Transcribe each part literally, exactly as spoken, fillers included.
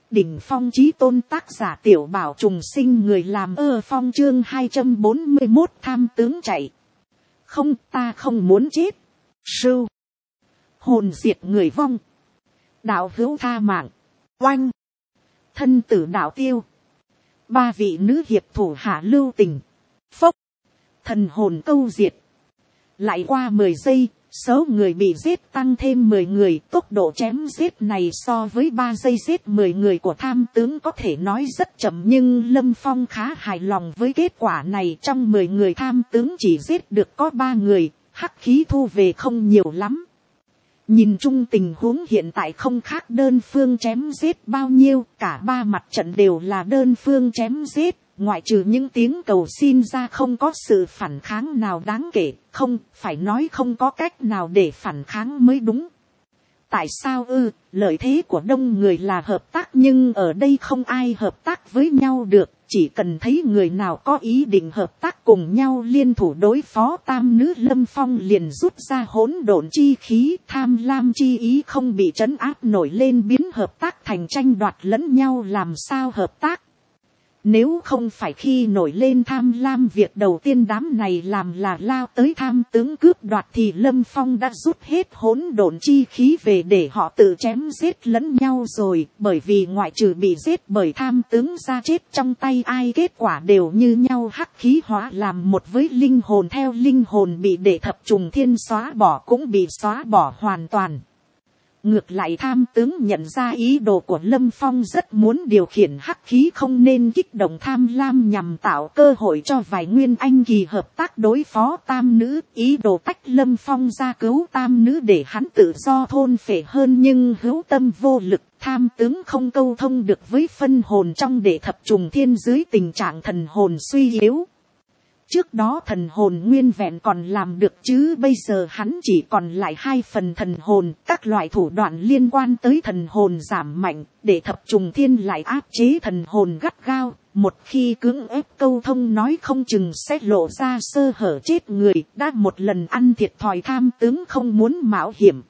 Đỉnh phong chí tôn tác giả tiểu bảo trùng sinh người làm ơ phong chương hai trăm bốn mươi một tham tướng chạy. Không, ta không muốn chết. Sưu. Hồn diệt người vong. Đạo hữu tha mạng. Oanh. Thân tử đạo tiêu. Ba vị nữ hiệp thủ hạ lưu tình. Phốc. Thần hồn câu diệt. Lại qua mười giây. Số người bị giết tăng thêm mười người, tốc độ chém giết này so với ba giây giết mười người của tham tướng có thể nói rất chậm, nhưng Lâm Phong khá hài lòng với kết quả này. Trong mười người tham tướng chỉ giết được có ba người, hắc khí thu về không nhiều lắm. Nhìn chung tình huống hiện tại không khác đơn phương chém giết bao nhiêu, cả ba mặt trận đều là đơn phương chém giết. Ngoại trừ những tiếng cầu xin ra không có sự phản kháng nào đáng kể, không, phải nói không có cách nào để phản kháng mới đúng. Tại sao ư, lợi thế của đông người là hợp tác, nhưng ở đây không ai hợp tác với nhau được, chỉ cần thấy người nào có ý định hợp tác cùng nhau liên thủ đối phó tam nữ, Lâm Phong liền rút ra hỗn độn chi khí, tham lam chi ý không bị trấn áp nổi lên biến hợp tác thành tranh đoạt lẫn nhau. Làm sao hợp tác? Nếu không phải khi nổi lên tham lam, việc đầu tiên đám này làm là lao tới tham tướng cướp đoạt, thì Lâm Phong đã rút hết hỗn độn chi khí về để họ tự chém giết lẫn nhau rồi. Bởi vì ngoại trừ bị giết bởi tham tướng ra, chết trong tay ai kết quả đều như nhau, hắc khí hóa làm một với linh hồn, theo linh hồn bị đệ thập trùng thiên xóa bỏ cũng bị xóa bỏ hoàn toàn. Ngược lại tham tướng nhận ra ý đồ của Lâm Phong, rất muốn điều khiển hắc khí không nên kích động tham lam, nhằm tạo cơ hội cho vài nguyên anh kỳ hợp tác đối phó tam nữ, ý đồ tách Lâm Phong ra cứu tam nữ để hắn tự do thôn phệ hơn, nhưng hữu tâm vô lực. Tham tướng không câu thông được với phân hồn trong đệ thập trùng thiên dưới tình trạng thần hồn suy yếu. Trước đó thần hồn nguyên vẹn còn làm được, chứ bây giờ hắn chỉ còn lại hai phần thần hồn, các loại thủ đoạn liên quan tới thần hồn giảm mạnh, để thập trùng thiên lại áp chế thần hồn gắt gao. Một khi cưỡng ép câu thông nói không chừng sẽ lộ ra sơ hở chết người, đã một lần ăn thiệt thòi tham tướng không muốn mạo hiểm.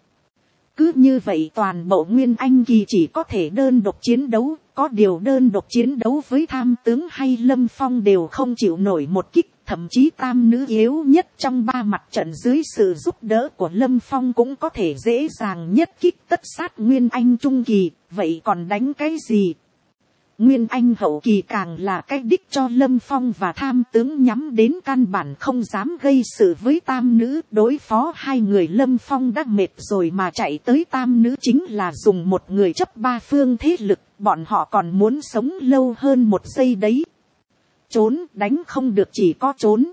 Cứ như vậy toàn bộ nguyên anh kỳ chỉ có thể đơn độc chiến đấu, có điều đơn độc chiến đấu với tham tướng hay Lâm Phong đều không chịu nổi một kích. Thậm chí tam nữ yếu nhất trong ba mặt trận dưới sự giúp đỡ của Lâm Phong cũng có thể dễ dàng nhất kích tất sát nguyên anh trung kỳ, vậy còn đánh cái gì? Nguyên anh hậu kỳ càng là cái đích cho Lâm Phong và tham tướng nhắm đến, căn bản không dám gây sự với tam nữ. Đối phó hai người Lâm Phong đã mệt rồi mà chạy tới tam nữ chính là dùng một người chấp ba phương thế lực, bọn họ còn muốn sống lâu hơn một giây đấy. Trốn, đánh không được chỉ có trốn.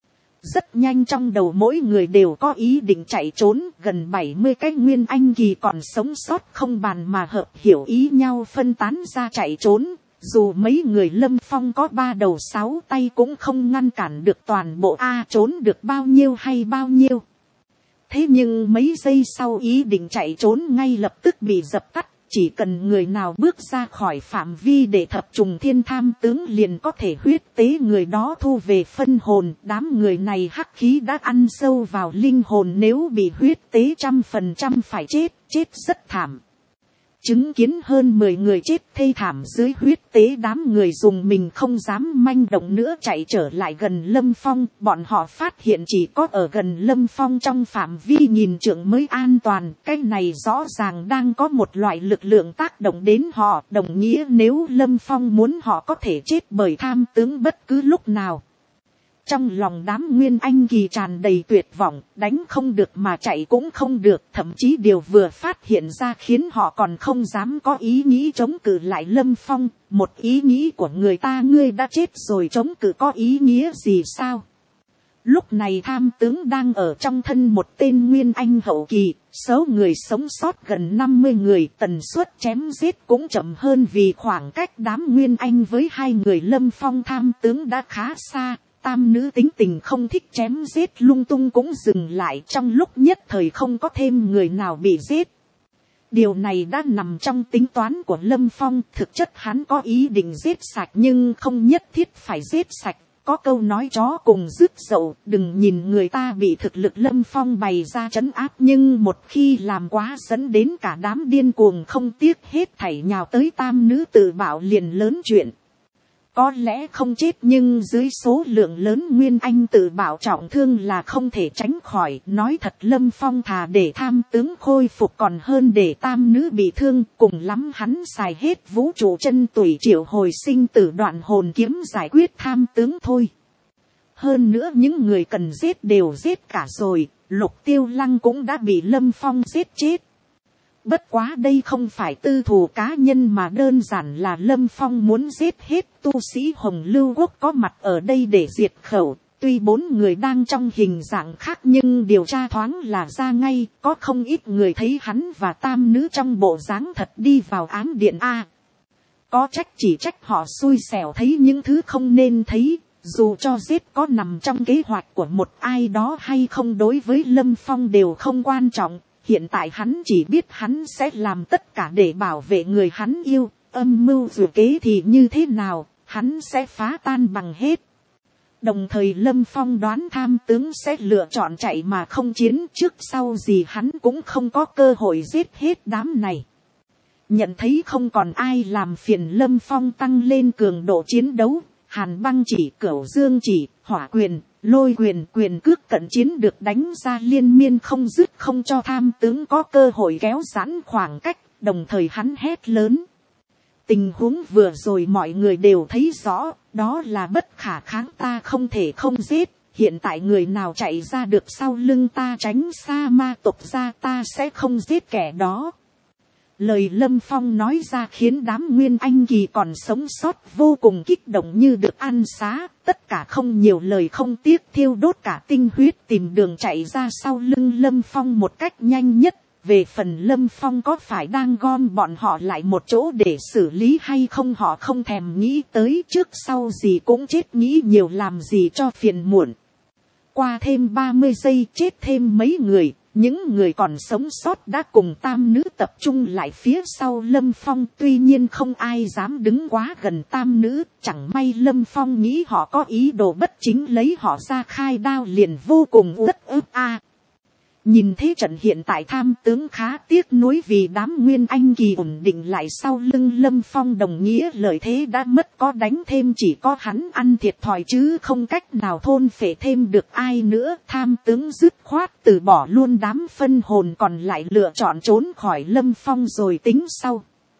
Rất nhanh trong đầu mỗi người đều có ý định chạy trốn, gần bảy mươi cái nguyên anh kỳ còn sống sót không bàn mà hợp hiểu ý nhau phân tán ra chạy trốn. Dù mấy người Lâm Phong có ba đầu sáu tay cũng không ngăn cản được toàn bộ, a trốn được bao nhiêu hay bao nhiêu. Thế nhưng mấy giây sau ý định chạy trốn ngay lập tức bị dập tắt. Chỉ cần người nào bước ra khỏi phạm vi để thập trùng thiên, tham tướng liền có thể huyết tế người đó thu về phân hồn. Đám người này hắc khí đã ăn sâu vào linh hồn, nếu bị huyết tế trăm phần trăm phải chết, chết rất thảm. Chứng kiến hơn mười người chết thê thảm dưới huyết tế, đám người dùng mình không dám manh động nữa chạy trở lại gần Lâm Phong. Bọn họ phát hiện chỉ có ở gần Lâm Phong trong phạm vi nghìn trượng mới an toàn. Cái này rõ ràng đang có một loại lực lượng tác động đến họ, đồng nghĩa nếu Lâm Phong muốn họ có thể chết bởi tham tướng bất cứ lúc nào. Trong lòng đám nguyên anh kỳ tràn đầy tuyệt vọng, đánh không được mà chạy cũng không được, thậm chí điều vừa phát hiện ra khiến họ còn không dám có ý nghĩ chống cự lại Lâm Phong. Một ý nghĩ của người ta, ngươi đã chết rồi chống cự có ý nghĩa gì sao? Lúc này tham tướng đang ở trong thân một tên nguyên anh hậu kỳ, số người sống sót gần năm mươi người, tần suất chém giết cũng chậm hơn vì khoảng cách đám nguyên anh với hai người Lâm Phong tham tướng đã khá xa. Tam nữ tính tình không thích chém giết lung tung cũng dừng lại, trong lúc nhất thời không có thêm người nào bị giết. Điều này đã nằm trong tính toán của Lâm Phong, thực chất hắn có ý định giết sạch nhưng không nhất thiết phải giết sạch. có câu nói chó cùng rứt dậu, đừng nhìn người ta bị thực lực Lâm Phong bày ra trấn áp, nhưng một khi làm quá dẫn đến cả đám điên cuồng không tiếc hết thảy nhào tới tam nữ tự bảo liền lớn chuyện. Có lẽ không chết nhưng dưới số lượng lớn nguyên anh tự bảo trọng thương là không thể tránh khỏi. Nói thật Lâm Phong thà để tham tướng khôi phục còn hơn để tam nữ bị thương, cùng lắm hắn xài hết vũ trụ chân tùy triệu hồi sinh tử đoạn hồn kiếm giải quyết tham tướng thôi. Hơn nữa những người cần giết đều giết cả rồi, Lục Tiêu Lăng cũng đã bị Lâm Phong giết chết. Bất quá đây không phải tư thù cá nhân mà đơn giản là Lâm Phong muốn giết hết tu sĩ Hồng Lưu Quốc có mặt ở đây để diệt khẩu. Tuy bốn người đang trong hình dạng khác nhưng điều tra thoáng là ra ngay, có không ít người thấy hắn và tam nữ trong bộ dáng thật đi vào ám điện A. Có trách chỉ trách họ xui xẻo thấy những thứ không nên thấy, dù cho giết có nằm trong kế hoạch của một ai đó hay không đối với Lâm Phong đều không quan trọng. Hiện tại hắn chỉ biết hắn sẽ làm tất cả để bảo vệ người hắn yêu, âm mưu dù kế thì như thế nào, hắn sẽ phá tan bằng hết. Đồng thời Lâm Phong đoán tham tướng sẽ lựa chọn chạy mà không chiến, trước sau gì hắn cũng không có cơ hội giết hết đám này. Nhận thấy không còn ai làm phiền Lâm Phong tăng lên cường độ chiến đấu, Hàn Băng chỉ, Cửu Dương chỉ, Hỏa quyền, Lôi quyền, quyền cước cận chiến được đánh ra liên miên không dứt, không cho tham tướng có cơ hội kéo giãn khoảng cách, đồng thời hắn hét lớn. Tình huống vừa rồi mọi người đều thấy rõ, đó là bất khả kháng, ta không thể không giết, hiện tại người nào chạy ra được sau lưng ta tránh xa ma tộc ra, ta sẽ không giết kẻ đó. Lời Lâm Phong nói ra khiến đám nguyên anh kỳ còn sống sót vô cùng kích động như được ăn xá, tất cả không nhiều lời không tiếc thiêu đốt cả tinh huyết tìm đường chạy ra sau lưng Lâm Phong một cách nhanh nhất. Về phần Lâm Phong có phải đang gom bọn họ lại một chỗ để xử lý hay không họ không thèm nghĩ tới, trước sau gì cũng chết, nghĩ nhiều làm gì cho phiền muộn. Qua thêm ba mươi giây chết thêm mấy người. Những người còn sống sót đã cùng tam nữ tập trung lại phía sau Lâm Phong, tuy nhiên không ai dám đứng quá gần tam nữ, chẳng may Lâm Phong nghĩ họ có ý đồ bất chính lấy họ ra khai đao liền vô cùng uất ức a. Nhìn thế trận hiện tại tham tướng khá tiếc nuối vì đám nguyên anh kỳ ổn định lại sau lưng Lâm Phong, đồng nghĩa lợi thế đã mất, có đánh thêm chỉ có hắn ăn thiệt thòi chứ không cách nào thôn phệ thêm được ai nữa. Tham tướng dứt khoát từ bỏ luôn đám phân hồn còn lại, lựa chọn trốn khỏi Lâm Phong rồi tính sau.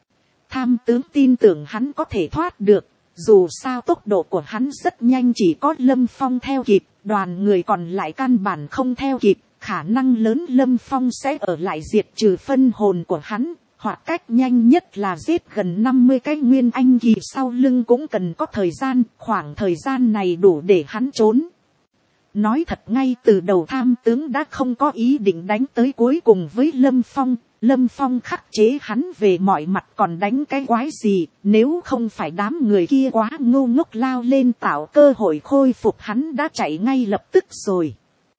Tham tướng tin tưởng hắn có thể thoát được, dù sao tốc độ của hắn rất nhanh, chỉ có Lâm Phong theo kịp, đoàn người còn lại căn bản không theo kịp. Khả năng lớn Lâm Phong sẽ ở lại diệt trừ phân hồn của hắn, hoặc cách nhanh nhất là giết gần năm mươi cái nguyên anh kỳ sau lưng cũng cần có thời gian, khoảng thời gian này đủ để hắn trốn. Nói thật ngay từ đầu tham tướng đã không có ý định đánh tới cuối cùng với Lâm Phong, Lâm Phong khắc chế hắn về mọi mặt còn đánh cái quái gì, nếu không phải đám người kia quá ngu ngốc lao lên tạo cơ hội khôi phục hắn đã chạy ngay lập tức rồi.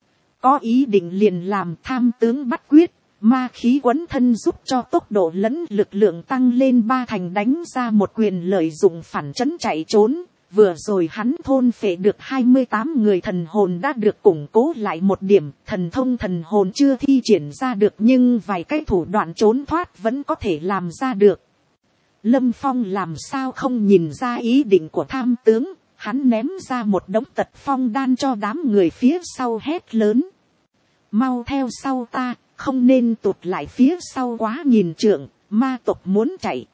Có ý định liền làm, tham tướng bắt quyết, ma khí quấn thân giúp cho tốc độ lẫn lực lượng tăng lên ba thành, đánh ra một quyền lợi dụng phản chấn chạy trốn. Vừa rồi hắn thôn phệ được hai mươi tám người thần hồn đã được củng cố lại một điểm, thần thông thần hồn chưa thi triển ra được nhưng vài cái thủ đoạn trốn thoát vẫn có thể làm ra được. Lâm Phong làm sao không nhìn ra ý định của tham tướng, hắn ném ra một đống tật phong đan cho đám người phía sau hét lớn. Mau theo sau ta, không nên tụt lại phía sau quá nghìn trượng, ma tộc muốn chạy.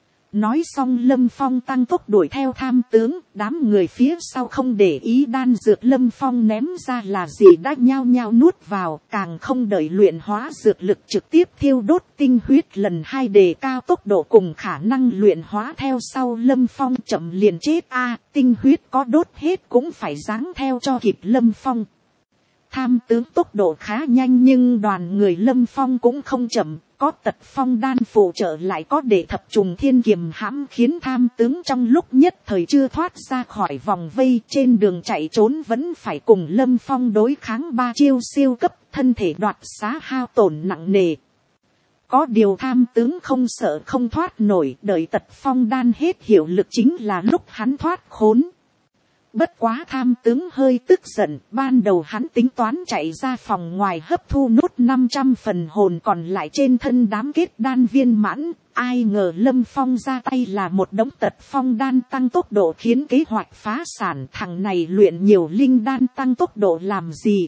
Nói xong Lâm Phong tăng tốc đuổi theo tham tướng, đám người phía sau không để ý đan dược Lâm Phong ném ra là gì đã nhao nhao nuốt vào, càng không đợi luyện hóa dược lực trực tiếp thiêu đốt tinh huyết lần hai đề cao tốc độ cùng khả năng luyện hóa theo sau Lâm Phong chậm liền chết a, tinh huyết có đốt hết cũng phải giáng theo cho kịp Lâm Phong. Tham tướng tốc độ khá nhanh nhưng đoàn người Lâm Phong cũng không chậm, có tật phong đan phụ trợ lại có để thập trùng thiên kiềm hãm khiến tham tướng trong lúc nhất thời chưa thoát ra khỏi vòng vây, trên đường chạy trốn vẫn phải cùng Lâm Phong đối kháng ba chiêu siêu cấp, thân thể đoạt xá hao tổn nặng nề. Có điều tham tướng không sợ không thoát nổi, đợi tật phong đan hết hiệu lực chính là lúc hắn thoát khốn. Bất quá tham tướng hơi tức giận, ban đầu hắn tính toán chạy ra phòng ngoài hấp thu nốt năm trăm phần hồn còn lại trên thân đám kết đan viên mãn. Ai ngờ Lâm Phong ra tay là một đống tật phong đan tăng tốc độ khiến kế hoạch phá sản. Thằng này luyện nhiều linh đan tăng tốc độ làm gì?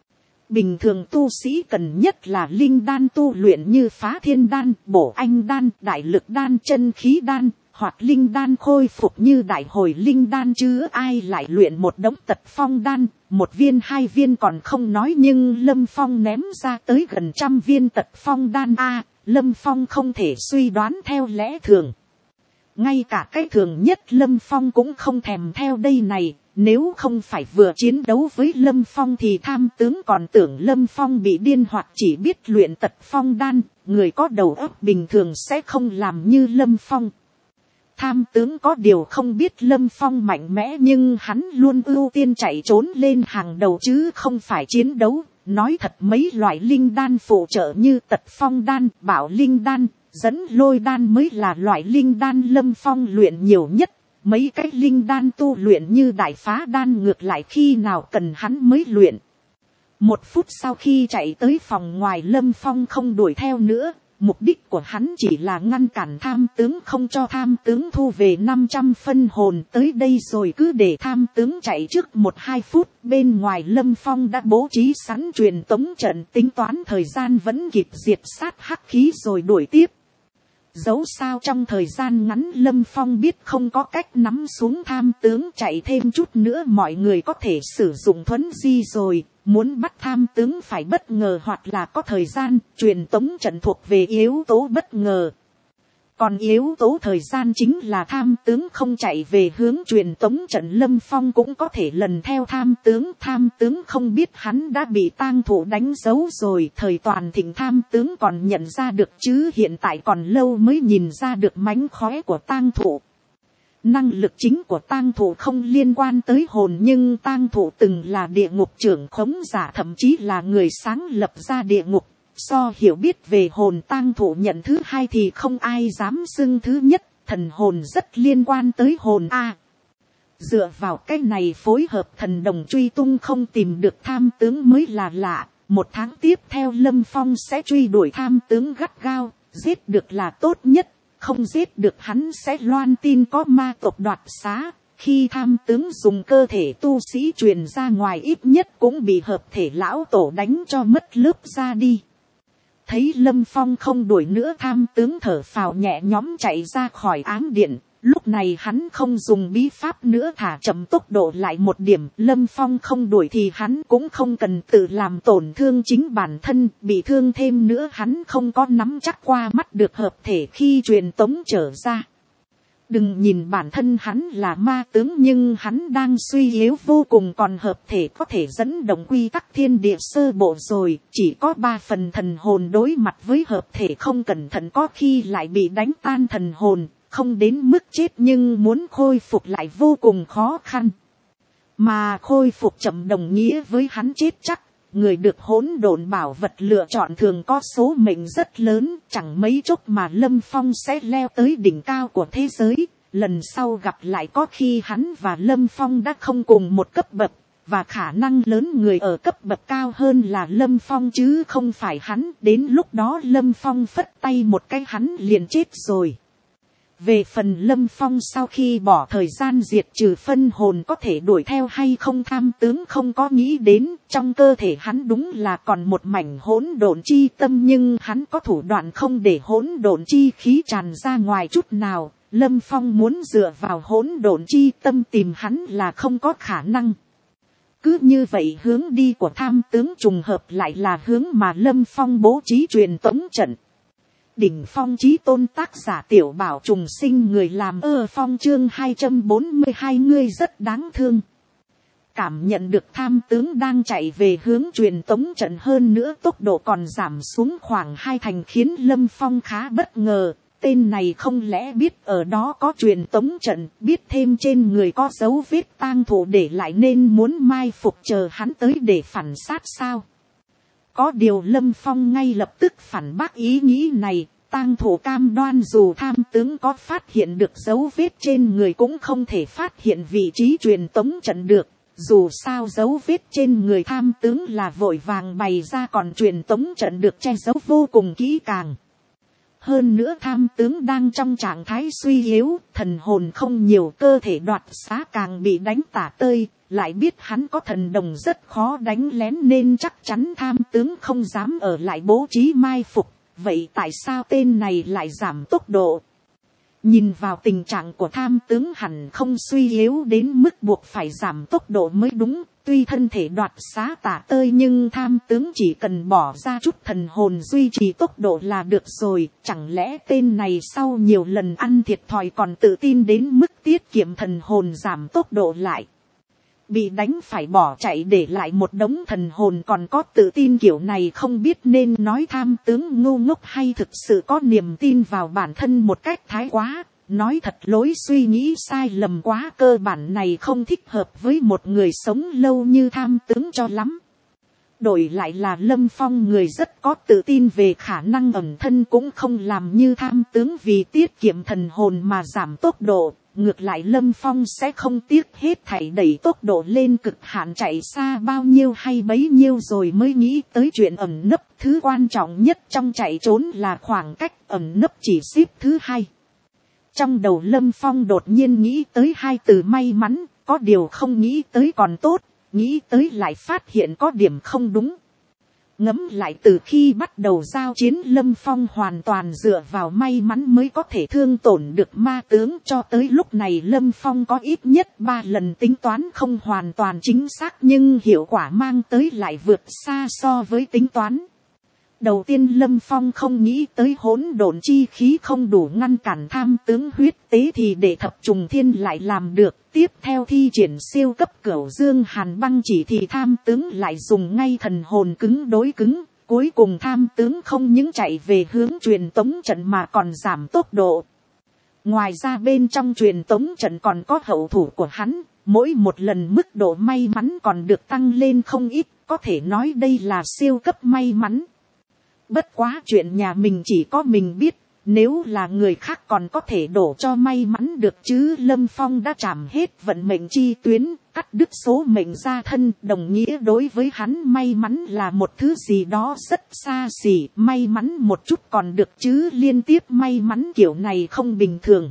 Bình thường tu sĩ cần nhất là linh đan tu luyện như phá thiên đan, bổ anh đan, đại lực đan, chân khí đan, hoặc linh đan khôi phục như đại hồi linh đan, chứ ai lại luyện một đống tật phong đan, một viên hai viên còn không nói, nhưng Lâm Phong ném ra tới gần trăm viên tật phong đan. A, Lâm Phong không thể suy đoán theo lẽ thường. Ngay cả cái thường nhất Lâm Phong cũng không thèm theo đây này. Nếu không phải vừa chiến đấu với Lâm Phong thì tham tướng còn tưởng Lâm Phong bị điên hoặc chỉ biết luyện tật phong đan. Người có đầu óc bình thường sẽ không làm như Lâm Phong. Tham tướng có điều không biết Lâm Phong mạnh mẽ, nhưng hắn luôn ưu tiên chạy trốn lên hàng đầu chứ không phải chiến đấu. Nói thật, mấy loại linh đan phụ trợ như tật phong đan, bảo linh đan, dẫn lôi đan mới là loại linh đan Lâm Phong luyện nhiều nhất. Mấy cái linh đan tu luyện như đại phá đan ngược lại khi nào cần hắn mới luyện. Một phút sau khi chạy tới phòng ngoài, Lâm Phong không đuổi theo nữa. Mục đích của hắn chỉ là ngăn cản tham tướng, không cho tham tướng thu về năm trăm phân hồn. Tới đây rồi cứ để tham tướng chạy trước một hai phút. Bên ngoài Lâm Phong đã bố trí sẵn truyền tống trận, tính toán thời gian vẫn kịp diệt sát hắc khí rồi đuổi tiếp. Dẫu sao trong thời gian ngắn Lâm Phong biết không có cách nắm xuống tham tướng, chạy thêm chút nữa mọi người có thể sử dụng thuấn di rồi. Muốn bắt tham tướng phải bất ngờ hoặc là có thời gian. Truyền tống trận thuộc về yếu tố bất ngờ. Còn yếu tố thời gian chính là tham tướng không chạy về hướng truyền tống trận, Lâm Phong cũng có thể lần theo tham tướng. Tham tướng không biết hắn đã bị tang thủ đánh dấu rồi. Thời toàn thịnh tham tướng còn nhận ra được, chứ hiện tại còn lâu mới nhìn ra được mánh khóe của tang thủ. Năng lực chính của tang thủ không liên quan tới hồn, nhưng tang thủ từng là địa ngục trưởng khống giả, thậm chí là người sáng lập ra địa ngục. So hiểu biết về hồn, tang thủ nhận thứ hai thì không ai dám xưng thứ nhất. Thần hồn rất liên quan tới hồn a. Dựa vào cái này phối hợp thần đồng truy tung không tìm được tham tướng mới là lạ. Một tháng tiếp theo Lâm Phong sẽ truy đuổi tham tướng gắt gao. Giết được là tốt nhất. Không giết được hắn sẽ loan tin có ma tộc đoạt xá. Khi tham tướng dùng cơ thể tu sĩ truyền ra ngoài, ít nhất cũng bị hợp thể lão tổ đánh cho mất lớp ra đi. Thấy Lâm Phong không đuổi nữa, tham tướng thở phào nhẹ nhõm chạy ra khỏi ám điện. Lúc này hắn không dùng bí pháp nữa, thả chậm tốc độ lại một điểm. Lâm Phong không đuổi thì hắn cũng không cần tự làm tổn thương chính bản thân. Bị thương thêm nữa hắn không có nắm chắc qua mắt được hợp thể khi truyền tống trở ra. Đừng nhìn bản thân hắn là ma tướng, nhưng hắn đang suy yếu vô cùng, còn hợp thể có thể dẫn động quy tắc thiên địa sơ bộ rồi. Chỉ có ba phần thần hồn, đối mặt với hợp thể không cẩn thận có khi lại bị đánh tan thần hồn. Không đến mức chết, nhưng muốn khôi phục lại vô cùng khó khăn. Mà khôi phục chậm đồng nghĩa với hắn chết chắc. Người được hỗn độn bảo vật lựa chọn thường có số mệnh rất lớn, chẳng mấy chốc mà Lâm Phong sẽ leo tới đỉnh cao của thế giới. Lần sau gặp lại có khi hắn và Lâm Phong đã không cùng một cấp bậc, và khả năng lớn người ở cấp bậc cao hơn là Lâm Phong chứ không phải hắn. Đến lúc đó Lâm Phong phất tay một cái hắn liền chết rồi. Về phần Lâm Phong sau khi bỏ thời gian diệt trừ phân hồn có thể đuổi theo hay không, tham tướng không có nghĩ đến. Trong cơ thể hắn đúng là còn một mảnh hỗn độn chi tâm, nhưng hắn có thủ đoạn không để hỗn độn chi khí tràn ra ngoài chút nào. Lâm Phong muốn dựa vào hỗn độn chi tâm tìm hắn là không có khả năng. Cứ như vậy hướng đi của tham tướng trùng hợp lại là hướng mà Lâm Phong bố trí truyền tống trận. Đỉnh phong chí tôn, tác giả Tiểu Bảo Trùng Sinh, người làm ơ phong, chương hai trăm bốn mươi hai, ngươi rất đáng thương. Cảm nhận được tham tướng đang chạy về hướng truyền tống trận, hơn nữa tốc độ còn giảm xuống khoảng hai thành, khiến Lâm Phong khá bất ngờ. Tên này không lẽ biết ở đó có truyền tống trận, biết thêm trên người có dấu vết tang thủ để lại nên muốn mai phục chờ hắn tới để phản sát sao? Có điều Lâm Phong ngay lập tức phản bác ý nghĩ này. tang thủ cam đoan dù tham tướng có phát hiện được dấu vết trên người cũng không thể phát hiện vị trí truyền tống trận được. Dù sao dấu vết trên người tham tướng là vội vàng bày ra, còn truyền tống trận được che giấu vô cùng kỹ càng. Hơn nữa tham tướng đang trong trạng thái suy yếu, thần hồn không nhiều, cơ thể đoạt xá càng bị đánh tả tơi, lại biết hắn có thần đồng rất khó đánh lén nên chắc chắn tham tướng không dám ở lại bố trí mai phục. Vậy tại sao tên này lại giảm tốc độ? Nhìn vào tình trạng của tham tướng hẳn không suy yếu đến mức buộc phải giảm tốc độ mới đúng. Tuy thân thể đoạt xá tả tơi nhưng tham tướng chỉ cần bỏ ra chút thần hồn duy trì tốc độ là được rồi. Chẳng lẽ tên này sau nhiều lần ăn thiệt thòi còn tự tin đến mức tiết kiệm thần hồn giảm tốc độ lại. Bị đánh phải bỏ chạy để lại một đống thần hồn còn có tự tin kiểu này, không biết nên nói tham tướng ngu ngốc hay thực sự có niềm tin vào bản thân một cách thái quá. Nói thật, lối suy nghĩ sai lầm quá cơ bản này không thích hợp với một người sống lâu như tham tướng cho lắm. Đổi lại là Lâm Phong, người rất có tự tin về khả năng ẩn thân, cũng không làm như tham tướng vì tiết kiệm thần hồn mà giảm tốc độ. Ngược lại Lâm Phong sẽ không tiếc hết thảy đẩy tốc độ lên cực hạn, chạy xa bao nhiêu hay bấy nhiêu rồi mới nghĩ tới chuyện ẩn nấp. Thứ quan trọng nhất trong chạy trốn là khoảng cách, ẩn nấp chỉ xếp thứ hai. Trong đầu Lâm Phong đột nhiên nghĩ tới hai từ may mắn, có điều không nghĩ tới còn tốt, nghĩ tới lại phát hiện có điểm không đúng. Ngẫm lại, từ khi bắt đầu giao chiến Lâm Phong hoàn toàn dựa vào may mắn mới có thể thương tổn được ma tướng. Cho tới lúc này Lâm Phong có ít nhất ba lần tính toán không hoàn toàn chính xác, nhưng hiệu quả mang tới lại vượt xa so với tính toán. Đầu tiên Lâm Phong không nghĩ tới hỗn độn chi khí không đủ ngăn cản tham tướng huyết tế thì để thập trùng thiên lại làm được. Tiếp theo thi triển siêu cấp cửu dương hàn băng chỉ thì tham tướng lại dùng ngay thần hồn cứng đối cứng. Cuối cùng tham tướng không những chạy về hướng truyền tống trận mà còn giảm tốc độ. Ngoài ra bên trong truyền tống trận còn có hậu thủ của hắn, mỗi một lần mức độ may mắn còn được tăng lên không ít, có thể nói đây là siêu cấp may mắn. Bất quá chuyện nhà mình chỉ có mình biết, nếu là người khác còn có thể đổ cho may mắn được chứ. Lâm Phong đã chạm hết vận mệnh chi tuyến, cắt đứt số mệnh gia thân, đồng nghĩa đối với hắn may mắn là một thứ gì đó rất xa xỉ. May mắn một chút còn được chứ liên tiếp may mắn kiểu này không bình thường.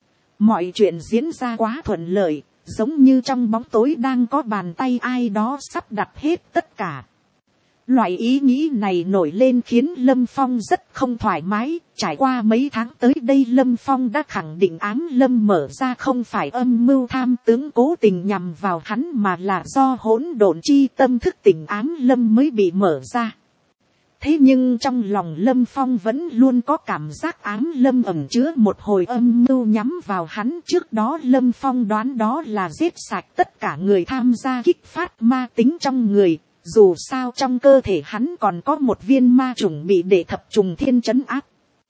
Mọi chuyện diễn ra quá thuận lợi, giống như trong bóng tối đang có bàn tay ai đó sắp đặt hết tất cả. Loại ý nghĩ này nổi lên khiến Lâm Phong rất không thoải mái. Trải qua mấy tháng tới đây Lâm Phong đã khẳng định ám lâm mở ra không phải âm mưu tham tướng cố tình nhằm vào hắn, mà là do hỗn độn chi tâm thức tỉnh ám lâm mới bị mở ra. Thế nhưng trong lòng Lâm Phong vẫn luôn có cảm giác ám lâm ẩn chứa một hồi âm mưu nhắm vào hắn. Trước đó Lâm Phong đoán đó là giết sạch tất cả người tham gia kích phát ma tính trong người. Dù sao trong cơ thể hắn còn có một viên ma trùng bị để thập trùng thiên trấn áp.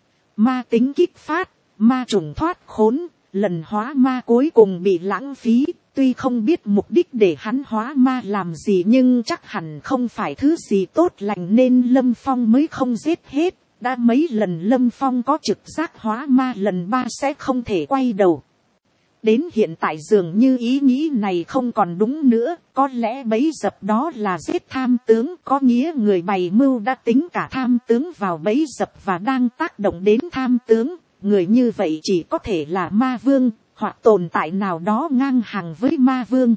Ma tính kích phát, ma trùng thoát khốn, lần hóa ma cuối cùng bị lãng phí. Tuy không biết mục đích để hắn hóa ma làm gì, nhưng chắc hẳn không phải thứ gì tốt lành nên Lâm Phong mới không giết hết. Đã mấy lần Lâm Phong có trực giác hóa ma lần ba sẽ không thể quay đầu. Đến hiện tại dường như ý nghĩ này không còn đúng nữa, có lẽ bẫy dập đó là giết tham tướng, có nghĩa người bày mưu đã tính cả tham tướng vào bẫy dập và đang tác động đến tham tướng. Người như vậy chỉ có thể là ma vương, hoặc tồn tại nào đó ngang hàng với ma vương.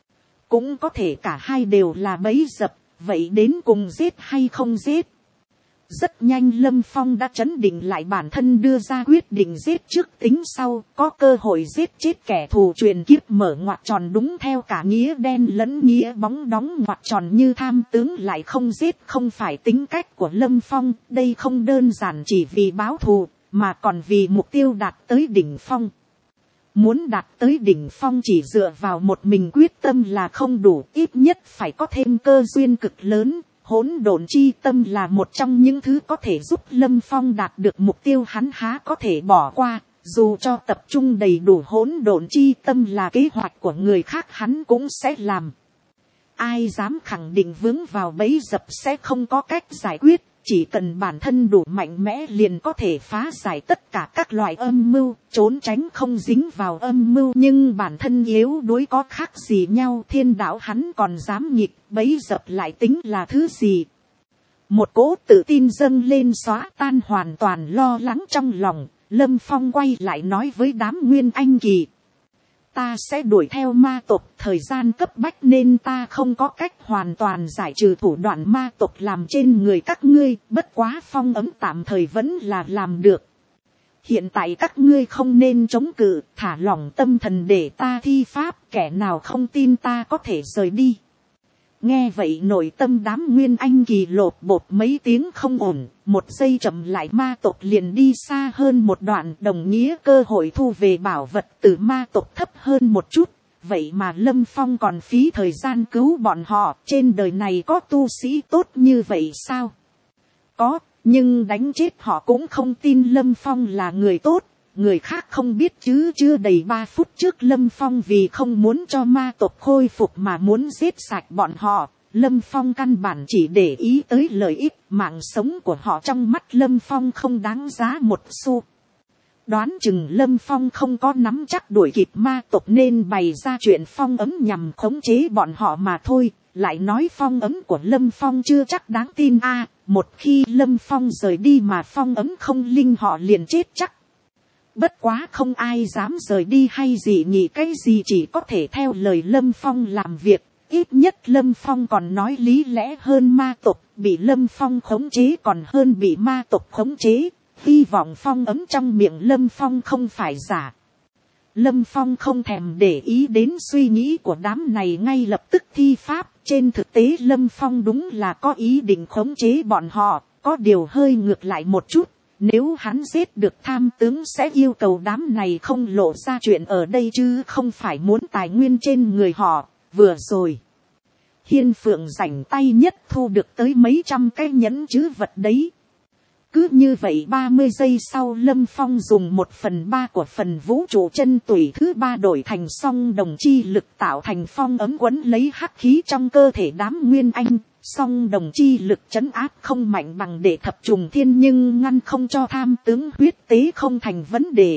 Cũng có thể cả hai đều là bẫy dập, vậy đến cùng giết hay không giết? Rất nhanh Lâm Phong đã trấn định lại bản thân, đưa ra quyết định giết trước tính sau, có cơ hội giết chết kẻ thù truyền kiếp mở ngoặc tròn đúng theo cả nghĩa đen lẫn nghĩa bóng đóng ngoặc tròn như tham tướng lại không giết. Không phải tính cách của Lâm Phong, đây không đơn giản chỉ vì báo thù, mà còn vì mục tiêu đạt tới đỉnh phong. Muốn đạt tới đỉnh phong chỉ dựa vào một mình quyết tâm là không đủ, ít nhất phải có thêm cơ duyên cực lớn. Hỗn độn chi tâm là một trong những thứ có thể giúp Lâm Phong đạt được mục tiêu, hắn há có thể bỏ qua. Dù cho tập trung đầy đủ hỗn độn chi tâm là kế hoạch của người khác hắn cũng sẽ làm. Ai dám khẳng định vướng vào bẫy dập sẽ không có cách giải quyết, chỉ cần bản thân đủ mạnh mẽ liền có thể phá giải tất cả các loại âm mưu, trốn tránh không dính vào âm mưu, nhưng bản thân yếu đuối có khác gì nhau, thiên đạo hắn còn dám nghịch, bấy dập lại tính là thứ gì. Một cỗ tự tin dâng lên xóa tan hoàn toàn lo lắng trong lòng, Lâm Phong quay lại nói với đám Nguyên Anh Kỳ. Ta sẽ đuổi theo ma tộc, thời gian cấp bách nên ta không có cách hoàn toàn giải trừ thủ đoạn ma tộc làm trên người các ngươi, bất quá phong ấm tạm thời vẫn là làm được. Hiện tại các ngươi không nên chống cự, thả lỏng tâm thần để ta thi pháp, kẻ nào không tin ta có thể rời đi. Nghe vậy nội tâm đám Nguyên Anh Kỳ lột bột mấy tiếng không ổn, một giây chậm lại ma tộc liền đi xa hơn một đoạn, đồng nghĩa cơ hội thu về bảo vật từ ma tộc thấp hơn một chút. Vậy mà Lâm Phong còn phí thời gian cứu bọn họ, trên đời này có tu sĩ tốt như vậy sao? Có, nhưng đánh chết họ cũng không tin Lâm Phong là người tốt. Người khác không biết chứ chưa đầy ba phút trước Lâm Phong vì không muốn cho ma tộc khôi phục mà muốn giết sạch bọn họ. Lâm Phong căn bản chỉ để ý tới lợi ích, mạng sống của họ trong mắt Lâm Phong không đáng giá một xu. Đoán chừng Lâm Phong không có nắm chắc đuổi kịp ma tộc nên bày ra chuyện phong ấm nhằm khống chế bọn họ mà thôi. Lại nói phong ấm của Lâm Phong chưa chắc đáng tin a à, một khi Lâm Phong rời đi mà phong ấm không linh họ liền chết chắc. Bất quá không ai dám rời đi hay gì nhỉ, cái gì chỉ có thể theo lời Lâm Phong làm việc. Ít nhất Lâm Phong còn nói lý lẽ hơn ma tộc, bị Lâm Phong khống chế còn hơn bị ma tộc khống chế. Hy vọng phong ấm trong miệng Lâm Phong không phải giả. Lâm Phong không thèm để ý đến suy nghĩ của đám này, ngay lập tức thi pháp. Trên thực tế Lâm Phong đúng là có ý định khống chế bọn họ, có điều hơi ngược lại một chút. Nếu hắn giết được tham tướng sẽ yêu cầu đám này không lộ ra chuyện ở đây chứ không phải muốn tài nguyên trên người họ. Vừa rồi, Hiên Phượng rảnh tay nhất thu được tới mấy trăm cái nhẫn chữ vật đấy. Cứ như vậy ba mươi giây sau Lâm Phong dùng một phần ba của phần vũ trụ chân tủy thứ ba đổi thành song đồng chi lực tạo thành phong ấm quấn lấy hắc khí trong cơ thể đám Nguyên Anh. Song đồng chi lực trấn áp không mạnh bằng để thập trùng thiên nhưng ngăn không cho tham tướng huyết tế không thành vấn đề.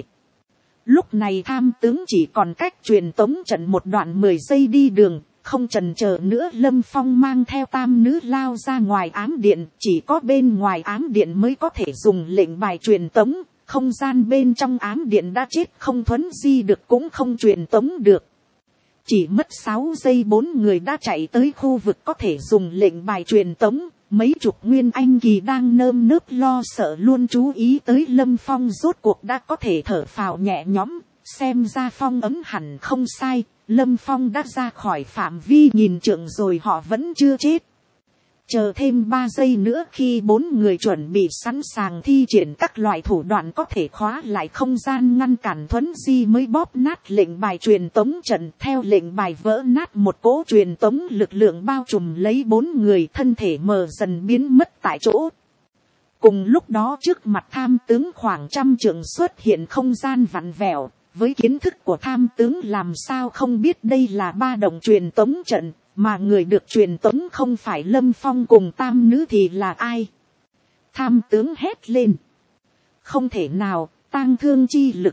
Lúc này tham tướng chỉ còn cách truyền tống trận một đoạn mười giây đi đường. Không chần chờ nữa Lâm Phong mang theo tam nữ lao ra ngoài ám điện. Chỉ có bên ngoài ám điện mới có thể dùng lệnh bài truyền tống. Không gian bên trong ám điện đã chết không thuấn di được cũng không truyền tống được. Chỉ mất sáu giây bốn người đã chạy tới khu vực có thể dùng lệnh bài truyền tống. Mấy chục Nguyên Anh Kỳ đang nơm nớp lo sợ luôn chú ý tới Lâm Phong rốt cuộc đã có thể thở phào nhẹ nhõm. Xem ra phong ấm hẳn không sai. Lâm Phong đã ra khỏi phạm vi nghìn trượng rồi họ vẫn chưa chết. Chờ thêm ba giây nữa khi bốn người chuẩn bị sẵn sàng thi triển các loại thủ đoạn có thể khóa lại không gian ngăn cản thuấn di mới bóp nát lệnh bài truyền tống trận. Theo lệnh bài vỡ nát một cỗ truyền tống lực lượng bao trùm lấy bốn người, thân thể mờ dần biến mất tại chỗ. Cùng lúc đó trước mặt tham tướng khoảng trăm trượng xuất hiện không gian vặn vẹo. Với kiến thức của tham tướng làm sao không biết đây là ba động truyền tống trận. Mà người được truyền tống không phải Lâm Phong cùng tam nữ thì là ai? Tham tướng hét lên. Không thể nào, tang thương chi lực.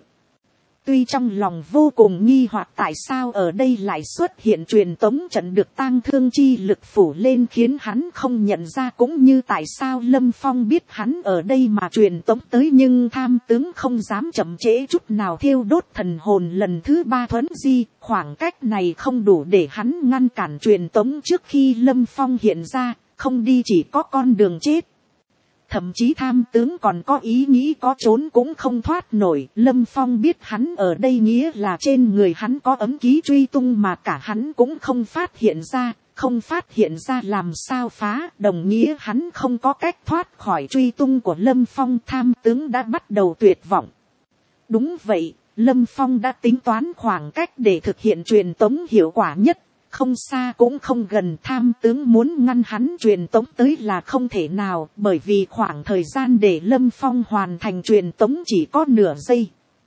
Tuy trong lòng vô cùng nghi hoặc tại sao ở đây lại xuất hiện truyền tống trận được tang thương chi lực phủ lên khiến hắn không nhận ra, cũng như tại sao Lâm Phong biết hắn ở đây mà truyền tống tới, nhưng tham tướng không dám chậm trễ chút nào thiêu đốt thần hồn lần thứ ba thuấn di. Khoảng cách này không đủ để hắn ngăn cản truyền tống trước khi Lâm Phong hiện ra, không đi chỉ có con đường chết. Thậm chí tham tướng còn có ý nghĩ có trốn cũng không thoát nổi. Lâm Phong biết hắn ở đây nghĩa là trên người hắn có ấm ký truy tung mà cả hắn cũng không phát hiện ra. Không phát hiện ra làm sao phá, đồng nghĩa hắn không có cách thoát khỏi truy tung của Lâm Phong. Tham tướng đã bắt đầu tuyệt vọng. Đúng vậy, Lâm Phong đã tính toán khoảng cách để thực hiện truyền tống hiệu quả nhất. Không xa cũng không gần, tham tướng muốn ngăn hắn truyền tống tới là không thể nào, bởi vì khoảng thời gian để Lâm Phong hoàn thành truyền tống chỉ có nửa giây.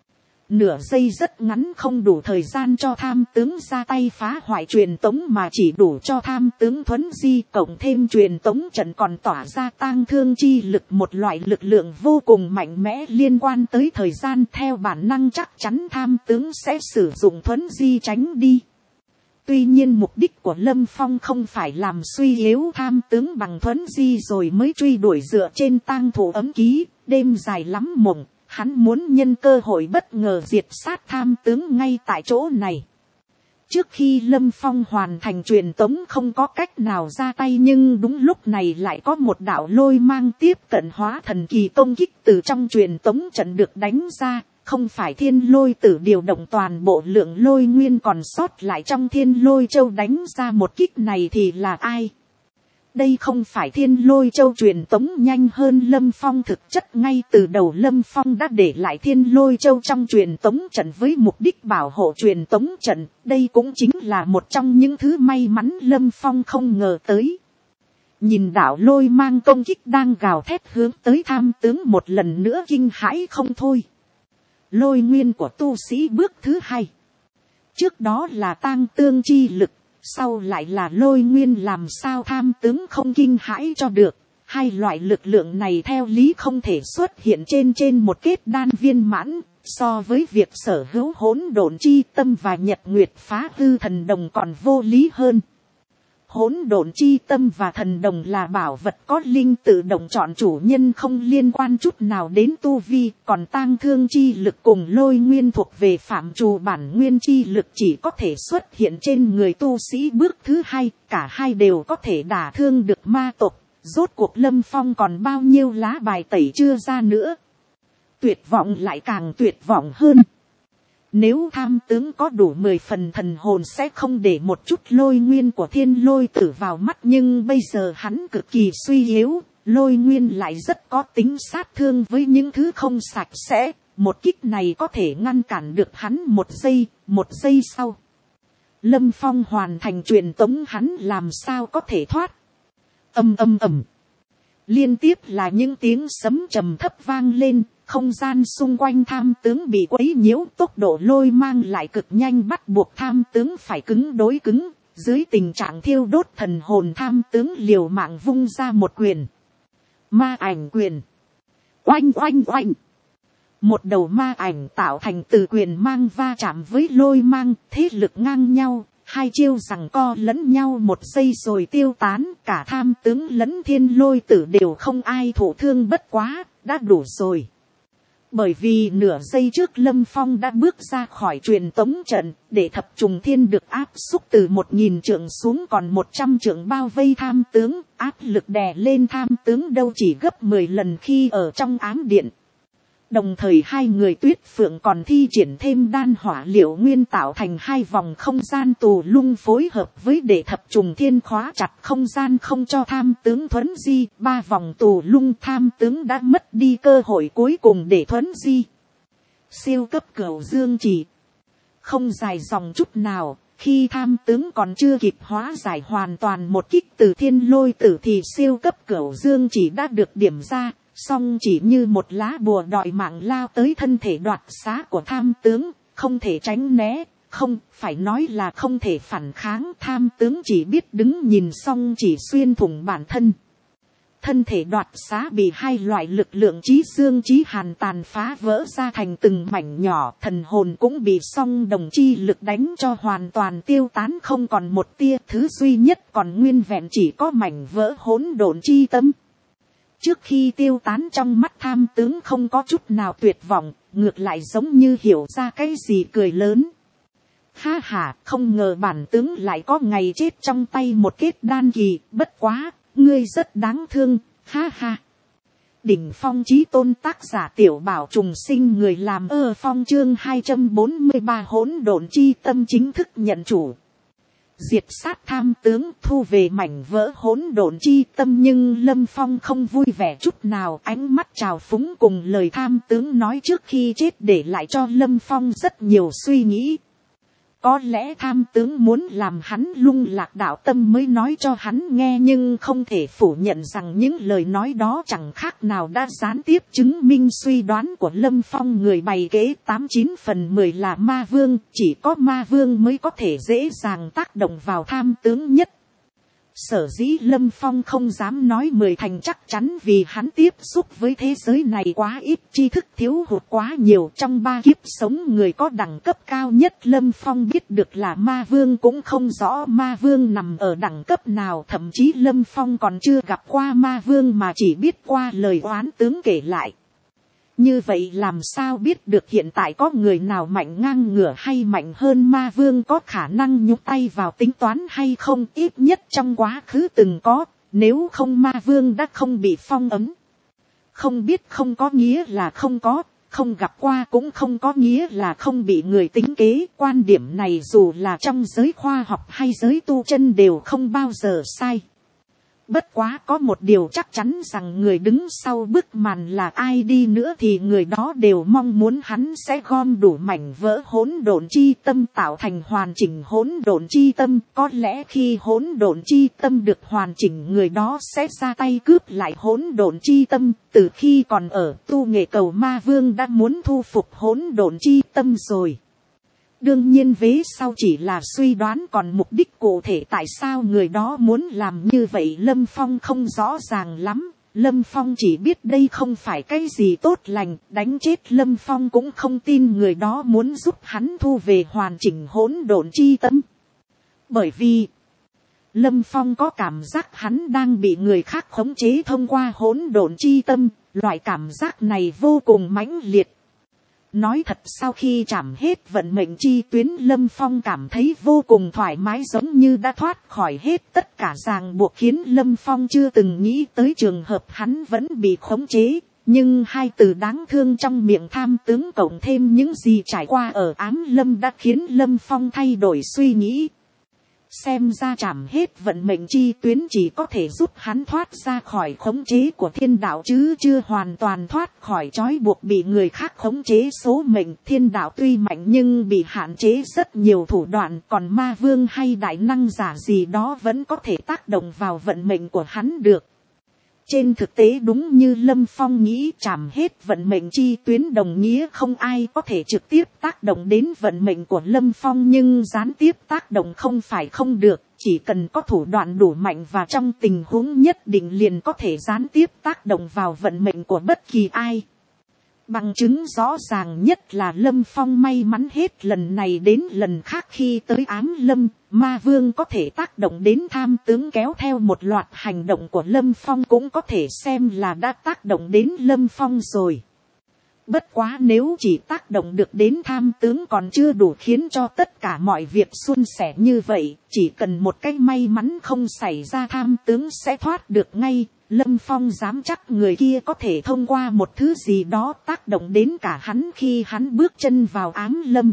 Nửa giây rất ngắn, không đủ thời gian cho tham tướng ra tay phá hoại truyền tống, mà chỉ đủ cho tham tướng thuấn di, cộng thêm truyền tống trận còn tỏa ra tang thương chi lực, một loại lực lượng vô cùng mạnh mẽ liên quan tới thời gian. Theo bản năng chắc chắn tham tướng sẽ sử dụng thuấn di tránh đi. Tuy nhiên mục đích của Lâm Phong không phải làm suy yếu tham tướng bằng thuấn di rồi mới truy đuổi dựa trên tang thủ ấm ký, đêm dài lắm mộng. Hắn muốn nhân cơ hội bất ngờ diệt sát tham tướng ngay tại chỗ này. Trước khi Lâm Phong hoàn thành truyền tống không có cách nào ra tay, nhưng đúng lúc này lại có một đạo lôi mang tiếp cận hóa thần kỳ công kích từ trong truyền tống trận được đánh ra. Không phải thiên lôi tử điều động toàn bộ lượng lôi nguyên còn sót lại trong thiên lôi châu đánh ra một kích này thì là ai? Đây không phải thiên lôi châu truyền tống nhanh hơn Lâm Phong, thực chất ngay từ đầu Lâm Phong đã để lại thiên lôi châu trong truyền tống trận với mục đích bảo hộ truyền tống trận. Đây cũng chính là một trong những thứ may mắn Lâm Phong không ngờ tới. Nhìn đạo lôi mang công kích đang gào thét hướng tới tham tướng, một lần nữa kinh hãi không thôi. Lôi nguyên của tu sĩ bước thứ hai. Trước đó là tang tương chi lực, sau lại là lôi nguyên, làm sao tham tướng không kinh hãi cho được. Hai loại lực lượng này theo lý không thể xuất hiện trên trên một kết đan viên mãn, so với việc sở hữu hỗn độn chi tâm và nhật nguyệt phá hư thần đồng còn vô lý hơn. Hỗn độn chi tâm và thần đồng là bảo vật có linh tự động chọn chủ nhân, không liên quan chút nào đến tu vi, còn tang thương chi lực cùng lôi nguyên thuộc về phạm trù bản nguyên chi lực, chỉ có thể xuất hiện trên người tu sĩ bước thứ hai, cả hai đều có thể đả thương được ma tộc. Rốt cuộc Lâm Phong còn bao nhiêu lá bài tẩy chưa ra nữa. Tuyệt vọng lại càng tuyệt vọng hơn. Nếu tham tướng có đủ mười phần thần hồn sẽ không để một chút lôi nguyên của thiên lôi tử vào mắt, nhưng bây giờ hắn cực kỳ suy yếu, lôi nguyên lại rất có tính sát thương với những thứ không sạch sẽ. Một kích này có thể ngăn cản được hắn một giây, một giây sau. Lâm Phong hoàn thành truyền tống, hắn làm sao có thể thoát. Âm âm ầm. Liên tiếp là những tiếng sấm trầm thấp vang lên. Không gian xung quanh tham tướng bị quấy nhiễu, tốc độ lôi mang lại cực nhanh, bắt buộc tham tướng phải cứng đối cứng. Dưới tình trạng thiêu đốt thần hồn, tham tướng liều mạng vung ra một quyền. Ma ảnh quyền. Oanh oanh oanh. Một đầu ma ảnh tạo thành từ quyền mang va chạm với lôi mang, thế lực ngang nhau. Hai chiêu giằng co lẫn nhau một giây rồi tiêu tán, cả tham tướng lẫn thiên lôi tử đều không ai thụ thương, bất quá, đã đủ rồi. Bởi vì nửa giây trước Lâm Phong đã bước ra khỏi truyền tống trận, để thập trùng thiên được áp xúc từ một nghìn trượng xuống còn một trăm trượng bao vây tham tướng, áp lực đè lên tham tướng đâu chỉ gấp mười lần khi ở trong ám điện. Đồng thời hai người Tuyết Phượng còn thi triển thêm đan hỏa liệu nguyên tạo thành hai vòng không gian tù lung phối hợp với để thập trùng thiên khóa chặt không gian không cho tham tướng thuấn di. Ba vòng tù lung, tham tướng đã mất đi cơ hội cuối cùng để thuấn di. Siêu cấp cửu dương chỉ. Không dài dòng chút nào, khi tham tướng còn chưa kịp hóa giải hoàn toàn một kích từ thiên lôi tử thì siêu cấp cửu dương chỉ đã được điểm ra. Song chỉ như một lá bùa đòi mạng lao tới thân thể đoạt xá của tham tướng, không thể tránh né, không phải nói là không thể phản kháng. Tham tướng chỉ biết đứng nhìn, song chỉ xuyên thủng bản thân. Thân thể đoạt xá bị hai loại lực lượng chí dương chí hàn tàn phá vỡ ra thành từng mảnh nhỏ, thần hồn cũng bị song đồng chi lực đánh cho hoàn toàn tiêu tán, không còn một tia, thứ duy nhất còn nguyên vẹn chỉ có mảnh vỡ hỗn độn chi tâm. Trước khi tiêu tán, trong mắt tham tướng không có chút nào tuyệt vọng, ngược lại giống như hiểu ra cái gì cười lớn. Ha ha, không ngờ bản tướng lại có ngày chết trong tay một kết đan kỳ, bất quá, ngươi rất đáng thương, ha ha. Đỉnh phong chí tôn, tác giả Tiểu Bảo Trùng Sinh, người làm ơ phong, chương hai trăm bốn mươi ba hỗn độn chi tâm chính thức nhận chủ. Diệt sát tham tướng, thu về mảnh vỡ hỗn độn chi tâm, nhưng Lâm Phong không vui vẻ chút nào, ánh mắt trào phúng cùng lời tham tướng nói trước khi chết để lại cho Lâm Phong rất nhiều suy nghĩ. Có lẽ tham tướng muốn làm hắn lung lạc đạo tâm mới nói cho hắn nghe, nhưng không thể phủ nhận rằng những lời nói đó chẳng khác nào đã gián tiếp chứng minh suy đoán của Lâm Phong. Người bày kế tám chín phần mười là ma vương, chỉ có ma vương mới có thể dễ dàng tác động vào tham tướng nhất. Sở dĩ Lâm Phong không dám nói mười thành chắc chắn, vì hắn tiếp xúc với thế giới này quá ít, tri thức thiếu hụt quá nhiều. Trong ba kiếp sống người có đẳng cấp cao nhất Lâm Phong biết được là ma vương, cũng không rõ ma vương nằm ở đẳng cấp nào. Thậm chí Lâm Phong còn chưa gặp qua ma vương mà chỉ biết qua lời oán tướng kể lại. Như vậy làm sao biết được hiện tại có người nào mạnh ngang ngửa hay mạnh hơn ma vương, có khả năng nhúng tay vào tính toán hay không? Ít nhất trong quá khứ từng có, nếu không ma vương đã không bị phong ấn. Không biết không có nghĩa là không có, không gặp qua cũng không có nghĩa là không bị người tính kế. Quan điểm này dù là trong giới khoa học hay giới tu chân đều không bao giờ sai. Bất quá có một điều chắc chắn rằng người đứng sau bức màn là ai đi nữa thì người đó đều mong muốn hắn sẽ gom đủ mảnh vỡ hỗn độn chi tâm tạo thành hoàn chỉnh hỗn độn chi tâm. Có lẽ khi hỗn độn chi tâm được hoàn chỉnh, người đó sẽ ra tay cướp lại hỗn độn chi tâm. Từ khi còn ở tu nghệ cầu, ma vương đã muốn thu phục hỗn độn chi tâm rồi. Đương nhiên vế sau chỉ là suy đoán, còn mục đích cụ thể tại sao người đó muốn làm như vậy Lâm Phong không rõ ràng lắm. Lâm Phong chỉ biết đây không phải cái gì tốt lành, đánh chết Lâm Phong cũng không tin người đó muốn giúp hắn thu về hoàn chỉnh hỗn độn chi tâm. Bởi vì Lâm Phong có cảm giác hắn đang bị người khác khống chế thông qua hỗn độn chi tâm, loại cảm giác này vô cùng mãnh liệt. Nói thật, sau khi chạm hết vận mệnh chi tuyến, Lâm Phong cảm thấy vô cùng thoải mái, giống như đã thoát khỏi hết tất cả ràng buộc, khiến Lâm Phong chưa từng nghĩ tới trường hợp hắn vẫn bị khống chế. Nhưng hai từ đáng thương trong miệng tham tướng cộng thêm những gì trải qua ở ám lâm đã khiến Lâm Phong thay đổi suy nghĩ. Xem ra chạm hết vận mệnh chi tuyến chỉ có thể giúp hắn thoát ra khỏi khống chế của thiên đạo, chứ chưa hoàn toàn thoát khỏi trói buộc bị người khác khống chế số mệnh. Thiên đạo tuy mạnh nhưng bị hạn chế rất nhiều thủ đoạn, còn ma vương hay đại năng giả gì đó vẫn có thể tác động vào vận mệnh của hắn được. Trên thực tế đúng như Lâm Phong nghĩ, chạm hết vận mệnh chi tuyến đồng nghĩa không ai có thể trực tiếp tác động đến vận mệnh của Lâm Phong, nhưng gián tiếp tác động không phải không được, chỉ cần có thủ đoạn đủ mạnh và trong tình huống nhất định liền có thể gián tiếp tác động vào vận mệnh của bất kỳ ai. Bằng chứng rõ ràng nhất là Lâm Phong may mắn hết lần này đến lần khác khi tới ám lâm, ma vương có thể tác động đến tham tướng, kéo theo một loạt hành động của Lâm Phong cũng có thể xem là đã tác động đến Lâm Phong rồi. Bất quá nếu chỉ tác động được đến tham tướng còn chưa đủ khiến cho tất cả mọi việc suôn sẻ như vậy, chỉ cần một cái may mắn không xảy ra tham tướng sẽ thoát được ngay. Lâm Phong dám chắc người kia có thể thông qua một thứ gì đó tác động đến cả hắn khi hắn bước chân vào ám lâm.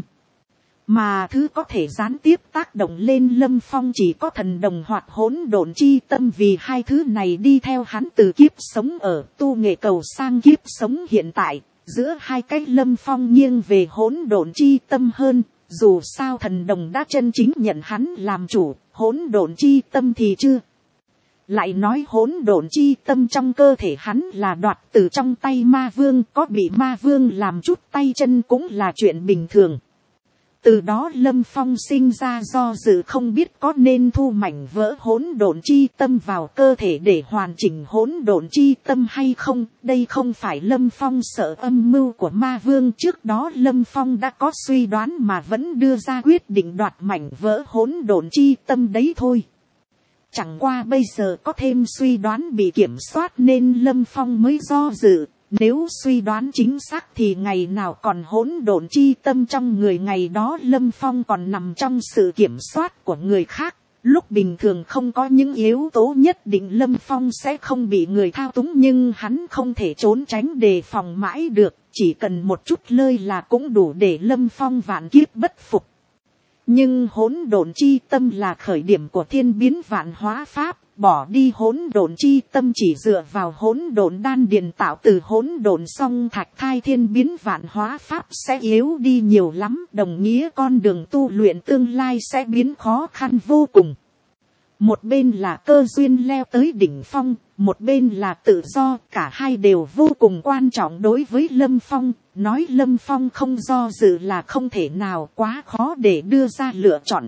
Mà thứ có thể gián tiếp tác động lên Lâm Phong chỉ có thần đồng hoặc hỗn độn chi tâm, vì hai thứ này đi theo hắn từ kiếp sống ở tu nghệ cầu sang kiếp sống hiện tại. Giữa hai cái Lâm Phong nghiêng về hỗn độn chi tâm hơn, dù sao thần đồng đã chân chính nhận hắn làm chủ, hỗn độn chi tâm thì chưa. Lại nói hỗn độn chi tâm trong cơ thể hắn là đoạt từ trong tay ma vương, có bị ma vương làm chút tay chân cũng là chuyện bình thường. Từ đó Lâm Phong sinh ra do dự không biết có nên thu mảnh vỡ hỗn độn chi tâm vào cơ thể để hoàn chỉnh hỗn độn chi tâm hay không. Đây không phải Lâm Phong sợ âm mưu của ma vương, trước đó Lâm Phong đã có suy đoán mà vẫn đưa ra quyết định đoạt mảnh vỡ hỗn độn chi tâm đấy thôi. Chẳng qua bây giờ có thêm suy đoán bị kiểm soát nên Lâm Phong mới do dự. Nếu suy đoán chính xác thì ngày nào còn hỗn độn chi tâm trong người, ngày đó Lâm Phong còn nằm trong sự kiểm soát của người khác. Lúc bình thường không có những yếu tố nhất định Lâm Phong sẽ không bị người thao túng, nhưng hắn không thể trốn tránh đề phòng mãi được. Chỉ cần một chút lơi là cũng đủ để Lâm Phong vạn kiếp bất phục. Nhưng hỗn độn chi tâm là khởi điểm của thiên biến vạn hóa pháp. bỏ đi hỗn độn chi tâm, chỉ dựa vào hỗn độn đan điền tạo từ hỗn độn song thạch thai thiên biến vạn hóa pháp sẽ yếu đi nhiều lắm, đồng nghĩa con đường tu luyện tương lai sẽ biến khó khăn vô cùng. Một bên là cơ duyên leo tới đỉnh phong, một bên là tự do, cả hai đều vô cùng quan trọng đối với Lâm Phong. Nói Lâm Phong không do dự là không thể nào, quá khó để đưa ra lựa chọn.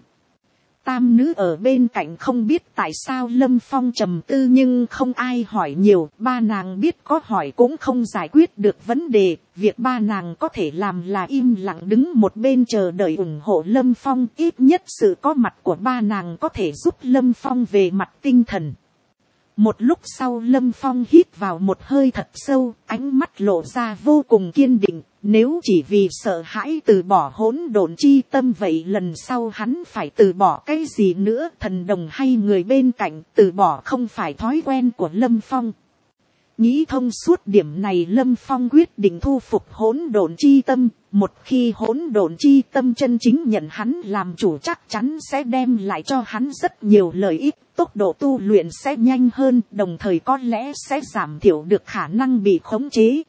Tam nữ ở bên cạnh không biết tại sao Lâm Phong trầm tư, nhưng không ai hỏi nhiều, ba nàng biết có hỏi cũng không giải quyết được vấn đề. Việc ba nàng có thể làm là im lặng đứng một bên chờ đợi ủng hộ Lâm Phong, ít nhất sự có mặt của ba nàng có thể giúp Lâm Phong về mặt tinh thần. Một lúc sau Lâm Phong hít vào một hơi thật sâu, ánh mắt lộ ra vô cùng kiên định. Nếu chỉ vì sợ hãi từ bỏ hỗn độn chi tâm, vậy lần sau hắn phải từ bỏ cái gì nữa? Thần đồng hay người bên cạnh, từ bỏ không phải thói quen của Lâm Phong. Nghĩ thông suốt điểm này, Lâm Phong quyết định thu phục hỗn độn chi tâm. Một khi hỗn độn chi tâm chân chính nhận hắn làm chủ, chắc chắn sẽ đem lại cho hắn rất nhiều lợi ích. Tốc độ tu luyện sẽ nhanh hơn, đồng thời có lẽ sẽ giảm thiểu được khả năng bị khống chế.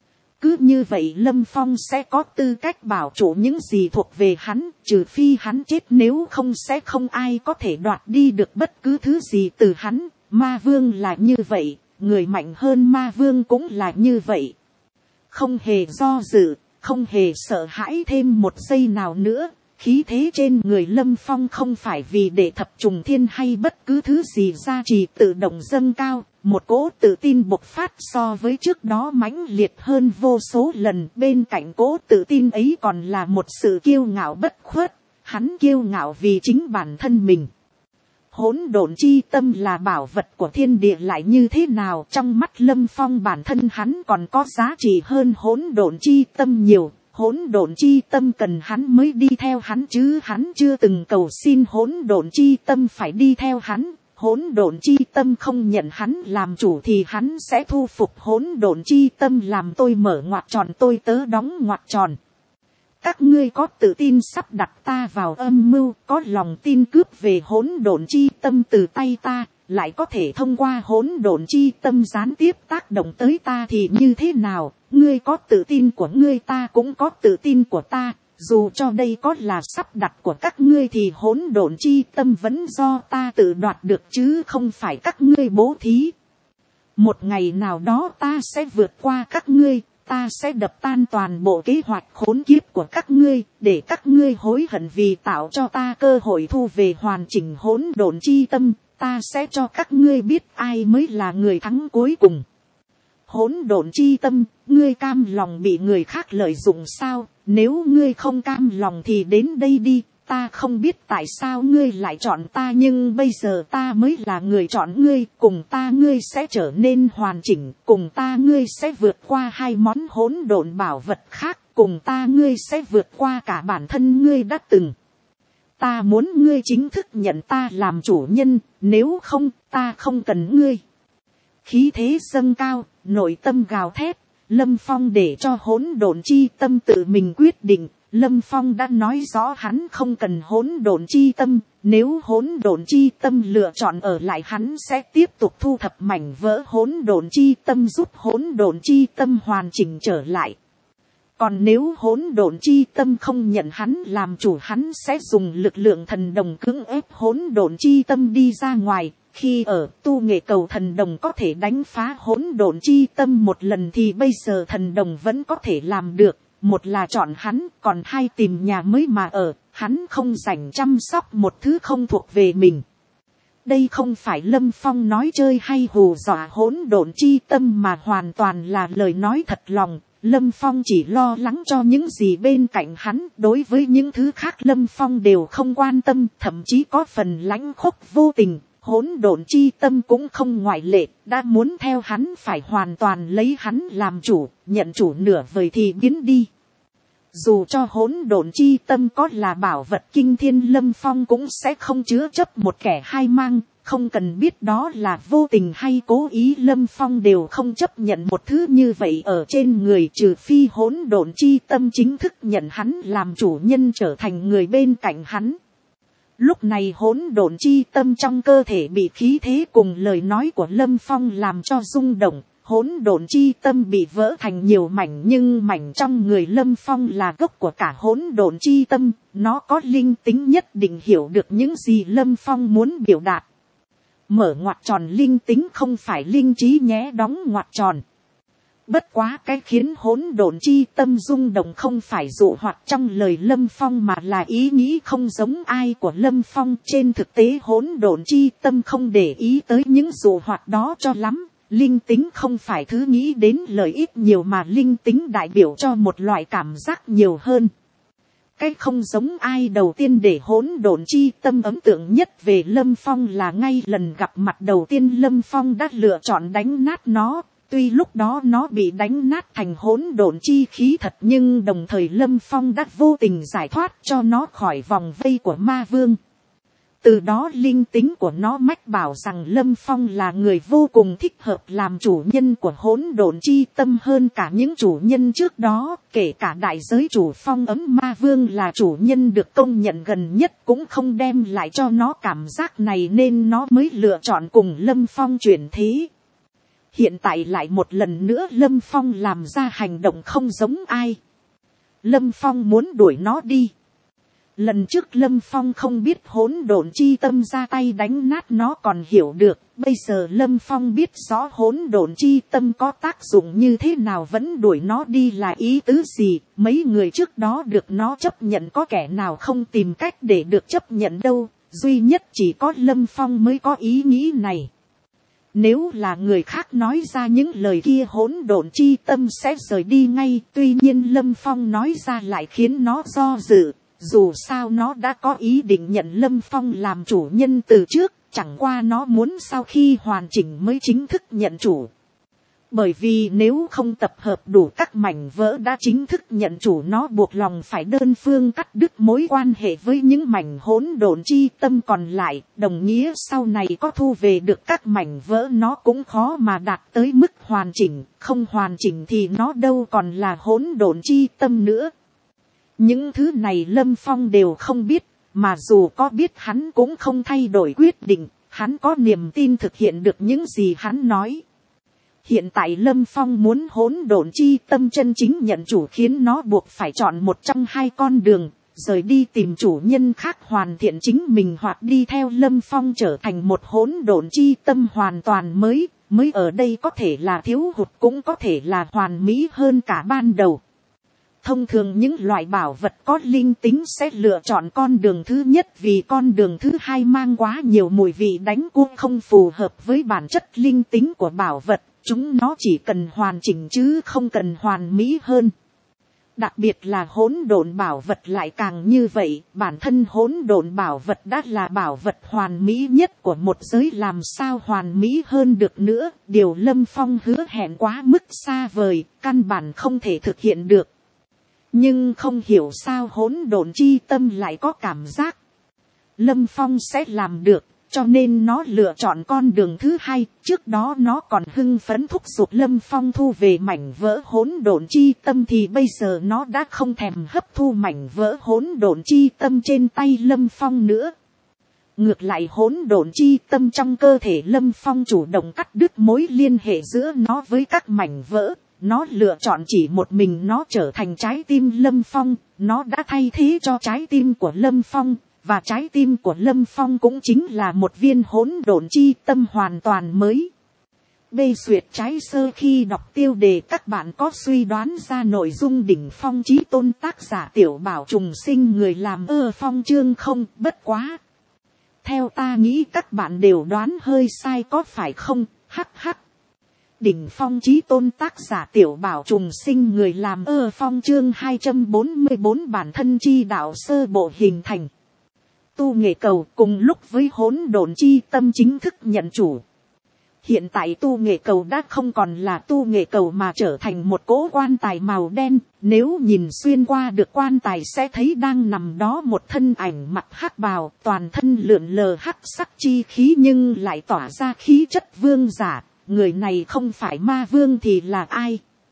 Cứ như vậy Lâm Phong sẽ có tư cách bảo chủ những gì thuộc về hắn, trừ phi hắn chết, nếu không sẽ không ai có thể đoạt đi được bất cứ thứ gì từ hắn. Ma vương là như vậy, người mạnh hơn ma vương cũng là như vậy. Không hề do dự, không hề sợ hãi thêm một giây nào nữa. Khí thế trên người Lâm Phong không phải vì để thập trùng thiên hay bất cứ thứ gì gia trì, tự động dâng cao. Một cỗ tự tin bộc phát so với trước đó mãnh liệt hơn vô số lần. Bên cạnh cỗ tự tin ấy còn là một sự kiêu ngạo bất khuất. Hắn kiêu ngạo vì chính bản thân mình. Hỗn độn chi tâm là bảo vật của thiên địa lại như thế nào? Trong mắt Lâm Phong bản thân hắn còn có giá trị hơn hỗn độn chi tâm nhiều. Hỗn độn chi tâm cần hắn mới đi theo hắn, chứ hắn chưa từng cầu xin hỗn độn chi tâm phải đi theo hắn. Hỗn độn chi tâm không nhận hắn làm chủ thì hắn sẽ thu phục hỗn độn chi tâm, làm tôi mở ngoặc tròn tôi tớ đóng ngoặc tròn. Các ngươi có tự tin sắp đặt ta vào âm mưu, có lòng tin cướp về hỗn độn chi tâm từ tay ta, lại có thể thông qua hỗn độn chi tâm gián tiếp tác động tới ta thì như thế nào? Ngươi có tự tin của ngươi, ta cũng có tự tin của ta. Dù cho đây có là sắp đặt của các ngươi thì hỗn độn chi tâm vẫn do ta tự đoạt được, chứ không phải các ngươi bố thí. Một ngày nào đó ta sẽ vượt qua các ngươi, ta sẽ đập tan toàn bộ kế hoạch khốn kiếp của các ngươi, để các ngươi hối hận vì tạo cho ta cơ hội thu về hoàn chỉnh hỗn độn chi tâm. Ta sẽ cho các ngươi biết ai mới là người thắng cuối cùng. Hỗn độn chi tâm, ngươi cam lòng bị người khác lợi dụng sao? Nếu ngươi không cam lòng thì đến đây đi. Ta không biết tại sao ngươi lại chọn ta, nhưng bây giờ ta mới là người chọn ngươi. Cùng ta ngươi sẽ trở nên hoàn chỉnh, cùng ta ngươi sẽ vượt qua hai món hỗn độn bảo vật khác, cùng ta ngươi sẽ vượt qua cả bản thân ngươi đã từng. Ta muốn ngươi chính thức nhận ta làm chủ nhân, nếu không ta không cần ngươi. Khí thế dâng cao, nội tâm gào thét. Lâm Phong để cho hỗn độn chi tâm tự mình quyết định. Lâm Phong đã nói rõ hắn không cần hỗn độn chi tâm. Nếu hỗn độn chi tâm lựa chọn ở lại, hắn sẽ tiếp tục thu thập mảnh vỡ hỗn độn chi tâm, giúp hỗn độn chi tâm hoàn chỉnh trở lại. Còn nếu hỗn độn chi tâm không nhận hắn làm chủ, hắn sẽ dùng lực lượng thần đồng cưỡng ép hỗn độn chi tâm đi ra ngoài. Khi ở tu nghệ cầu thần đồng có thể đánh phá hỗn độn chi tâm một lần thì bây giờ thần đồng vẫn có thể làm được. Một là chọn hắn, còn hai tìm nhà mới mà ở. Hắn không rảnh chăm sóc một thứ không thuộc về mình. Đây không phải Lâm Phong nói chơi hay hù dọa hỗn độn chi tâm, mà hoàn toàn là lời nói thật lòng. Lâm Phong chỉ lo lắng cho những gì bên cạnh hắn, đối với những thứ khác Lâm Phong đều không quan tâm, thậm chí có phần lãnh khốc vô tình. Hỗn độn chi tâm cũng không ngoại lệ, đã muốn theo hắn phải hoàn toàn lấy hắn làm chủ, nhận chủ nửa vời thì biến đi. Dù cho hỗn độn chi tâm có là bảo vật kinh thiên, Lâm Phong cũng sẽ không chứa chấp một kẻ hai mang. Không cần biết đó là vô tình hay cố ý, Lâm Phong đều không chấp nhận một thứ như vậy ở trên người, trừ phi hỗn độn chi tâm chính thức nhận hắn làm chủ nhân, trở thành người bên cạnh hắn. Lúc này hỗn độn chi tâm trong cơ thể bị khí thế cùng lời nói của Lâm Phong làm cho rung động, hỗn độn chi tâm bị vỡ thành nhiều mảnh, nhưng mảnh trong người Lâm Phong là gốc của cả hỗn độn chi tâm, nó có linh tính nhất định hiểu được những gì Lâm Phong muốn biểu đạt. Mở ngoặc tròn linh tính không phải linh trí nhé, đóng ngoặc tròn. Bất quá cái khiến hỗn độn chi tâm rung động không phải dụ hoặc trong lời Lâm Phong mà là ý nghĩ không giống ai của Lâm Phong. Trên thực tế hỗn độn chi tâm không để ý tới những dụ hoặc đó cho lắm. Linh tính không phải thứ nghĩ đến lợi ích nhiều mà linh tính đại biểu cho một loại cảm giác nhiều hơn. Cái không giống ai đầu tiên để hỗn độn chi tâm ấn tượng nhất về Lâm Phong là ngay lần gặp mặt đầu tiên Lâm Phong đã lựa chọn đánh nát nó. Tuy lúc đó nó bị đánh nát thành hỗn độn chi khí thật, nhưng đồng thời Lâm Phong đã vô tình giải thoát cho nó khỏi vòng vây của ma vương. Từ đó linh tính của nó mách bảo rằng Lâm Phong là người vô cùng thích hợp làm chủ nhân của hỗn độn chi tâm hơn cả những chủ nhân trước đó, kể cả đại giới chủ phong ấm ma vương là chủ nhân được công nhận gần nhất cũng không đem lại cho nó cảm giác này, nên nó mới lựa chọn cùng Lâm Phong chuyển thế. Hiện tại lại một lần nữa Lâm Phong làm ra hành động không giống ai. Lâm Phong muốn đuổi nó đi. Lần trước Lâm Phong không biết hỗn độn chi tâm ra tay đánh nát nó còn hiểu được. Bây giờ Lâm Phong biết rõ hỗn độn chi tâm có tác dụng như thế nào vẫn đuổi nó đi là ý tứ gì. Mấy người trước đó được nó chấp nhận có kẻ nào không tìm cách để được chấp nhận đâu. Duy nhất chỉ có Lâm Phong mới có ý nghĩ này. Nếu là người khác nói ra những lời kia hỗn độn chi tâm sẽ rời đi ngay. Tuy nhiên Lâm Phong nói ra lại khiến nó do dự. Dù sao nó đã có ý định nhận Lâm Phong làm chủ nhân từ trước. Chẳng qua nó muốn sau khi hoàn chỉnh mới chính thức nhận chủ. Bởi vì nếu không tập hợp đủ các mảnh vỡ đã chính thức nhận chủ, nó buộc lòng phải đơn phương cắt đứt mối quan hệ với những mảnh hỗn độn chi tâm còn lại. Đồng nghĩa sau này có thu về được các mảnh vỡ nó cũng khó mà đạt tới mức hoàn chỉnh. Không hoàn chỉnh thì nó đâu còn là hỗn độn chi tâm nữa. Những thứ này Lâm Phong đều không biết. Mà dù có biết hắn cũng không thay đổi quyết định. Hắn có niềm tin thực hiện được những gì hắn nói. Hiện tại Lâm Phong muốn hỗn độn chi tâm chân chính nhận chủ khiến nó buộc phải chọn một trong hai con đường, rời đi tìm chủ nhân khác hoàn thiện chính mình hoặc đi theo Lâm Phong trở thành một hỗn độn chi tâm hoàn toàn mới, mới ở đây có thể là thiếu hụt cũng có thể là hoàn mỹ hơn cả ban đầu. Thông thường những loại bảo vật có linh tính sẽ lựa chọn con đường thứ nhất vì con đường thứ hai mang quá nhiều mùi vị đánh cuông không phù hợp với bản chất linh tính của bảo vật. Chúng nó chỉ cần hoàn chỉnh chứ không cần hoàn mỹ hơn. Đặc biệt là hỗn độn bảo vật lại càng như vậy. Bản thân hỗn độn bảo vật đã là bảo vật hoàn mỹ nhất của một giới, làm sao hoàn mỹ hơn được nữa. Điều Lâm Phong hứa hẹn quá mức xa vời, căn bản không thể thực hiện được. Nhưng không hiểu sao hỗn độn chi tâm lại có cảm giác Lâm Phong sẽ làm được. Cho nên nó lựa chọn con đường thứ hai. Trước đó nó còn hưng phấn thúc giục Lâm Phong thu về mảnh vỡ hỗn độn chi tâm, thì bây giờ nó đã không thèm hấp thu mảnh vỡ hỗn độn chi tâm trên tay Lâm Phong nữa. Ngược lại hỗn độn chi tâm trong cơ thể Lâm Phong chủ động cắt đứt mối liên hệ giữa nó với các mảnh vỡ. Nó lựa chọn chỉ một mình nó trở thành trái tim Lâm Phong. Nó đã thay thế cho trái tim của Lâm Phong. Và trái tim của Lâm Phong cũng chính là một viên hỗn độn chi tâm hoàn toàn mới. Bê duyệt trái sơ khi đọc tiêu đề các bạn có suy đoán ra nội dung đỉnh phong chí tôn tác giả Tiểu Bảo trùng sinh người làm ơ phong chương không? Bất quá. Theo ta nghĩ các bạn đều đoán hơi sai có phải không? Hắc hắc. Đỉnh phong chí tôn tác giả Tiểu Bảo trùng sinh người làm ơ phong chương hai trăm bốn mươi bốn bản thân chi đạo sơ bộ hình thành. Tu nghệ cầu cùng lúc với hỗn độn chi tâm chính thức nhận chủ. Hiện tại tu nghệ cầu đã không còn là tu nghệ cầu mà trở thành một cỗ quan tài màu đen. Nếu nhìn xuyên qua được quan tài sẽ thấy đang nằm đó một thân ảnh mặc hắc bào, toàn thân lượn lờ hắc sắc chi khí nhưng lại tỏa ra khí chất vương giả. Người này không phải ma vương thì là ai?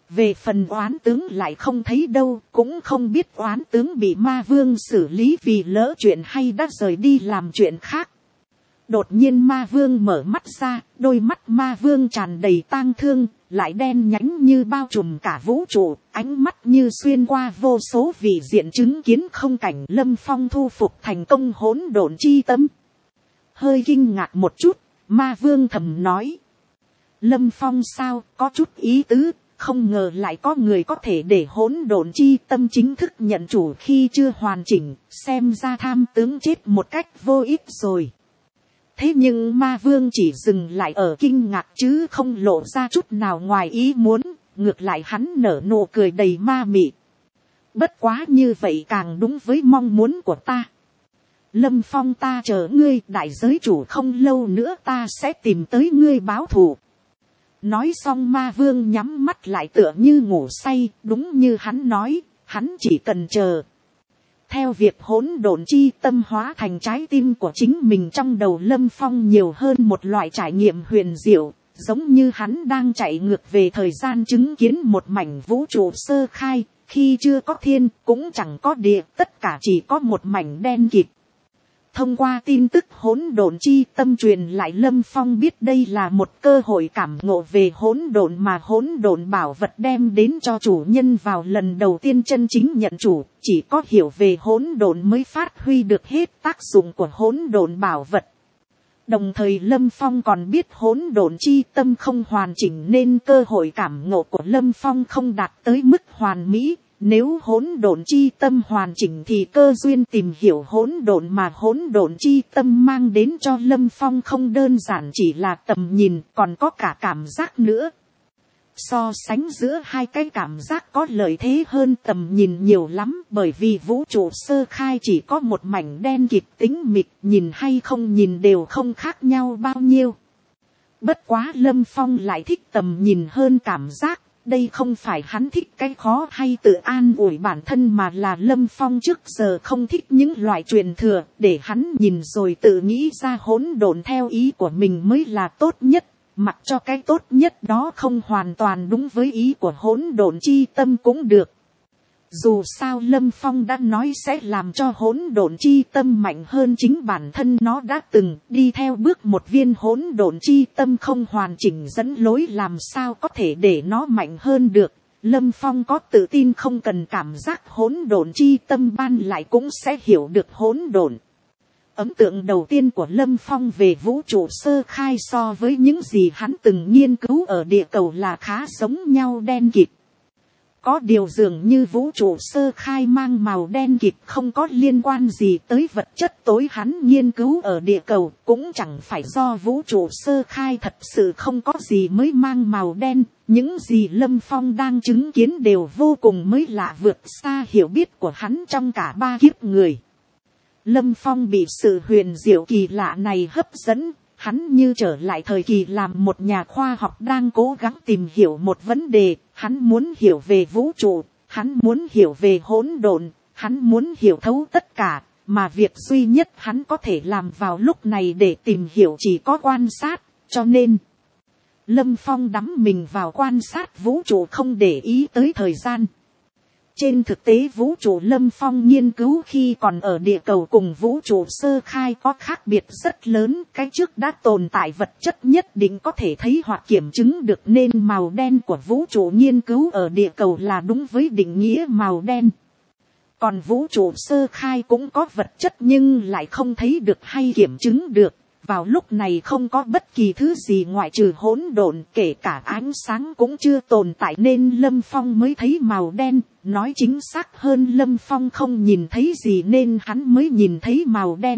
Về phần oán tướng lại không thấy đâu, cũng không biết oán tướng bị ma vương xử lý vì lỡ chuyện hay đã rời đi làm chuyện khác. Đột nhiên ma vương mở mắt ra, đôi mắt ma vương tràn đầy tang thương, lại đen nhánh như bao trùm cả vũ trụ, ánh mắt như xuyên qua vô số vị diện chứng kiến không cảnh Lâm Phong thu phục thành công hỗn độn chi tâm. Hơi kinh ngạc một chút, ma vương thầm nói. Lâm Phong sao, có chút ý tứ, không ngờ lại có người có thể để hỗn độn chi tâm chính thức nhận chủ khi chưa hoàn chỉnh, xem ra tham tướng chết một cách vô ích rồi. Thế nhưng ma vương chỉ dừng lại ở kinh ngạc chứ không lộ ra chút nào ngoài ý muốn, ngược lại hắn nở nụ cười đầy ma mị. Bất quá như vậy càng đúng với mong muốn của ta. Lâm Phong, ta chờ ngươi, đại giới chủ không lâu nữa ta sẽ tìm tới ngươi báo thù. Nói xong ma vương nhắm mắt lại tựa như ngủ say, đúng như hắn nói, hắn chỉ cần chờ. Theo việc hỗn độn chi tâm hóa thành trái tim của chính mình, trong đầu Lâm Phong nhiều hơn một loại trải nghiệm huyền diệu, giống như hắn đang chạy ngược về thời gian chứng kiến một mảnh vũ trụ sơ khai, khi chưa có thiên cũng chẳng có địa, tất cả chỉ có một mảnh đen kịt. Thông qua tin tức hỗn độn chi tâm truyền lại, Lâm Phong biết đây là một cơ hội cảm ngộ về hỗn độn mà hỗn độn bảo vật đem đến cho chủ nhân vào lần đầu tiên chân chính nhận chủ. Chỉ có hiểu về hỗn độn mới phát huy được hết tác dụng của hỗn độn bảo vật. Đồng thời Lâm Phong còn biết hỗn độn chi tâm không hoàn chỉnh nên cơ hội cảm ngộ của Lâm Phong không đạt tới mức hoàn mỹ. Nếu hỗn độn chi tâm hoàn chỉnh thì cơ duyên tìm hiểu hỗn độn mà hỗn độn chi tâm mang đến cho Lâm Phong không đơn giản chỉ là tầm nhìn, còn có cả cảm giác nữa. So sánh giữa hai cái cảm giác có lợi thế hơn tầm nhìn nhiều lắm, bởi vì vũ trụ sơ khai chỉ có một mảnh đen kịt tĩnh mịch, nhìn hay không nhìn đều không khác nhau bao nhiêu. Bất quá Lâm Phong lại thích tầm nhìn hơn cảm giác. Đây không phải hắn thích cái khó hay tự an ủi bản thân, mà là Lâm Phong trước giờ không thích những loại truyền thừa, để hắn nhìn rồi tự nghĩ ra hỗn độn theo ý của mình mới là tốt nhất, mặc cho cái tốt nhất đó không hoàn toàn đúng với ý của hỗn độn chi tâm cũng được. Dù sao Lâm Phong đã nói sẽ làm cho hỗn độn chi tâm mạnh hơn chính bản thân nó đã từng đi theo bước một viên hỗn độn chi tâm không hoàn chỉnh dẫn lối, làm sao có thể để nó mạnh hơn được. Lâm Phong có tự tin không cần cảm giác hỗn độn chi tâm ban lại cũng sẽ hiểu được hỗn độn. Ấn tượng đầu tiên của Lâm Phong về vũ trụ sơ khai so với những gì hắn từng nghiên cứu ở địa cầu là khá giống nhau, đen kịt. Có điều dường như vũ trụ sơ khai mang màu đen kịt không có liên quan gì tới vật chất tối hắn nghiên cứu ở địa cầu, cũng chẳng phải do vũ trụ sơ khai thật sự không có gì mới mang màu đen, những gì Lâm Phong đang chứng kiến đều vô cùng mới lạ, vượt xa hiểu biết của hắn trong cả ba kiếp người. Lâm Phong bị sự huyền diệu kỳ lạ này hấp dẫn. Hắn như trở lại thời kỳ làm một nhà khoa học đang cố gắng tìm hiểu một vấn đề, hắn muốn hiểu về vũ trụ, hắn muốn hiểu về hỗn độn, hắn muốn hiểu thấu tất cả, mà việc duy nhất hắn có thể làm vào lúc này để tìm hiểu chỉ có quan sát, cho nên Lâm Phong đắm mình vào quan sát vũ trụ không để ý tới thời gian. Trên thực tế vũ trụ Lâm Phong nghiên cứu khi còn ở địa cầu cùng vũ trụ sơ khai có khác biệt rất lớn. Cái trước đã tồn tại vật chất nhất định có thể thấy hoặc kiểm chứng được, nên màu đen của vũ trụ nghiên cứu ở địa cầu là đúng với định nghĩa màu đen. Còn vũ trụ sơ khai cũng có vật chất nhưng lại không thấy được hay kiểm chứng được. Vào lúc này không có bất kỳ thứ gì ngoại trừ hỗn độn, kể cả ánh sáng cũng chưa tồn tại, nên Lâm Phong mới thấy màu đen. Nói chính xác hơn, Lâm Phong không nhìn thấy gì nên hắn mới nhìn thấy màu đen.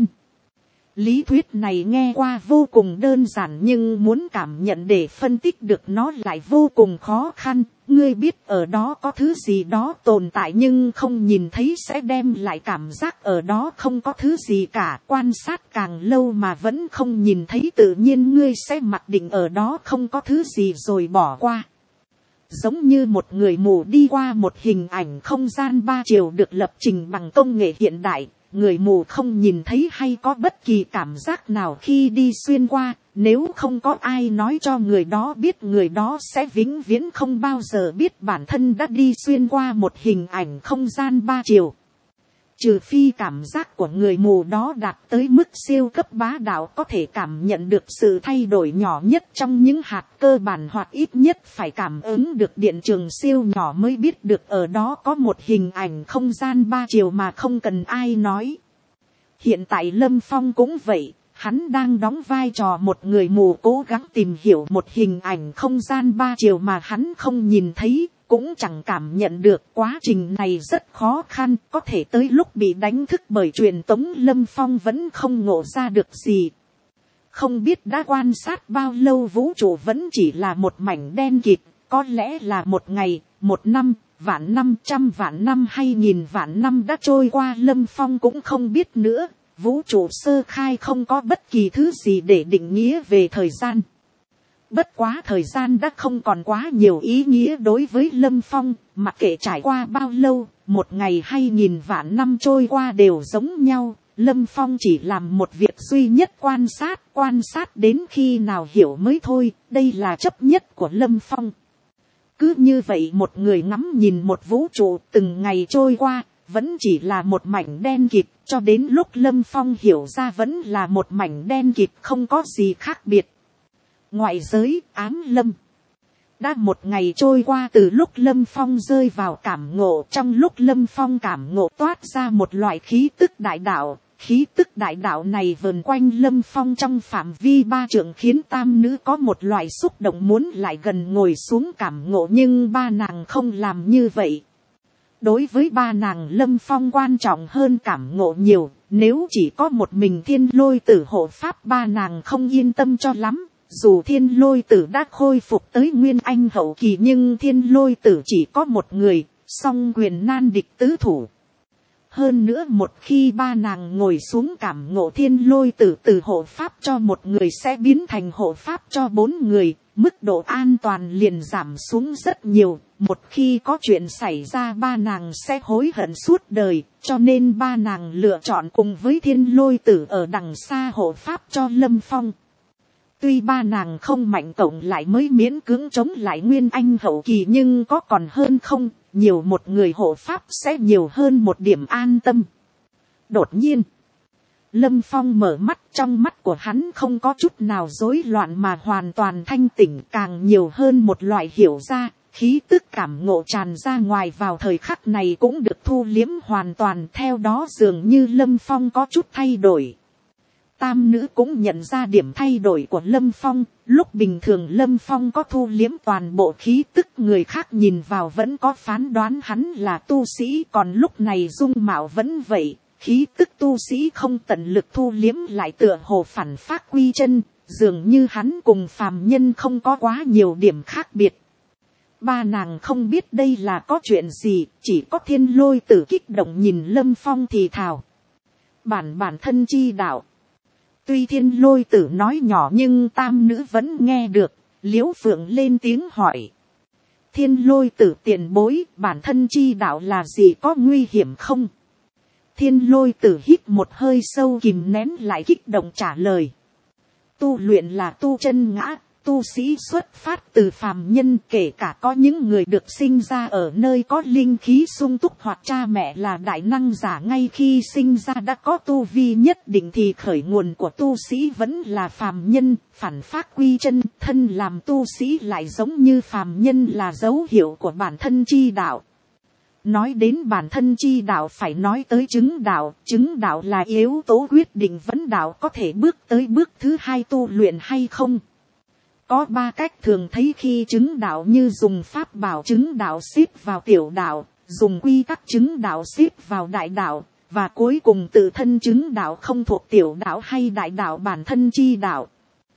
Lý thuyết này nghe qua vô cùng đơn giản, nhưng muốn cảm nhận để phân tích được nó lại vô cùng khó khăn. Ngươi biết ở đó có thứ gì đó tồn tại nhưng không nhìn thấy sẽ đem lại cảm giác ở đó không có thứ gì cả. Quan sát càng lâu mà vẫn không nhìn thấy, tự nhiên ngươi sẽ mặc định ở đó không có thứ gì rồi bỏ qua. Giống như một người mù đi qua một hình ảnh không gian ba chiều được lập trình bằng công nghệ hiện đại. Người mù không nhìn thấy hay có bất kỳ cảm giác nào khi đi xuyên qua, Nếu không có ai nói cho người đó biết, người đó sẽ vĩnh viễn không bao giờ biết bản thân đã đi xuyên qua một hình ảnh không gian ba chiều. Trừ phi cảm giác của người mù đó đạt tới mức siêu cấp bá đạo, có thể cảm nhận được sự thay đổi nhỏ nhất trong những hạt cơ bản, hoặc ít nhất phải cảm ứng được điện trường siêu nhỏ mới biết được ở đó có một hình ảnh không gian ba chiều mà không cần ai nói. Hiện tại Lâm Phong cũng vậy, hắn đang đóng vai trò một người mù cố gắng tìm hiểu một hình ảnh không gian ba chiều mà hắn không nhìn thấy, cũng chẳng cảm nhận được. Quá trình này rất khó khăn, có thể tới lúc bị đánh thức bởi truyền tống Lâm Phong vẫn không ngộ ra được gì. Không biết đã quan sát bao lâu vũ trụ vẫn chỉ là một mảnh đen kịt, có lẽ là một ngày, một năm, vạn năm, trăm vạn năm hay nghìn vạn năm đã trôi qua, Lâm Phong cũng không biết nữa. Vũ trụ sơ khai không có bất kỳ thứ gì để định nghĩa về thời gian. Bất quá thời gian đã không còn quá nhiều ý nghĩa đối với Lâm Phong, mặc kệ trải qua bao lâu, một ngày hay nghìn vạn năm trôi qua đều giống nhau. Lâm Phong chỉ làm một việc duy nhất, quan sát, quan sát đến khi nào hiểu mới thôi, đây là chấp nhất của Lâm Phong. Cứ như vậy một người ngắm nhìn một vũ trụ từng ngày trôi qua, vẫn chỉ là một mảnh đen kịt, cho đến lúc Lâm Phong hiểu ra vẫn là một mảnh đen kịt, không có gì khác biệt. Ngoại giới, ám lâm. Đã một ngày trôi qua từ lúc Lâm Phong rơi vào cảm ngộ, trong lúc Lâm Phong cảm ngộ toát ra một loại khí tức đại đạo. Khí tức đại đạo này vờn quanh Lâm Phong trong phạm vi ba trượng, khiến tam nữ có một loại xúc động muốn lại gần ngồi xuống cảm ngộ, nhưng ba nàng không làm như vậy. Đối với ba nàng Lâm Phong quan trọng hơn cảm ngộ nhiều, nếu chỉ có một mình Thiên Lôi Tử hộ pháp ba nàng không yên tâm cho lắm. Dù Thiên Lôi Tử đã khôi phục tới Nguyên Anh hậu kỳ, nhưng Thiên Lôi Tử chỉ có một người, song quyền nan địch tứ thủ. Hơn nữa một khi ba nàng ngồi xuống cảm ngộ Thiên Lôi Tử từ hộ pháp cho một người sẽ biến thành hộ pháp cho bốn người, mức độ an toàn liền giảm xuống rất nhiều. Một khi có chuyện xảy ra ba nàng sẽ hối hận suốt đời, cho nên ba nàng lựa chọn cùng với Thiên Lôi Tử ở đằng xa hộ pháp cho Lâm Phong. Tuy ba nàng không mạnh cộng lại mới miễn cưỡng chống lại Nguyên Anh hậu kỳ, nhưng có còn hơn không, nhiều một người hộ pháp sẽ nhiều hơn một điểm an tâm. Đột nhiên, Lâm Phong mở mắt, trong mắt của hắn không có chút nào rối loạn mà hoàn toàn thanh tỉnh, càng nhiều hơn một loại hiểu ra, khí tức cảm ngộ tràn ra ngoài vào thời khắc này cũng được thu liếm hoàn toàn, theo đó dường như Lâm Phong có chút thay đổi. Tam nữ cũng nhận ra điểm thay đổi của Lâm Phong, lúc bình thường Lâm Phong có thu liếm toàn bộ khí tức, người khác nhìn vào vẫn có phán đoán hắn là tu sĩ, còn lúc này dung mạo vẫn vậy, khí tức tu sĩ không tận lực thu liếm lại tựa hồ phản phát quy chân, dường như hắn cùng phàm nhân không có quá nhiều điểm khác biệt. Ba nàng không biết đây là có chuyện gì, chỉ có Thiên Lôi Tử kích động nhìn Lâm Phong thì thào. Bản bản thân chi đạo. Tuy Thiên Lôi Tử nói nhỏ nhưng tam nữ vẫn nghe được, Liễu Phượng lên tiếng hỏi. Thiên Lôi Tử tiền bối, bản thân chi đạo là gì, có nguy hiểm không? Thiên Lôi Tử hít một hơi sâu kìm nén lại kích động trả lời. Tu luyện là tu chân ngã, tu sĩ xuất phát từ phàm nhân, kể cả có những người được sinh ra ở nơi có linh khí sung túc hoặc cha mẹ là đại năng giả ngay khi sinh ra đã có tu vi nhất định, thì khởi nguồn của tu sĩ vẫn là phàm nhân, phản phát quy chân, thân làm tu sĩ lại giống như phàm nhân là dấu hiệu của bản thân chi đạo. Nói đến bản thân chi đạo phải nói tới chứng đạo, chứng đạo là yếu tố quyết định vấn đạo có thể bước tới bước thứ hai tu luyện hay không. Có ba cách thường thấy khi chứng đạo, như dùng pháp bảo chứng đạo xếp vào tiểu đạo, dùng quy tắc chứng đạo xếp vào đại đạo, và cuối cùng tự thân chứng đạo không thuộc tiểu đạo hay đại đạo, bản thân chi đạo.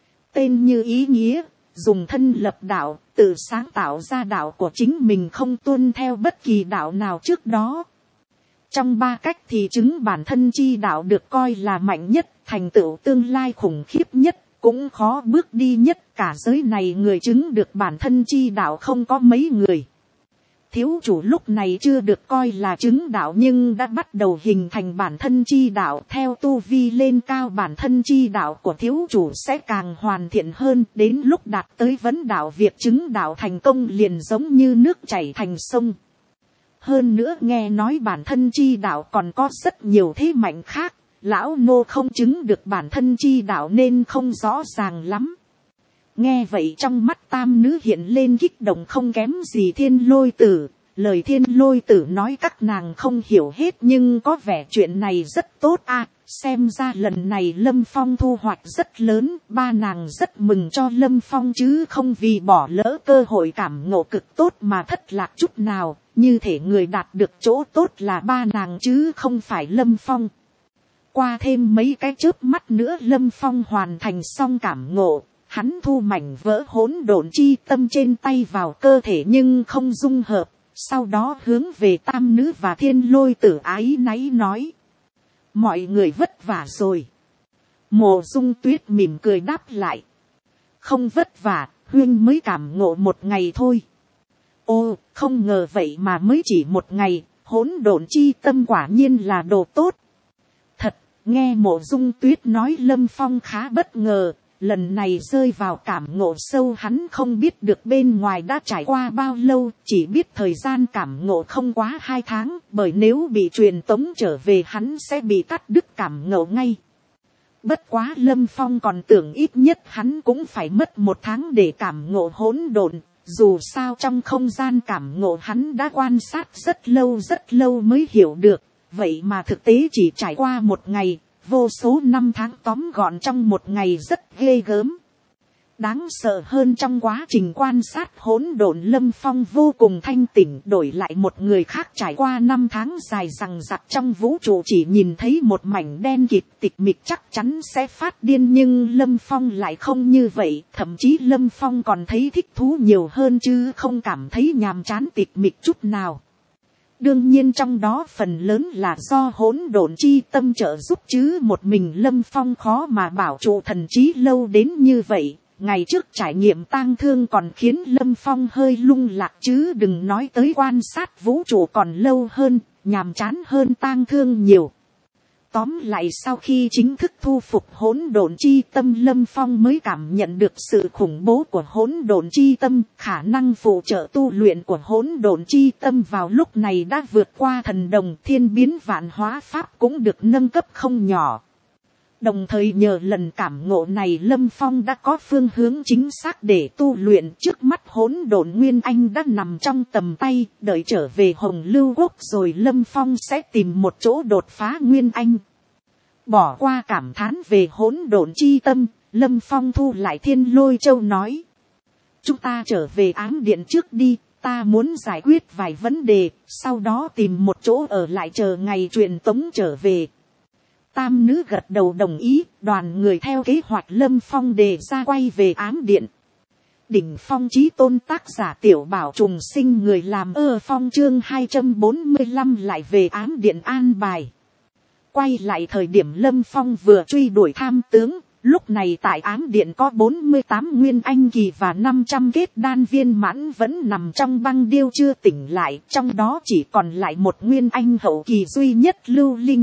Tên như ý nghĩa, dùng thân lập đạo, tự sáng tạo ra đạo của chính mình, không tuân theo bất kỳ đạo nào trước đó. Trong ba cách thì chứng bản thân chi đạo được coi là mạnh nhất, thành tựu tương lai khủng khiếp nhất, cũng khó bước đi nhất. Cả giới này người chứng được bản thân chi đạo không có mấy người. Thiếu chủ lúc này chưa được coi là chứng đạo nhưng đã bắt đầu hình thành bản thân chi đạo. Theo tu vi lên cao, bản thân chi đạo của thiếu chủ sẽ càng hoàn thiện hơn. Đến lúc đạt tới vấn đạo, việc chứng đạo thành công liền giống như nước chảy thành sông. Hơn nữa nghe nói bản thân chi đạo còn có rất nhiều thế mạnh khác. Lão nô không chứng được bản thân chi đạo nên không rõ ràng lắm. Nghe vậy trong mắt tam nữ hiện lên kích động không kém gì Thiên Lôi Tử. Lời Thiên Lôi Tử nói các nàng không hiểu hết nhưng có vẻ chuyện này rất tốt à. Xem ra lần này Lâm Phong thu hoạch rất lớn, ba nàng rất mừng cho Lâm Phong chứ không vì bỏ lỡ cơ hội cảm ngộ cực tốt mà thất lạc chút nào. Như thể người đạt được chỗ tốt là ba nàng chứ không phải Lâm Phong. Qua thêm mấy cái chớp mắt nữa Lâm Phong hoàn thành xong cảm ngộ. Hắn thu mảnh vỡ hỗn độn chi tâm trên tay vào cơ thể nhưng không dung hợp. Sau đó hướng về tam nữ và Thiên Lôi Tử ái náy nói. Mọi người vất vả rồi. Mộ Dung Tuyết mỉm cười đáp lại. Không vất vả, huynh mới cảm ngộ một ngày thôi. Ô, không ngờ vậy mà mới chỉ một ngày, hỗn độn chi tâm quả nhiên là đồ tốt. Thật, nghe Mộ Dung Tuyết nói Lâm Phong khá bất ngờ. Lần này rơi vào cảm ngộ sâu, hắn không biết được bên ngoài đã trải qua bao lâu, chỉ biết thời gian cảm ngộ không quá hai tháng, bởi nếu bị truyền tống trở về hắn sẽ bị cắt đứt cảm ngộ ngay. Bất quá Lâm Phong còn tưởng ít nhất hắn cũng phải mất một tháng để cảm ngộ hỗn độn, dù sao trong không gian cảm ngộ hắn đã quan sát rất lâu rất lâu mới hiểu được, vậy mà thực tế chỉ trải qua một ngày. Vô số năm tháng tóm gọn trong một ngày rất ghê gớm. Đáng sợ hơn trong quá trình quan sát hỗn độn Lâm Phong vô cùng thanh tỉnh, đổi lại một người khác trải qua năm tháng dài dằng dặc trong vũ trụ chỉ nhìn thấy một mảnh đen kịt tịch mịch chắc chắn sẽ phát điên, nhưng Lâm Phong lại không như vậy, thậm chí Lâm Phong còn thấy thích thú nhiều hơn chứ không cảm thấy nhàm chán tịch mịch chút nào. Đương nhiên trong đó phần lớn là do hỗn độn chi tâm trợ giúp chứ một mình Lâm Phong khó mà bảo trụ thần trí lâu đến như vậy. Ngày trước trải nghiệm tang thương còn khiến Lâm Phong hơi lung lạc chứ đừng nói tới quan sát vũ trụ còn lâu hơn, nhàm chán hơn tang thương nhiều. Tóm lại sau khi chính thức thu phục hỗn độn chi tâm, Lâm Phong mới cảm nhận được sự khủng bố của hỗn độn chi tâm, khả năng phụ trợ tu luyện của hỗn độn chi tâm vào lúc này đã vượt qua thần đồng, thiên biến vạn hóa pháp cũng được nâng cấp không nhỏ. Đồng thời nhờ lần cảm ngộ này Lâm Phong đã có phương hướng chính xác để tu luyện, trước mắt hỗn độn nguyên anh đã nằm trong tầm tay, đợi trở về Hồng Lưu Quốc rồi Lâm Phong sẽ tìm một chỗ đột phá nguyên anh. Bỏ qua cảm thán về hỗn độn chi tâm, Lâm Phong thu lại Thiên Lôi Châu nói. Chúng ta trở về ám điện trước đi, ta muốn giải quyết vài vấn đề, sau đó tìm một chỗ ở lại chờ ngày truyền tống trở về. Tam nữ gật đầu đồng ý, đoàn người theo kế hoạch Lâm Phong đề ra quay về ám điện. Đỉnh phong chí tôn tác giả Tiểu Bảo trùng sinh người làm ơ phong chương hai trăm bốn mươi lăm lại về ám điện an bài. Quay lại thời điểm Lâm Phong vừa truy đuổi tham tướng, lúc này tại ám điện có bốn mươi tám nguyên anh kỳ và năm trăm kết đan viên mãn vẫn nằm trong băng điêu chưa tỉnh lại, trong đó chỉ còn lại một nguyên anh hậu kỳ duy nhất Lưu Linh.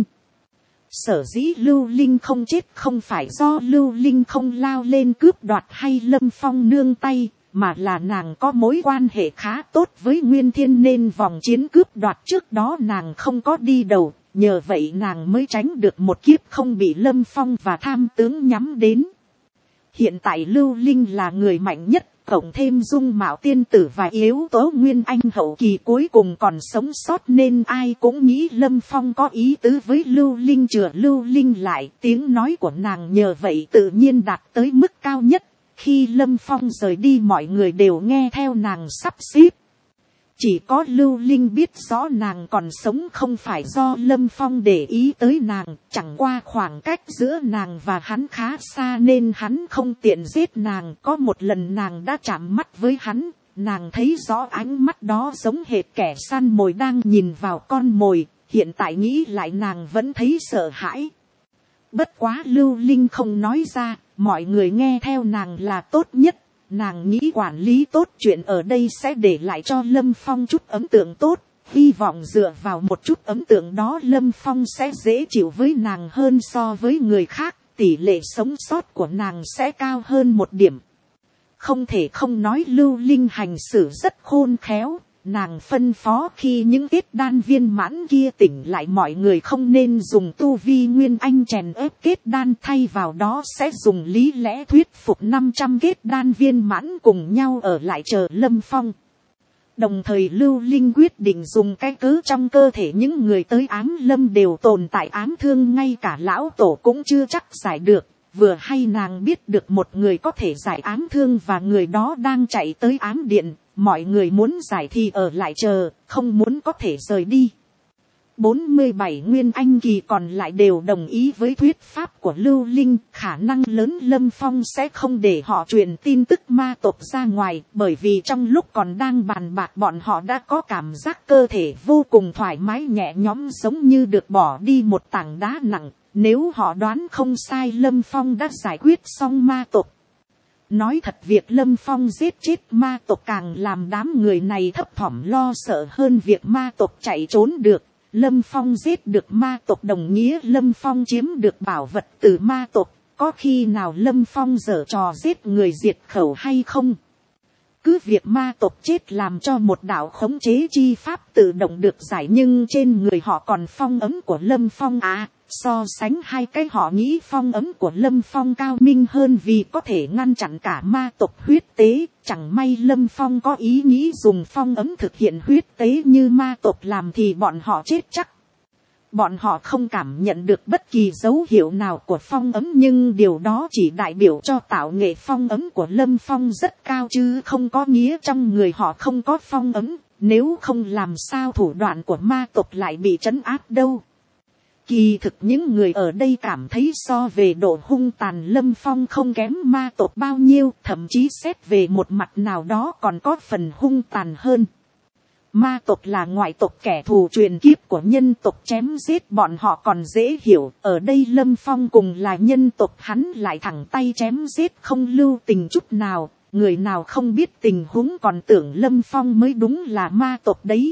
Sở dĩ Lưu Linh không chết không phải do Lưu Linh không lao lên cướp đoạt hay Lâm Phong nương tay, mà là nàng có mối quan hệ khá tốt với Nguyên Thiên nên vòng chiến cướp đoạt trước đó nàng không có đi đầu, nhờ vậy nàng mới tránh được một kiếp không bị Lâm Phong và tham tướng nhắm đến. Hiện tại Lưu Linh là người mạnh nhất, cộng thêm dung mạo tiên tử và yếu tố nguyên anh hậu kỳ cuối cùng còn sống sót nên ai cũng nghĩ Lâm Phong có ý tứ với Lưu Linh chừa Lưu Linh lại. Tiếng nói của nàng nhờ vậy tự nhiên đạt tới mức cao nhất. Khi Lâm Phong rời đi mọi người đều nghe theo nàng sắp xếp. Chỉ có Lưu Linh biết rõ nàng còn sống không phải do Lâm Phong để ý tới nàng, chẳng qua khoảng cách giữa nàng và hắn khá xa nên hắn không tiện giết nàng. Có một lần nàng đã chạm mắt với hắn, nàng thấy rõ ánh mắt đó giống hệt kẻ săn mồi đang nhìn vào con mồi, hiện tại nghĩ lại nàng vẫn thấy sợ hãi. Bất quá Lưu Linh không nói ra, mọi người nghe theo nàng là tốt nhất. nàng nghĩ quản lý tốt chuyện ở đây sẽ để lại cho Lâm Phong chút ấn tượng tốt, hy vọng dựa vào một chút ấn tượng đó Lâm Phong sẽ dễ chịu với nàng hơn so với người khác, tỷ lệ sống sót của nàng sẽ cao hơn một điểm. Không thể không nói Lưu Linh hành xử rất khôn khéo, nàng phân phó khi những kết đan viên mãn kia tỉnh lại mọi người không nên dùng tu vi nguyên anh chèn ép kết đan, thay vào đó sẽ dùng lý lẽ thuyết phục năm trăm kết đan viên mãn cùng nhau ở lại chờ Lâm Phong. Đồng thời Lưu Linh quyết định dùng cái cớ trong cơ thể những người tới ám lâm đều tồn tại ám thương, ngay cả lão tổ cũng chưa chắc giải được. Vừa hay nàng biết được một người có thể giải ám thương và người đó đang chạy tới ám điện. Mọi người muốn giải thì ở lại chờ, không muốn có thể rời đi. bốn mươi bảy nguyên anh kỳ còn lại đều đồng ý với thuyết pháp của Lưu Linh. Khả năng lớn Lâm Phong sẽ không để họ truyền tin tức ma tộc ra ngoài, bởi vì trong lúc còn đang bàn bạc bọn họ đã có cảm giác cơ thể vô cùng thoải mái nhẹ nhõm, giống như được bỏ đi một tảng đá nặng. Nếu họ đoán không sai, Lâm Phong đã giải quyết xong ma tộc. Nói thật, việc Lâm Phong giết chết ma tộc càng làm đám người này thấp thỏm lo sợ hơn việc ma tộc chạy trốn được. Lâm Phong giết được ma tộc đồng nghĩa Lâm Phong chiếm được bảo vật từ ma tộc. Có khi nào Lâm Phong giở trò giết người diệt khẩu hay không? Cứ việc ma tộc chết làm cho một đạo khống chế chi pháp tự động được giải, nhưng trên người họ còn phong ấn của Lâm Phong à. So sánh hai cái, họ nghĩ phong ấn của Lâm Phong cao minh hơn vì có thể ngăn chặn cả ma tộc huyết tế. Chẳng may Lâm Phong có ý nghĩ dùng phong ấn thực hiện huyết tế như ma tộc làm thì bọn họ chết chắc. Bọn họ không cảm nhận được bất kỳ dấu hiệu nào của phong ấn, nhưng điều đó chỉ đại biểu cho tạo nghệ phong ấn của Lâm Phong rất cao chứ không có nghĩa trong người họ không có phong ấn. Nếu không làm sao thủ đoạn của ma tộc lại bị trấn áp đâu. Kỳ thực những người ở đây cảm thấy so về độ hung tàn Lâm Phong không kém ma tộc bao nhiêu, thậm chí xét về một mặt nào đó còn có phần hung tàn hơn. Ma tộc là ngoại tộc kẻ thù truyền kiếp của nhân tộc, chém giết bọn họ còn dễ hiểu, ở đây Lâm Phong cùng là nhân tộc, hắn lại thẳng tay chém giết không lưu tình chút nào, người nào không biết tình huống còn tưởng Lâm Phong mới đúng là ma tộc đấy.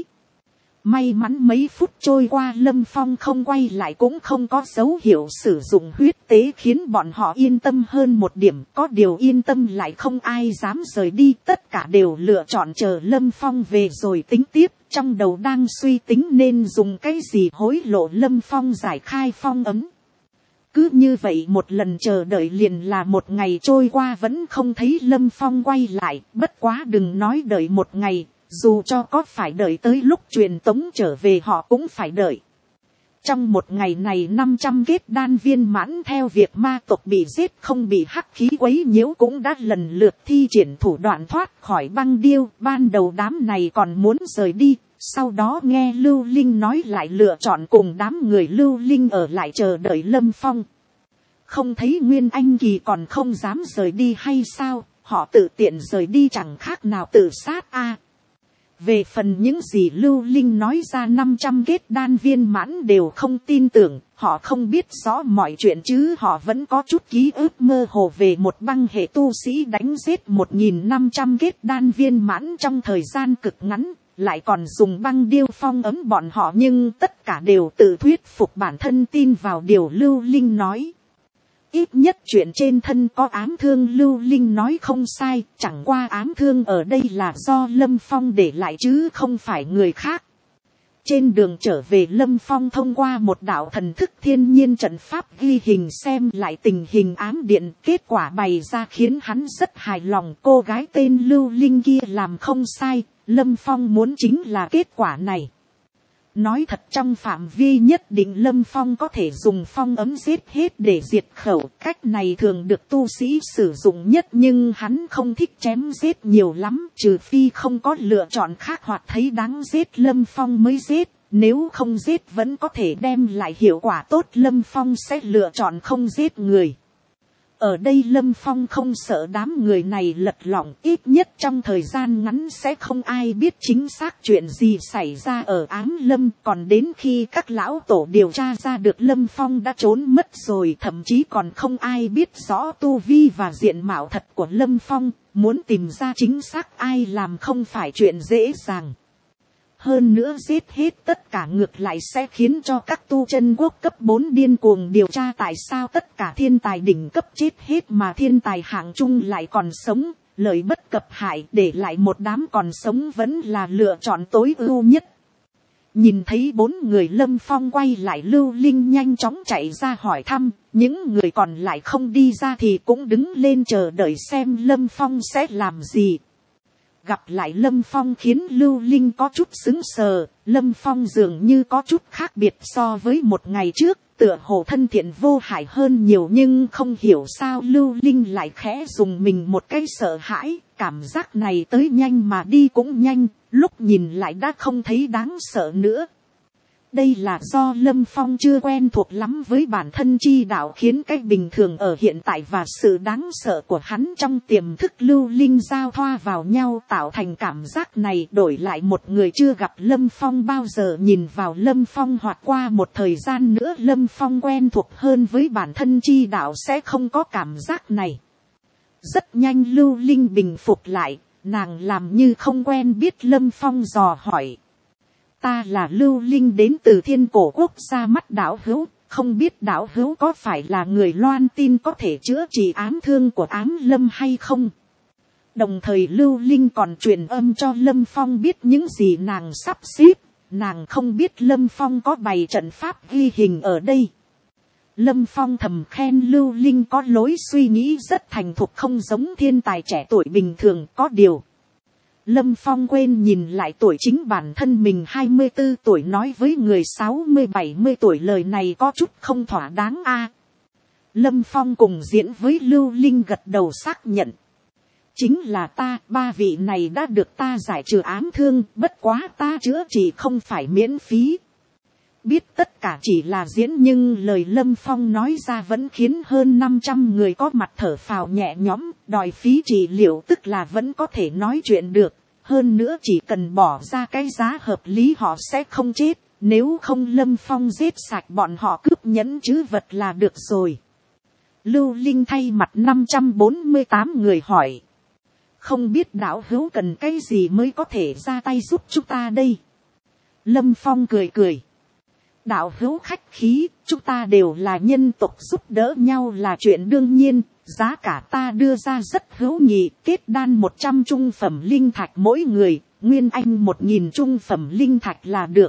May mắn mấy phút trôi qua Lâm Phong không quay lại cũng không có dấu hiệu sử dụng huyết tế, khiến bọn họ yên tâm hơn một điểm. Có điều yên tâm lại không ai dám rời đi, tất cả đều lựa chọn chờ Lâm Phong về rồi tính tiếp. Trong đầu đang suy tính nên dùng cái gì hối lộ Lâm Phong giải khai phong ấn. Cứ như vậy một lần chờ đợi liền là một ngày trôi qua vẫn không thấy Lâm Phong quay lại. Bất quá đừng nói đợi một ngày, dù cho có phải đợi tới lúc truyền tống trở về họ cũng phải đợi. Trong một ngày này năm trăm kết đan viên mãn theo việc ma tộc bị giết không bị hắc khí quấy nhiễu cũng đã lần lượt thi triển thủ đoạn thoát khỏi băng điêu. Ban đầu đám này còn muốn rời đi, sau đó nghe Lưu Linh nói lại lựa chọn cùng đám người Lưu Linh ở lại chờ đợi Lâm Phong. Không thấy Nguyên Anh Kỳ còn không dám rời đi hay sao, họ tự tiện rời đi chẳng khác nào tự sát a. À, về phần những gì Lưu Linh nói ra năm trăm kết đan viên mãn đều không tin tưởng, họ không biết rõ mọi chuyện chứ họ vẫn có chút ký ức mơ hồ về một băng hệ tu sĩ đánh giết một nghìn năm trăm kết đan viên mãn trong thời gian cực ngắn, lại còn dùng băng điêu phong ấn bọn họ, nhưng tất cả đều tự thuyết phục bản thân tin vào điều Lưu Linh nói. Ít nhất chuyện trên thân có ám thương Lưu Linh nói không sai, chẳng qua ám thương ở đây là do Lâm Phong để lại chứ không phải người khác. Trên đường trở về Lâm Phong thông qua một đạo thần thức thiên nhiên trận pháp ghi hình xem lại tình hình ám điện, kết quả bày ra khiến hắn rất hài lòng. Cô gái tên Lưu Linh kia làm không sai, Lâm Phong muốn chính là kết quả này. Nói thật trong phạm vi nhất định Lâm Phong có thể dùng phong ấm giết hết để diệt khẩu. Cách này thường được tu sĩ sử dụng nhất, nhưng hắn không thích chém giết nhiều lắm. Trừ phi không có lựa chọn khác hoặc thấy đáng giết Lâm Phong mới giết. Nếu không giết vẫn có thể đem lại hiệu quả tốt, Lâm Phong sẽ lựa chọn không giết người. Ở đây Lâm Phong không sợ đám người này lật lọng, ít nhất trong thời gian ngắn sẽ không ai biết chính xác chuyện gì xảy ra ở ám Lâm. Còn đến khi các lão tổ điều tra ra được Lâm Phong đã trốn mất rồi, thậm chí còn không ai biết rõ tu vi và diện mạo thật của Lâm Phong. Muốn tìm ra chính xác ai làm không phải chuyện dễ dàng. Hơn nữa giết hết tất cả ngược lại sẽ khiến cho các tu chân quốc cấp bốn điên cuồng điều tra tại sao tất cả thiên tài đỉnh cấp chết hết mà thiên tài hạng trung lại còn sống, lợi bất cập hại, để lại một đám còn sống vẫn là lựa chọn tối ưu nhất. Nhìn thấy bốn người Lâm Phong quay lại, Lưu Linh nhanh chóng chạy ra hỏi thăm, những người còn lại không đi ra thì cũng đứng lên chờ đợi xem Lâm Phong sẽ làm gì. Gặp lại Lâm Phong khiến Lưu Linh có chút sững sờ, Lâm Phong dường như có chút khác biệt so với một ngày trước, tựa hồ thân thiện vô hại hơn nhiều, nhưng không hiểu sao Lưu Linh lại khẽ dùng mình một cái sợ hãi, cảm giác này tới nhanh mà đi cũng nhanh, lúc nhìn lại đã không thấy đáng sợ nữa. Đây là do Lâm Phong chưa quen thuộc lắm với bản thân chi đạo khiến cái bình thường ở hiện tại và sự đáng sợ của hắn trong tiềm thức Lưu Linh giao thoa vào nhau tạo thành cảm giác này. Đổi lại một người chưa gặp Lâm Phong bao giờ nhìn vào Lâm Phong hoặc qua một thời gian nữa Lâm Phong quen thuộc hơn với bản thân chi đạo sẽ không có cảm giác này. Rất nhanh Lưu Linh bình phục lại, nàng làm như không quen biết Lâm Phong dò hỏi. Ta là Lưu Linh đến từ Thiên Cổ Quốc ra mắt đạo hữu, không biết đạo hữu có phải là người loan tin có thể chữa trị ám thương của ám Lâm hay không? Đồng thời Lưu Linh còn truyền âm cho Lâm Phong biết những gì nàng sắp xếp, nàng không biết Lâm Phong có bày trận pháp ghi hình ở đây. Lâm Phong thầm khen Lưu Linh có lối suy nghĩ rất thành thục, không giống thiên tài trẻ tuổi bình thường. Có điều Lâm Phong quên nhìn lại tuổi chính bản thân mình hai mươi tư tuổi nói với người sáu mươi bảy mươi tuổi lời này có chút không thỏa đáng a. Lâm Phong cùng diễn với Lưu Linh gật đầu xác nhận. Chính là ta, ba vị này đã được ta giải trừ ám thương, bất quá ta chữa trị không phải miễn phí. Biết tất cả chỉ là diễn nhưng lời Lâm Phong nói ra vẫn khiến hơn năm trăm người có mặt thở phào nhẹ nhõm, đòi phí trị liệu tức là vẫn có thể nói chuyện được. Hơn nữa chỉ cần bỏ ra cái giá hợp lý họ sẽ không chết, nếu không Lâm Phong giết sạch bọn họ cướp nhẫn chứ vật là được rồi. Lưu Linh thay mặt năm trăm bốn mươi tám người hỏi. Không biết đạo hữu cần cái gì mới có thể ra tay giúp chúng ta đây? Lâm Phong cười cười. Đạo hữu khách khí, chúng ta đều là nhân tộc, giúp đỡ nhau là chuyện đương nhiên, giá cả ta đưa ra rất hữu nghị, kết đan một trăm trung phẩm linh thạch mỗi người, nguyên anh một nghìn trung phẩm linh thạch là được.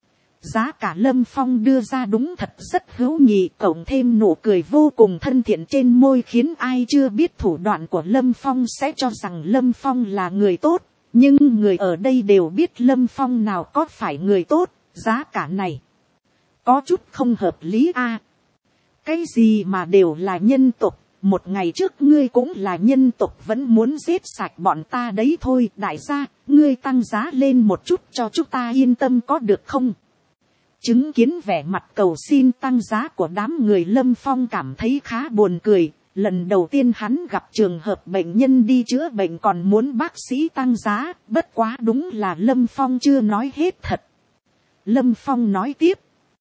Giá cả Lâm Phong đưa ra đúng thật rất hữu nghị, cộng thêm nụ cười vô cùng thân thiện trên môi khiến ai chưa biết thủ đoạn của Lâm Phong sẽ cho rằng Lâm Phong là người tốt, nhưng người ở đây đều biết Lâm Phong nào có phải người tốt, giá cả này có chút không hợp lý a. À, cái gì mà đều là nhân tộc, một ngày trước ngươi cũng là nhân tộc vẫn muốn giết sạch bọn ta đấy thôi. Đại gia, ngươi tăng giá lên một chút cho chúng ta yên tâm có được không? Chứng kiến vẻ mặt cầu xin tăng giá của đám người Lâm Phong cảm thấy khá buồn cười. Lần đầu tiên hắn gặp trường hợp bệnh nhân đi chữa bệnh còn muốn bác sĩ tăng giá, bất quá đúng là Lâm Phong chưa nói hết thật. Lâm Phong nói tiếp.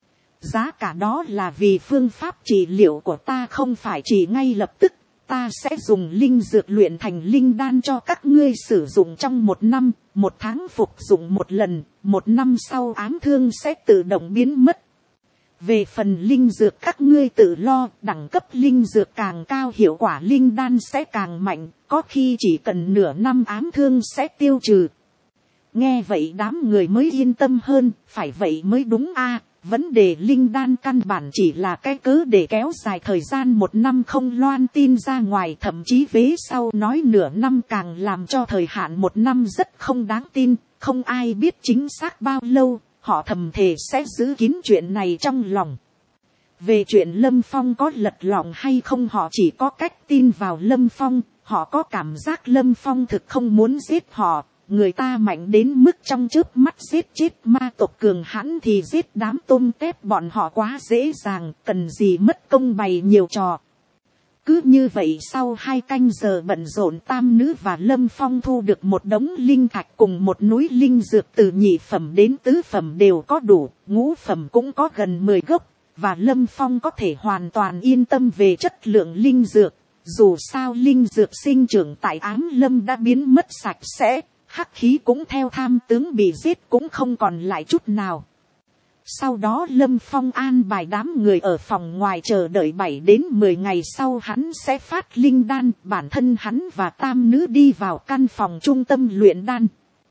Giá cả đó là vì phương pháp trị liệu của ta không phải chỉ ngay lập tức, ta sẽ dùng linh dược luyện thành linh đan cho các ngươi sử dụng trong một năm, một tháng phục dụng một lần, một năm sau ám thương sẽ tự động biến mất. Về phần linh dược các ngươi tự lo, đẳng cấp linh dược càng cao hiệu quả linh đan sẽ càng mạnh, có khi chỉ cần nửa năm ám thương sẽ tiêu trừ. Nghe vậy đám người mới yên tâm hơn, phải vậy mới đúng a. Vấn đề linh đan căn bản chỉ là cái cớ để kéo dài thời gian một năm không loan tin ra ngoài, thậm chí vế sau nói nửa năm càng làm cho thời hạn một năm rất không đáng tin, không ai biết chính xác bao lâu, họ thầm thề sẽ giữ kín chuyện này trong lòng. Về chuyện Lâm Phong có lật lọng hay không họ chỉ có cách tin vào Lâm Phong, họ có cảm giác Lâm Phong thực không muốn giết họ. Người ta mạnh đến mức trong chớp mắt giết chết ma tộc cường hãn thì giết đám tôm tép bọn họ quá dễ dàng, cần gì mất công bày nhiều trò. Cứ như vậy sau hai canh giờ bận rộn, tam nữ và Lâm Phong thu được một đống linh thạch cùng một núi linh dược, từ nhị phẩm đến tứ phẩm đều có đủ, ngũ phẩm cũng có gần mười gốc, và Lâm Phong có thể hoàn toàn yên tâm về chất lượng linh dược. Dù sao linh dược sinh trưởng tại Ám Lâm đã biến mất sạch sẽ, hắc khí cũng theo tham tướng bị giết cũng không còn lại chút nào. Sau đó Lâm Phong an bài đám người ở phòng ngoài chờ đợi bảy đến mười ngày sau hắn sẽ phát linh đan, bản thân hắn và tam nữ đi vào căn phòng trung tâm luyện đan.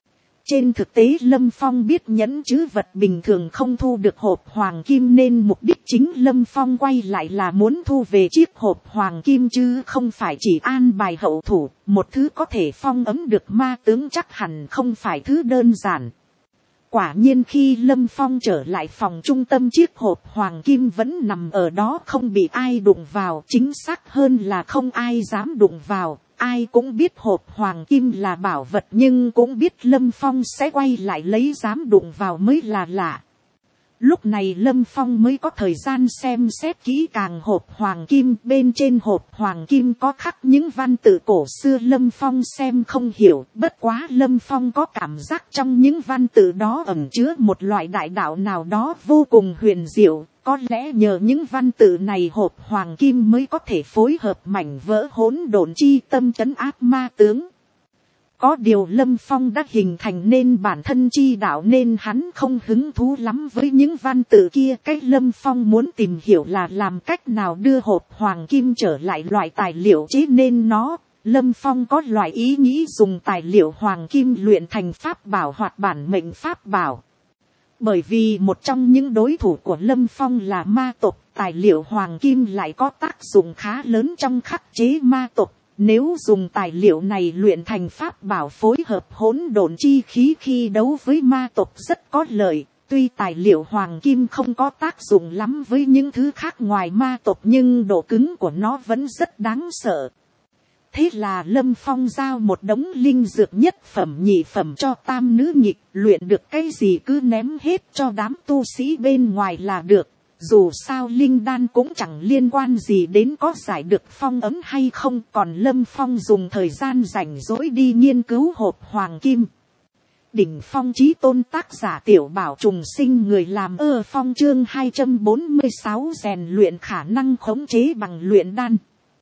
Trên thực tế Lâm Phong biết nhẫn trữ vật bình thường không thu được hộp hoàng kim, nên mục đích chính Lâm Phong quay lại là muốn thu về chiếc hộp hoàng kim chứ không phải chỉ an bài hậu thủ. Một thứ có thể phong ấm được ma tướng chắc hẳn không phải thứ đơn giản. Quả nhiên khi Lâm Phong trở lại phòng trung tâm, chiếc hộp hoàng kim vẫn nằm ở đó không bị ai đụng vào, chính xác hơn là không ai dám đụng vào. Ai cũng biết hộp hoàng kim là bảo vật, nhưng cũng biết Lâm Phong sẽ quay lại lấy, dám đụng vào mới là lạ. Lúc này Lâm Phong mới có thời gian xem xét kỹ càng hộp hoàng kim. Bên trên hộp hoàng kim có khắc những văn tự cổ xưa, Lâm Phong xem không hiểu. Bất quá Lâm Phong có cảm giác trong những văn tự đó ẩn chứa một loại đại đạo nào đó vô cùng huyền diệu. Có lẽ nhờ những văn tự này hộp hoàng kim mới có thể phối hợp mảnh vỡ hỗn độn chi tâm trấn áp ma tướng. Có điều Lâm Phong đã hình thành nên bản thân chi đạo, nên hắn không hứng thú lắm với những văn tự kia. Cái Lâm Phong muốn tìm hiểu là làm cách nào đưa hộp hoàng kim trở lại loại tài liệu chế nên nó. Lâm Phong có loại ý nghĩ dùng tài liệu hoàng kim luyện thành pháp bảo hoặc bản mệnh pháp bảo. Bởi vì một trong những đối thủ của Lâm Phong là ma tộc, tài liệu hoàng kim lại có tác dụng khá lớn trong khắc chế ma tộc. Nếu dùng tài liệu này luyện thành pháp bảo phối hợp hỗn độn chi khí khi đấu với ma tộc rất có lợi. Tuy tài liệu hoàng kim không có tác dụng lắm với những thứ khác ngoài ma tộc, nhưng độ cứng của nó vẫn rất đáng sợ. Thế là Lâm Phong giao một đống linh dược nhất phẩm nhị phẩm cho tam nữ nhịp, luyện được cái gì cứ ném hết cho đám tu sĩ bên ngoài là được. Dù sao linh đan cũng chẳng liên quan gì đến có giải được phong ấm hay không, còn Lâm Phong dùng thời gian rảnh rỗi đi nghiên cứu hộp hoàng kim. Đỉnh phong chí tôn, tác giả Tiểu Bảo Trùng Sinh, người làm ơ phong, chương hai trăm bốn mươi sáu rèn luyện khả năng khống chế bằng luyện đan.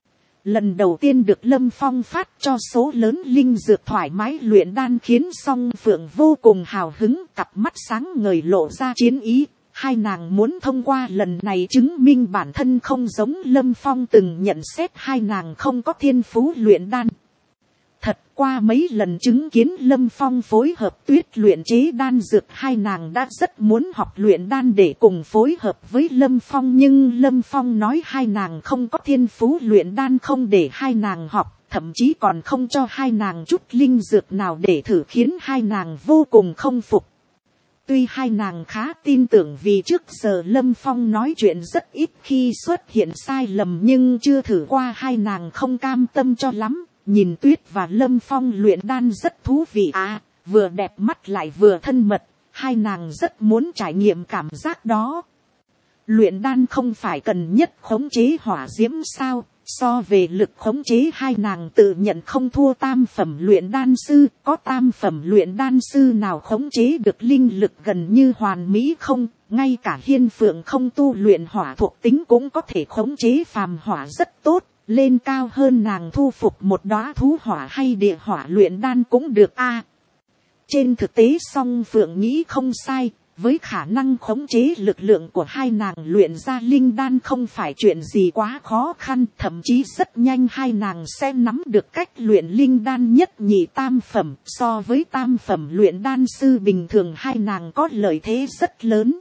Lần đầu tiên được Lâm Phong phát cho số lớn linh dược thoải mái luyện đan khiến Song Phượng vô cùng hào hứng, cặp mắt sáng ngời lộ ra chiến ý. Hai nàng muốn thông qua lần này chứng minh bản thân không giống Lâm Phong từng nhận xét hai nàng không có thiên phú luyện đan. Thật qua mấy lần chứng kiến Lâm Phong phối hợp tuyết luyện chế đan dược, hai nàng đã rất muốn học luyện đan để cùng phối hợp với Lâm Phong. Nhưng Lâm Phong nói hai nàng không có thiên phú luyện đan, không để hai nàng học, thậm chí còn không cho hai nàng chút linh dược nào để thử, khiến hai nàng vô cùng không phục. Tuy hai nàng khá tin tưởng vì trước giờ Lâm Phong nói chuyện rất ít khi xuất hiện sai lầm, nhưng chưa thử qua hai nàng không cam tâm cho lắm. Nhìn Tuyết và Lâm Phong luyện đan rất thú vị à, vừa đẹp mắt lại vừa thân mật, hai nàng rất muốn trải nghiệm cảm giác đó. Luyện đan không phải cần nhất khống chế hỏa diễm sao? So về lực khống chế hai nàng tự nhận không thua tam phẩm luyện đan sư. Có tam phẩm luyện đan sư nào khống chế được linh lực gần như hoàn mỹ không? Ngay cả Hiên Phượng không tu luyện hỏa thuộc tính cũng có thể khống chế phàm hỏa rất tốt. Lên cao hơn nàng thu phục một đóa thú hỏa hay địa hỏa luyện đan cũng được a. À, trên thực tế Song Phượng nghĩ không sai. Với khả năng khống chế lực lượng của hai nàng, luyện ra linh đan không phải chuyện gì quá khó khăn, thậm chí rất nhanh hai nàng sẽ nắm được cách luyện linh đan nhất nhị tam phẩm. So với tam phẩm luyện đan sư bình thường, hai nàng có lợi thế rất lớn.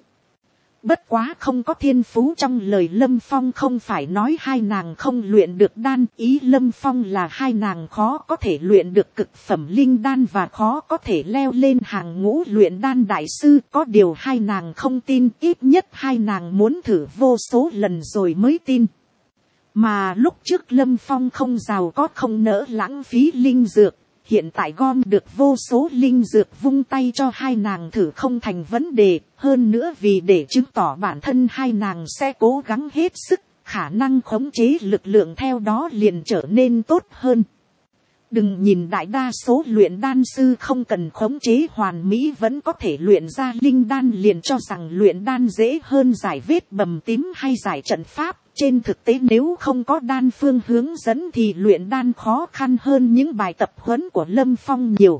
Bất quá không có thiên phú trong lời Lâm Phong không phải nói hai nàng không luyện được đan, ý Lâm Phong là hai nàng khó có thể luyện được cực phẩm linh đan và khó có thể leo lên hàng ngũ luyện đan đại sư. Có điều hai nàng không tin, ít nhất hai nàng muốn thử vô số lần rồi mới tin. Mà lúc trước Lâm Phong không giàu có không nỡ lãng phí linh dược. Hiện tại gom được vô số linh dược vung tay cho hai nàng thử không thành vấn đề. Hơn nữa vì để chứng tỏ bản thân hai nàng sẽ cố gắng hết sức. khả năng khống chế lực lượng theo đó liền trở nên tốt hơn. Đừng nhìn đại đa số luyện đan sư không cần khống chế hoàn mỹ vẫn có thể luyện ra linh đan liền cho rằng luyện đan dễ hơn giải vết bầm tím hay giải trận pháp. Trên thực tế nếu không có đan phương hướng dẫn thì luyện đan khó khăn hơn những bài tập huấn của Lâm Phong nhiều.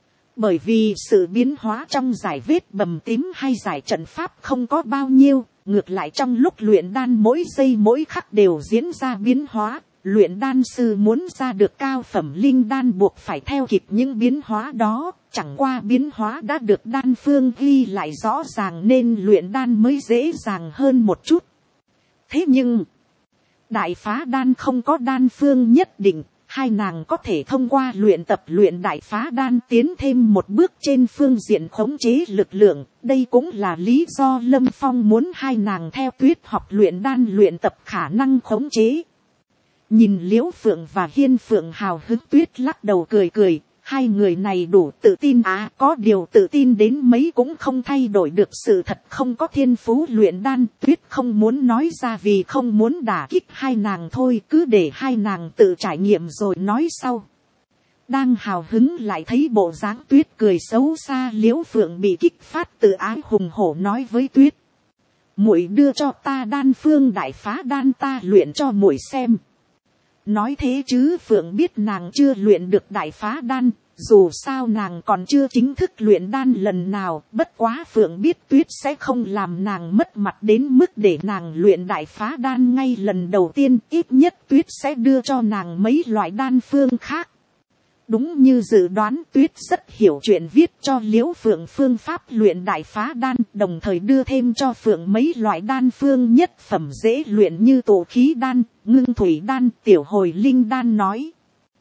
Bởi vì sự biến hóa trong giải vết bầm tím hay giải trận pháp không có bao nhiêu, ngược lại trong lúc luyện đan mỗi giây mỗi khắc đều diễn ra biến hóa. Luyện đan sư muốn ra được cao phẩm linh đan buộc phải theo kịp những biến hóa đó, chẳng qua biến hóa đã được đan phương ghi lại rõ ràng nên luyện đan mới dễ dàng hơn một chút. Thế nhưng, đại phá đan không có đan phương nhất định, hai nàng có thể thông qua luyện tập luyện đại phá đan tiến thêm một bước trên phương diện khống chế lực lượng. Đây cũng là lý do Lâm Phong muốn hai nàng theo Tuyết học luyện đan luyện tập khả năng khống chế. Nhìn Liễu Phượng và Hiên Phượng hào hứng, Tuyết lắc đầu cười cười, hai người này đủ tự tin à, có điều tự tin đến mấy cũng không thay đổi được sự thật không có thiên phú luyện đan. Tuyết không muốn nói ra vì không muốn đả kích hai nàng thôi, cứ để hai nàng tự trải nghiệm rồi nói sau. Đang hào hứng lại thấy bộ dáng Tuyết cười xấu xa, Liễu Phượng bị kích phát tự ái hùng hổ nói với Tuyết: muội đưa cho ta đan phương đại phá đan ta luyện cho muội xem. Nói thế chứ Phượng biết nàng chưa luyện được đại phá đan, dù sao nàng còn chưa chính thức luyện đan lần nào, bất quá Phượng biết Tuyết sẽ không làm nàng mất mặt đến mức để nàng luyện đại phá đan ngay lần đầu tiên, ít nhất Tuyết sẽ đưa cho nàng mấy loại đan phương khác. Đúng như dự đoán, Tuyết rất hiểu chuyện, viết cho Liễu Phượng phương pháp luyện đại phá đan, đồng thời đưa thêm cho Phượng mấy loại đan phương nhất phẩm dễ luyện như tổ khí đan, ngưng thủy đan, tiểu hồi linh đan, nói: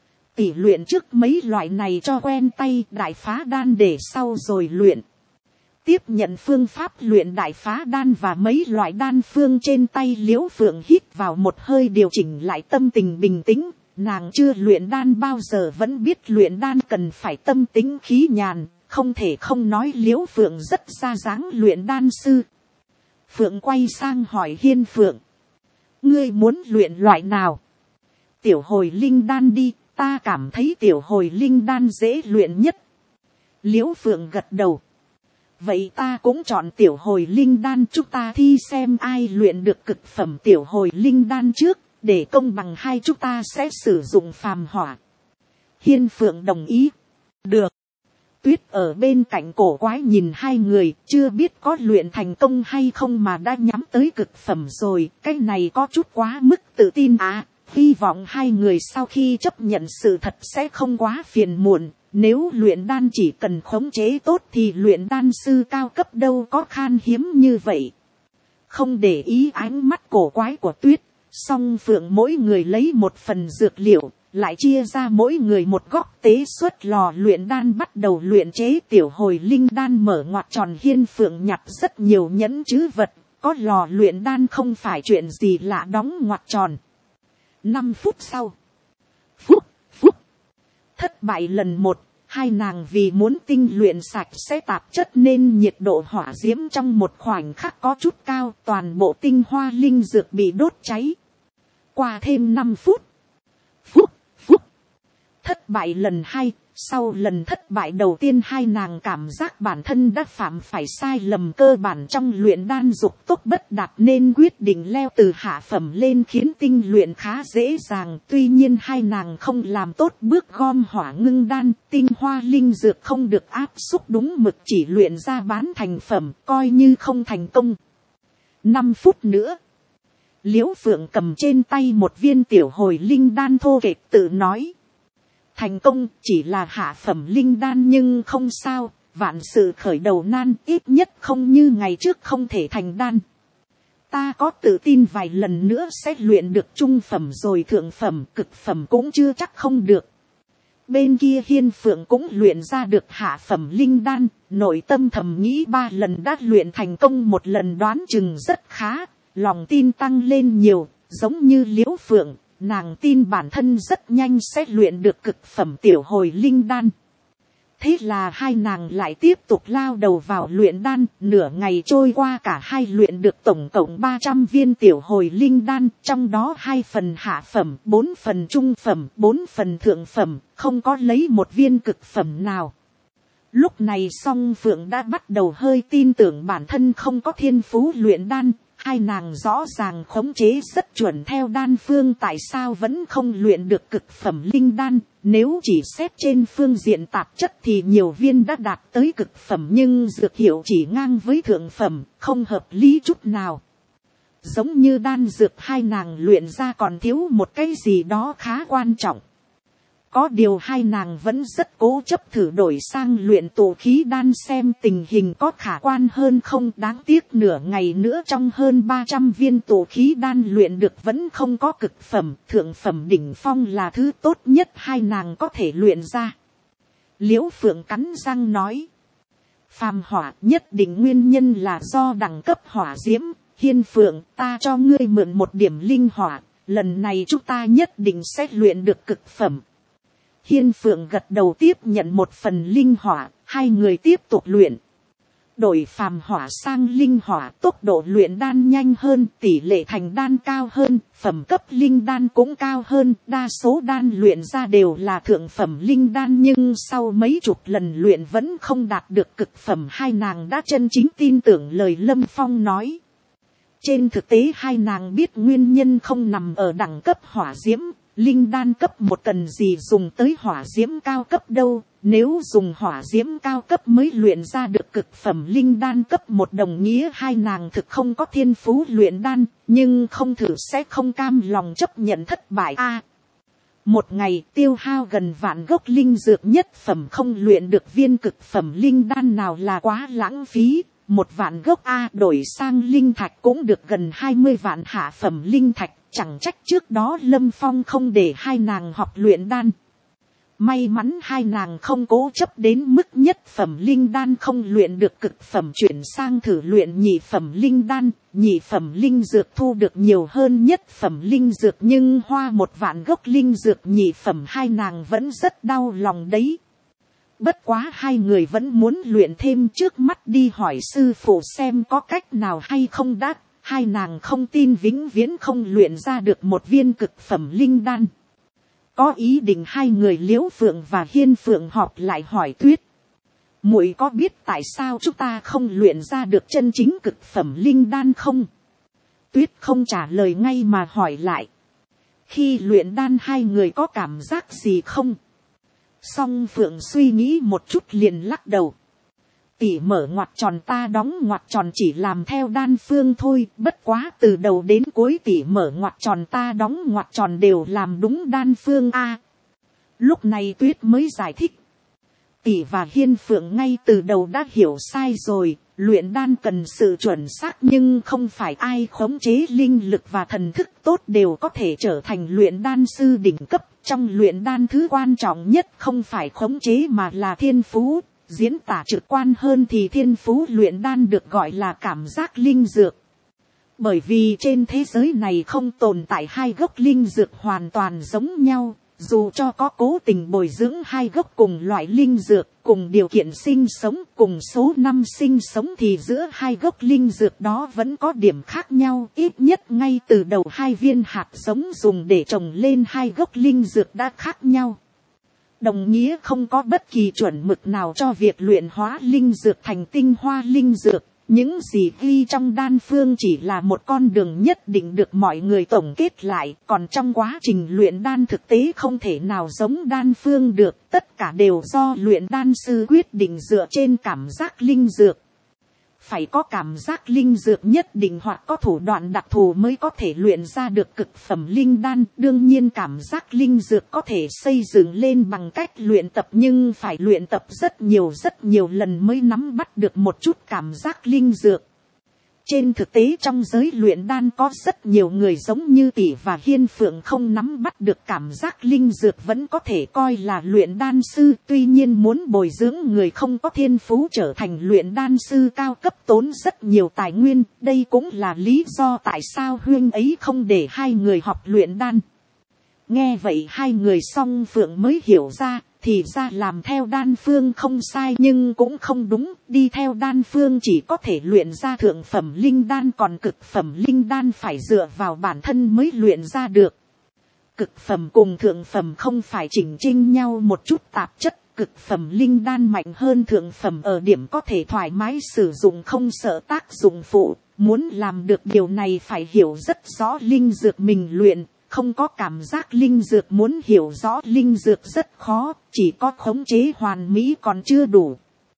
tỷ luyện trước mấy loại này cho quen tay, đại phá đan để sau rồi luyện. Tiếp nhận phương pháp luyện đại phá đan và mấy loại đan phương trên tay, Liễu Phượng hít vào một hơi điều chỉnh lại tâm tình bình tĩnh. Nàng chưa luyện đan bao giờ vẫn biết luyện đan cần phải tâm tính khí nhàn, không thể không nói Liễu Phượng rất ra dáng luyện đan sư. Phượng quay sang hỏi Hiên Phượng: ngươi muốn luyện loại nào? Tiểu hồi linh đan đi, ta cảm thấy tiểu hồi linh đan dễ luyện nhất. Liễu Phượng gật đầu: vậy ta cũng chọn tiểu hồi linh đan, chúng ta thi xem ai luyện được cực phẩm tiểu hồi linh đan trước. Để công bằng hai chúng ta sẽ sử dụng phàm hỏa. Hiên Phượng đồng ý. Được. Tuyết ở bên cạnh cổ quái nhìn hai người, chưa biết có luyện thành công hay không mà đã nhắm tới cực phẩm rồi. Cái này có chút quá mức tự tin à. Hy vọng hai người sau khi chấp nhận sự thật sẽ không quá phiền muộn. Nếu luyện đan chỉ cần khống chế tốt thì luyện đan sư cao cấp đâu có khan hiếm như vậy. Không để ý ánh mắt cổ quái của Tuyết, song Phượng mỗi người lấy một phần dược liệu, lại chia ra mỗi người một góc tế xuất lò luyện đan, bắt đầu luyện chế tiểu hồi linh đan. Mở ngoặt tròn, Hiên Phượng nhặt rất nhiều nhẫn trữ vật, có lò luyện đan không phải chuyện gì lạ, đóng ngoặt tròn. Năm phút sau, phút, phút, thất bại lần một. Hai nàng vì muốn tinh luyện sạch sẽ tạp chất nên nhiệt độ hỏa diễm trong một khoảnh khắc có chút cao, toàn bộ tinh hoa linh dược bị đốt cháy. Qua thêm năm phút, phút, phút, thất bại lần hai. Sau lần thất bại đầu tiên, hai nàng cảm giác bản thân đã phạm phải sai lầm cơ bản trong luyện đan, dục tốc bất đạt nên quyết định leo từ hạ phẩm lên khiến tinh luyện khá dễ dàng. Tuy nhiên hai nàng không làm tốt bước gom hỏa ngưng đan, tinh hoa linh dược không được áp xúc đúng mực, chỉ luyện ra bán thành phẩm, coi như không thành công. Năm phút nữa, Liễu Phượng cầm trên tay một viên tiểu hồi linh đan thô kệch tự nói: thành công, chỉ là hạ phẩm linh đan nhưng không sao, vạn sự khởi đầu nan, ít nhất không như ngày trước không thể thành đan. Ta có tự tin vài lần nữa sẽ luyện được trung phẩm rồi thượng phẩm, cực phẩm cũng chưa chắc không được. Bên kia Hiên Phượng cũng luyện ra được hạ phẩm linh đan, nội tâm thầm nghĩ ba lần đã luyện thành công một lần đoán chừng rất khá, lòng tin tăng lên nhiều, giống như Liễu Phượng. Nàng tin bản thân rất nhanh sẽ luyện được cực phẩm tiểu hồi linh đan. Thế là hai nàng lại tiếp tục lao đầu vào luyện đan, nửa ngày trôi qua cả hai luyện được tổng cộng ba trăm viên tiểu hồi linh đan, trong đó hai phần hạ phẩm, bốn phần trung phẩm, bốn phần thượng phẩm, không có lấy một viên cực phẩm nào. Lúc này Song Phượng đã bắt đầu hơi tin tưởng bản thân không có thiên phú luyện đan, hai nàng rõ ràng khống chế rất chuẩn theo đan phương, tại sao vẫn không luyện được cực phẩm linh đan. Nếu chỉ xét trên phương diện tạp chất thì nhiều viên đã đạt tới cực phẩm, nhưng dược hiệu chỉ ngang với thượng phẩm, không hợp lý chút nào. Giống như đan dược hai nàng luyện ra còn thiếu một cái gì đó khá quan trọng. Có điều hai nàng vẫn rất cố chấp thử đổi sang luyện tụ khí đan xem tình hình có khả quan hơn không. Đáng tiếc nửa ngày nữa trong hơn ba trăm viên tụ khí đan luyện được vẫn không có cực phẩm, thượng phẩm đỉnh phong là thứ tốt nhất hai nàng có thể luyện ra. Liễu Phượng cắn răng nói, phàm hỏa nhất định nguyên nhân là do đẳng cấp hỏa diễm. Hiên Phượng, ta cho ngươi mượn một điểm linh hỏa, lần này chúng ta nhất định sẽ luyện được cực phẩm. Hiên Phượng gật đầu tiếp nhận một phần linh hỏa, hai người tiếp tục luyện. Đổi phàm hỏa sang linh hỏa, tốc độ luyện đan nhanh hơn, tỷ lệ thành đan cao hơn, phẩm cấp linh đan cũng cao hơn. Đa số đan luyện ra đều là thượng phẩm linh đan, nhưng sau mấy chục lần luyện vẫn không đạt được cực phẩm. Hai nàng đã chân chính tin tưởng lời Lâm Phong nói. Trên thực tế hai nàng biết nguyên nhân không nằm ở đẳng cấp hỏa diễm. Linh đan cấp một cần gì dùng tới hỏa diễm cao cấp đâu, nếu dùng hỏa diễm cao cấp mới luyện ra được cực phẩm linh đan cấp một đồng nghĩa hai nàng thực không có thiên phú luyện đan, nhưng không thử sẽ không cam lòng chấp nhận thất bại a. Một ngày tiêu hao gần vạn gốc linh dược nhất phẩm không luyện được viên cực phẩm linh đan nào là quá lãng phí. Một vạn gốc A đổi sang linh thạch cũng được gần hai mươi vạn hạ phẩm linh thạch, chẳng trách trước đó Lâm Phong không để hai nàng học luyện đan. May mắn hai nàng không cố chấp đến mức nhất phẩm linh đan không luyện được cực phẩm, chuyển sang thử luyện nhị phẩm linh đan. Nhị phẩm linh dược thu được nhiều hơn nhất phẩm linh dược, nhưng hoa một vạn gốc linh dược nhị phẩm hai nàng vẫn rất đau lòng đấy. Bất quá hai người vẫn muốn luyện thêm, trước mắt đi hỏi sư phụ xem có cách nào hay không đã. Hai nàng không tin vĩnh viễn không luyện ra được một viên cực phẩm linh đan. Có ý định hai người Liễu Phượng và Hiên Phượng họp lại hỏi Tuyết. Muội có biết tại sao chúng ta không luyện ra được chân chính cực phẩm linh đan không? Tuyết không trả lời ngay mà hỏi lại. Khi luyện đan hai người có cảm giác gì không? Song Phượng suy nghĩ một chút liền lắc đầu. Tỷ mở ngoặc tròn ta đóng ngoặc tròn chỉ làm theo đan phương thôi, bất quá từ đầu đến cuối tỷ mở ngoặc tròn ta đóng ngoặc tròn đều làm đúng đan phương a. Lúc này Tuyết mới giải thích. Tỷ và Hiên Phượng ngay từ đầu đã hiểu sai rồi, luyện đan cần sự chuẩn xác nhưng không phải ai khống chế linh lực và thần thức tốt đều có thể trở thành luyện đan sư đỉnh cấp. Trong luyện đan thứ quan trọng nhất không phải khống chế mà là thiên phú. Diễn tả trực quan hơn thì thiên phú luyện đan được gọi là cảm giác linh dược. Bởi vì trên thế giới này không tồn tại hai gốc linh dược hoàn toàn giống nhau. Dù cho có cố tình bồi dưỡng hai gốc cùng loại linh dược, cùng điều kiện sinh sống, cùng số năm sinh sống thì giữa hai gốc linh dược đó vẫn có điểm khác nhau. Ít nhất ngay từ đầu hai viên hạt giống dùng để trồng lên hai gốc linh dược đã khác nhau. Đồng nghĩa không có bất kỳ chuẩn mực nào cho việc luyện hóa linh dược thành tinh hoa linh dược. Những gì ghi trong đan phương chỉ là một con đường nhất định được mọi người tổng kết lại. Còn trong quá trình luyện đan thực tế không thể nào giống đan phương được. Tất cả đều do luyện đan sư quyết định dựa trên cảm giác linh dược. Phải có cảm giác linh dược nhất định hoặc có thủ đoạn đặc thù mới có thể luyện ra được cực phẩm linh đan. Đương nhiên cảm giác linh dược có thể xây dựng lên bằng cách luyện tập, nhưng phải luyện tập rất nhiều rất nhiều lần mới nắm bắt được một chút cảm giác linh dược. Trên thực tế trong giới luyện đan có rất nhiều người giống như Tỷ và Hiên Phượng không nắm bắt được cảm giác linh dược vẫn có thể coi là luyện đan sư. Tuy nhiên muốn bồi dưỡng người không có thiên phú trở thành luyện đan sư cao cấp tốn rất nhiều tài nguyên. Đây cũng là lý do tại sao Huyên ấy không để hai người học luyện đan. Nghe vậy hai người Song Phượng mới hiểu ra, thì thì ra làm theo đan phương không sai nhưng cũng không đúng, đi theo đan phương chỉ có thể luyện ra thượng phẩm linh đan, còn cực phẩm linh đan phải dựa vào bản thân mới luyện ra được. Cực phẩm cùng thượng phẩm không phải chỉnh chênh nhau một chút tạp chất, cực phẩm linh đan mạnh hơn thượng phẩm ở điểm có thể thoải mái sử dụng không sợ tác dụng phụ. Muốn làm được điều này phải hiểu rất rõ linh dược mình luyện, không có cảm giác linh dược muốn hiểu rõ linh dược rất khó, chỉ có khống chế hoàn mỹ còn chưa đủ.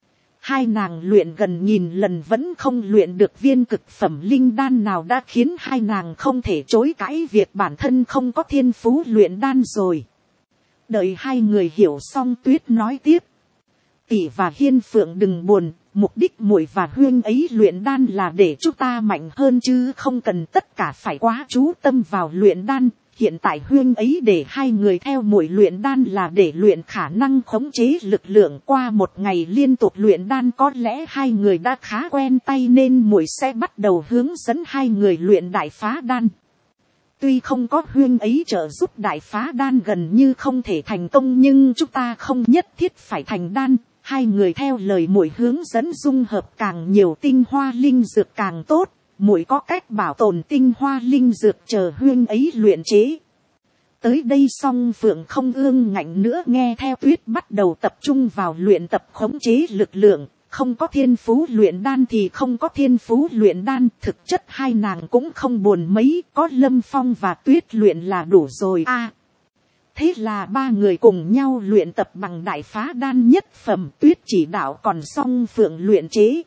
Hai nàng luyện gần nghìn lần vẫn không luyện được viên cực phẩm linh đan nào đã khiến hai nàng không thể chối cãi việc bản thân không có thiên phú luyện đan rồi. Đợi hai người hiểu xong, Tuyết nói tiếp. Tỷ và Hiên Phượng đừng buồn, mục đích muội và Huyên ấy luyện đan là để chúng ta mạnh hơn chứ không cần tất cả phải quá chú tâm vào luyện đan. Hiện tại Huyên ấy để hai người theo muội luyện đan là để luyện khả năng khống chế lực lượng. Qua một ngày liên tục luyện đan có lẽ hai người đã khá quen tay nên muội sẽ bắt đầu hướng dẫn hai người luyện đại phá đan. Tuy không có Huyên ấy trợ giúp đại phá đan gần như không thể thành công nhưng chúng ta không nhất thiết phải thành đan. Hai người theo lời muội hướng dẫn dung hợp càng nhiều tinh hoa linh dược càng tốt. Muội có cách bảo tồn tinh hoa linh dược chờ Huyên ấy luyện chế. Tới đây Song Phượng không ương ngạnh nữa, nghe theo Tuyết bắt đầu tập trung vào luyện tập khống chế lực lượng. Không có thiên phú luyện đan thì không có thiên phú luyện đan. Thực chất hai nàng cũng không buồn mấy, có Lâm Phong và Tuyết luyện là đủ rồi a. À, thế là ba người cùng nhau luyện tập bằng đại phá đan nhất phẩm, Tuyết chỉ đạo còn Song Phượng luyện chế.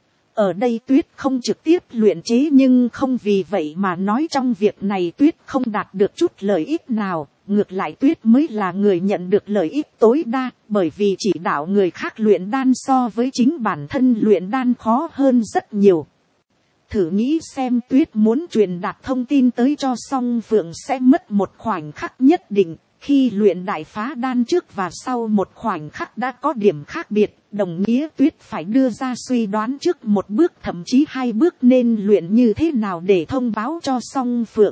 Ở đây Tuyết không trực tiếp luyện chế nhưng không vì vậy mà nói trong việc này Tuyết không đạt được chút lợi ích nào. Ngược lại Tuyết mới là người nhận được lợi ích tối đa, bởi vì chỉ đạo người khác luyện đan so với chính bản thân luyện đan khó hơn rất nhiều. Thử nghĩ xem, Tuyết muốn truyền đạt thông tin tới cho Song Phượng sẽ mất một khoảnh khắc nhất định. Khi luyện đại phá đan trước và sau một khoảnh khắc đã có điểm khác biệt, đồng nghĩa Tuyết phải đưa ra suy đoán trước một bước thậm chí hai bước nên luyện như thế nào để thông báo cho Song Phượng.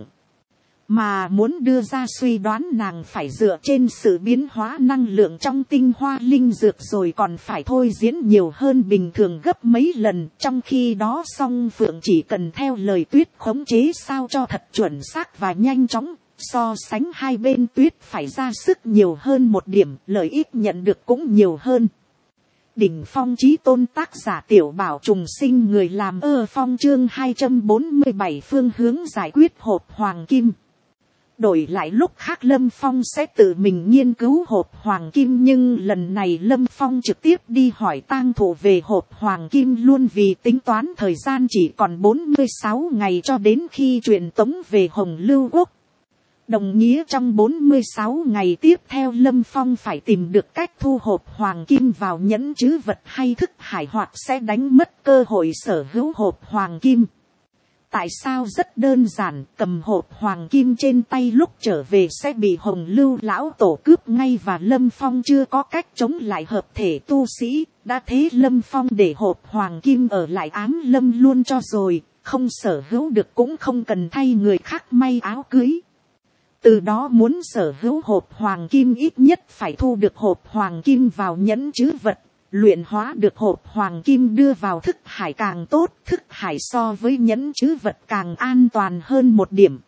Mà muốn đưa ra suy đoán nàng phải dựa trên sự biến hóa năng lượng trong tinh hoa linh dược rồi còn phải thôi diễn nhiều hơn bình thường gấp mấy lần. Trong khi đó Song Phượng chỉ cần theo lời Tuyết khống chế sao cho thật chuẩn xác và nhanh chóng. So sánh hai bên Tuyết phải ra sức nhiều hơn một điểm, lợi ích nhận được cũng nhiều hơn. Đỉnh phong chí tôn, tác giả Tiểu Bảo Trùng Sinh, người làm ơ phong, chương hai trăm bốn mươi bảy phương hướng giải quyết hộp hoàng kim. Đổi lại lúc khác Lâm Phong sẽ tự mình nghiên cứu hộp hoàng kim nhưng lần này Lâm Phong trực tiếp đi hỏi tang thụ về hộp hoàng kim luôn vì tính toán thời gian chỉ còn bốn mươi sáu ngày cho đến khi truyền tống về Hồng Lưu Quốc. Đồng nghĩa trong bốn mươi sáu ngày tiếp theo Lâm Phong phải tìm được cách thu hộp hoàng kim vào nhẫn trữ vật hay thức hải hoặc sẽ đánh mất cơ hội sở hữu hộp hoàng kim. Tại sao? Rất đơn giản, cầm hộp hoàng kim trên tay lúc trở về sẽ bị Hồng Lưu lão tổ cướp ngay và Lâm Phong chưa có cách chống lại hợp thể tu sĩ. Đã thế Lâm Phong để hộp hoàng kim ở lại Ám Lâm luôn cho rồi, không sở hữu được cũng không cần thay người khác may áo cưới. Từ đó muốn sở hữu hộp hoàng kim ít nhất phải thu được hộp hoàng kim vào nhẫn trữ vật. Luyện hóa được hộp hoàng kim đưa vào thức hải càng tốt, thức hải so với nhẫn trữ vật càng an toàn hơn một điểm.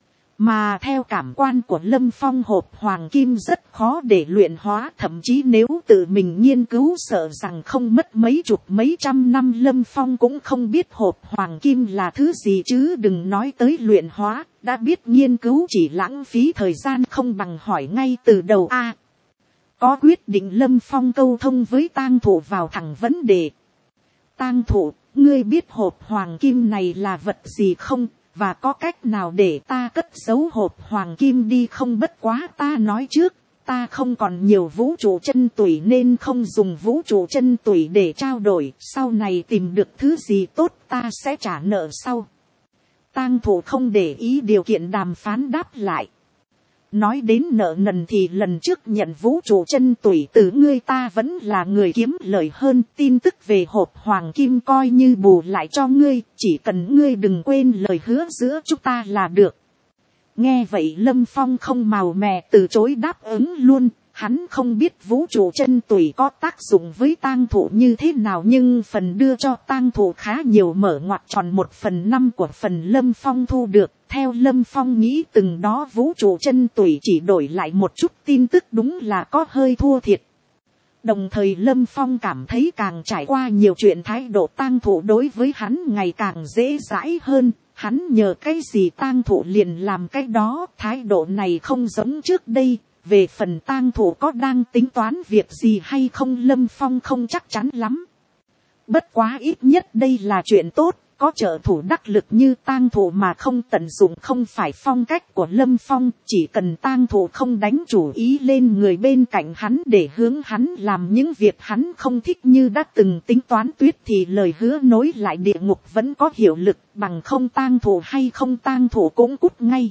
Mà theo cảm quan của Lâm Phong hộp hoàng kim rất khó để luyện hóa, thậm chí nếu tự mình nghiên cứu sợ rằng không mất mấy chục mấy trăm năm Lâm Phong cũng không biết hộp hoàng kim là thứ gì chứ đừng nói tới luyện hóa, đã biết nghiên cứu chỉ lãng phí thời gian không bằng hỏi ngay từ đầu a. À, có quyết định Lâm Phong câu thông với tang thụ vào thẳng vấn đề. Tang thụ, ngươi biết hộp hoàng kim này là vật gì không? Và có cách nào để ta cất giấu hộp hoàng kim đi không? Bất quá ta nói trước, ta không còn nhiều vũ trụ chân tủy nên không dùng vũ trụ chân tủy để trao đổi. Sau này tìm được thứ gì tốt ta sẽ trả nợ sau. Tang thụ không để ý điều kiện đàm phán đáp lại. Nói đến nợ nần thì lần trước nhận vũ trụ chân tủy từ ngươi ta vẫn là người kiếm lời hơn. Tin tức về hộp hoàng kim coi như bù lại cho ngươi, chỉ cần ngươi đừng quên lời hứa giữa chúng ta là được. Nghe vậy Lâm Phong không màu mè từ chối đáp ứng luôn, Hắn không biết vũ trụ chân tùy có tác dụng với tang thụ như thế nào, nhưng phần đưa cho tang thụ khá nhiều, mở ngoặt tròn một phần năm của phần Lâm Phong thu được. Theo Lâm Phong nghĩ từng đó vũ trụ chân tùy chỉ đổi lại một chút tin tức đúng là có hơi thua thiệt. Đồng thời Lâm Phong cảm thấy càng trải qua nhiều chuyện thái độ tang thụ đối với hắn ngày càng dễ dãi hơn. Hắn nhờ cái gì tang thụ liền làm cái đó, thái độ này không giống trước đây. Về phần tang thụ có đang tính toán việc gì hay không Lâm Phong không chắc chắn lắm. Bất quá ít nhất đây là chuyện tốt, có trợ thủ đắc lực như tang thụ mà không tận dụng không phải phong cách của Lâm Phong. Chỉ cần tang thụ không đánh chủ ý lên người bên cạnh hắn để hướng hắn làm những việc hắn không thích như đã từng tính toán tuyết thì lời hứa nối lại địa ngục vẫn có hiệu lực, bằng không tang thụ hay không tang thụ cũng cút ngay.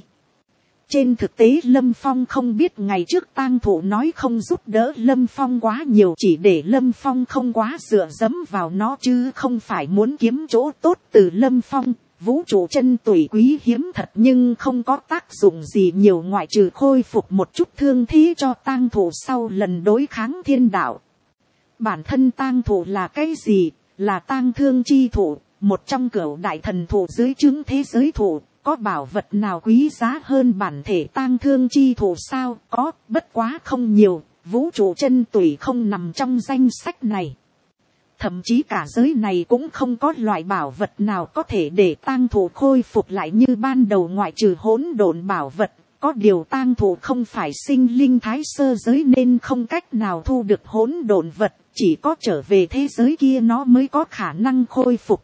Trên thực tế Lâm Phong không biết ngày trước tang thụ nói không giúp đỡ Lâm Phong quá nhiều, chỉ để Lâm Phong không quá dựa dẫm vào nó chứ không phải muốn kiếm chỗ tốt từ Lâm Phong. Vũ trụ chân tùy quý hiếm thật nhưng không có tác dụng gì nhiều ngoại trừ khôi phục một chút thương thế cho tang thụ sau lần đối kháng thiên đạo. Bản thân tang thụ là cái gì? Là tang thương chi thụ, một trong cửu đại thần thụ dưới trướng thế giới thụ. Có bảo vật nào quý giá hơn bản thể tang thương chi thụ sao? Có, bất quá không nhiều, vũ trụ chân tùy không nằm trong danh sách này. Thậm chí cả giới này cũng không có loại bảo vật nào có thể để tang thụ khôi phục lại như ban đầu ngoại trừ hỗn độn bảo vật. Có điều tang thụ không phải sinh linh thái sơ giới nên không cách nào thu được hỗn độn vật, chỉ có trở về thế giới kia nó mới có khả năng khôi phục.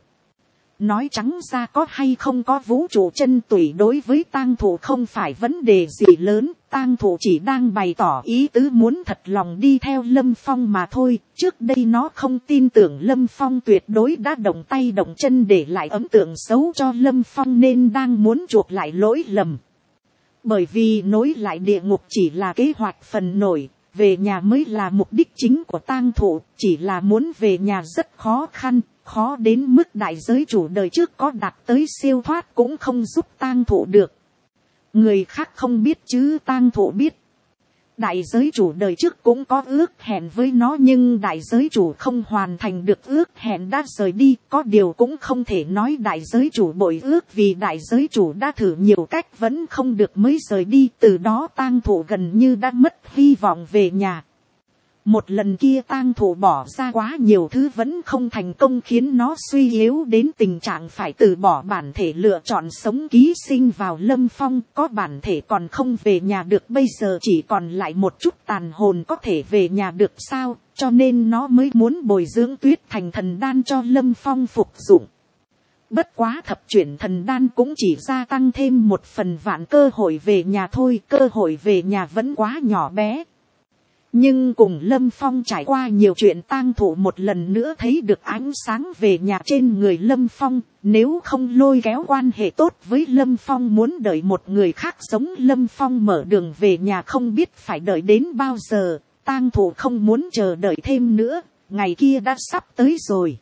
Nói trắng ra có hay không có vũ trụ chân tùy đối với tang thụ không phải vấn đề gì lớn, tang thụ chỉ đang bày tỏ ý tứ muốn thật lòng đi theo Lâm Phong mà thôi. Trước đây nó không tin tưởng Lâm Phong tuyệt đối đã động tay động chân để lại ấn tượng xấu cho Lâm Phong nên đang muốn chuộc lại lỗi lầm. Bởi vì nối lại địa ngục chỉ là kế hoạch phần nổi, về nhà mới là mục đích chính của tang thụ, chỉ là muốn về nhà rất khó khăn. Khó đến mức đại giới chủ đời trước có đạt tới siêu thoát cũng không giúp tang thụ được. Người khác không biết chứ tang thụ biết. Đại giới chủ đời trước cũng có ước hẹn với nó nhưng đại giới chủ không hoàn thành được ước hẹn đã rời đi. Có điều cũng không thể nói đại giới chủ bội ước vì đại giới chủ đã thử nhiều cách vẫn không được mới rời đi. Từ đó tang thụ gần như đã mất hy vọng về nhà. Một lần kia tang thụ bỏ ra quá nhiều thứ vẫn không thành công khiến nó suy yếu đến tình trạng phải từ bỏ bản thể lựa chọn sống ký sinh vào Lâm Phong. Có bản thể còn không về nhà được, bây giờ chỉ còn lại một chút tàn hồn có thể về nhà được sao, cho nên nó mới muốn bồi dưỡng tuyết thành thần đan cho Lâm Phong phục dụng. Bất quá thập chuyển thần đan cũng chỉ gia tăng thêm một phần vạn cơ hội về nhà thôi, cơ hội về nhà vẫn quá nhỏ bé. Nhưng cùng Lâm Phong trải qua nhiều chuyện tang thụ một lần nữa thấy được ánh sáng về nhà trên người Lâm Phong. Nếu không lôi kéo quan hệ tốt với Lâm Phong muốn đợi một người khác giống Lâm Phong mở đường về nhà không biết phải đợi đến bao giờ. Tang thụ không muốn chờ đợi thêm nữa, ngày kia đã sắp tới rồi.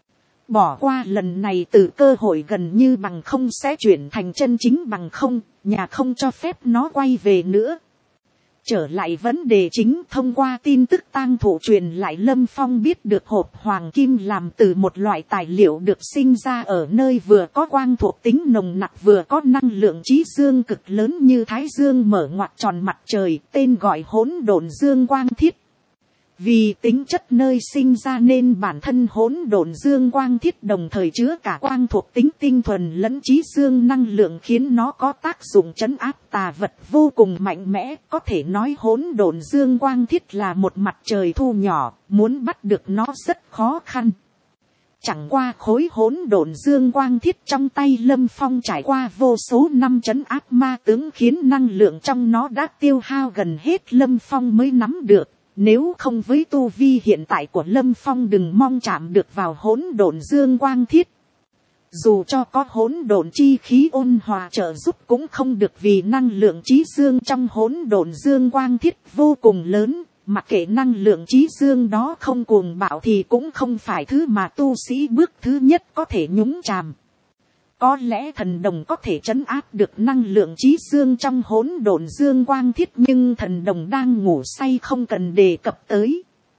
Bỏ qua lần này từ cơ hội gần như bằng không sẽ chuyển thành chân chính bằng không, nhà không cho phép nó quay về nữa. Trở lại vấn đề chính, thông qua tin tức tang thụ truyền lại Lâm Phong biết được hộp hoàng kim làm từ một loại tài liệu được sinh ra ở nơi vừa có quang thuộc tính nồng nặc vừa có năng lượng trí dương cực lớn như thái dương mở ngoặt tròn mặt trời, tên gọi hỗn độn dương quang thiết. Vì tính chất nơi sinh ra nên bản thân hỗn độn dương quang thiết đồng thời chứa cả quang thuộc tính tinh thuần lẫn trí dương năng lượng khiến nó có tác dụng trấn áp tà vật vô cùng mạnh mẽ. Có thể nói hỗn độn dương quang thiết là một mặt trời thu nhỏ, muốn bắt được nó rất khó khăn. Chẳng qua khối hỗn độn dương quang thiết trong tay Lâm Phong trải qua vô số năm trấn áp ma tướng khiến năng lượng trong nó đã tiêu hao gần hết Lâm Phong mới nắm được. Nếu không với tu vi hiện tại của Lâm Phong đừng mong chạm được vào hỗn độn dương quang thiết. Dù cho có hỗn độn chi khí ôn hòa trợ giúp cũng không được vì năng lượng trí dương trong hỗn độn dương quang thiết vô cùng lớn. Mặc kệ năng lượng trí dương đó không cuồng bạo thì cũng không phải thứ mà tu sĩ bước thứ nhất có thể nhúng chàm. Có lẽ thần đồng có thể trấn áp được năng lượng trí dương trong hỗn độn dương quang thiết, nhưng thần đồng đang ngủ say không cần đề cập tới.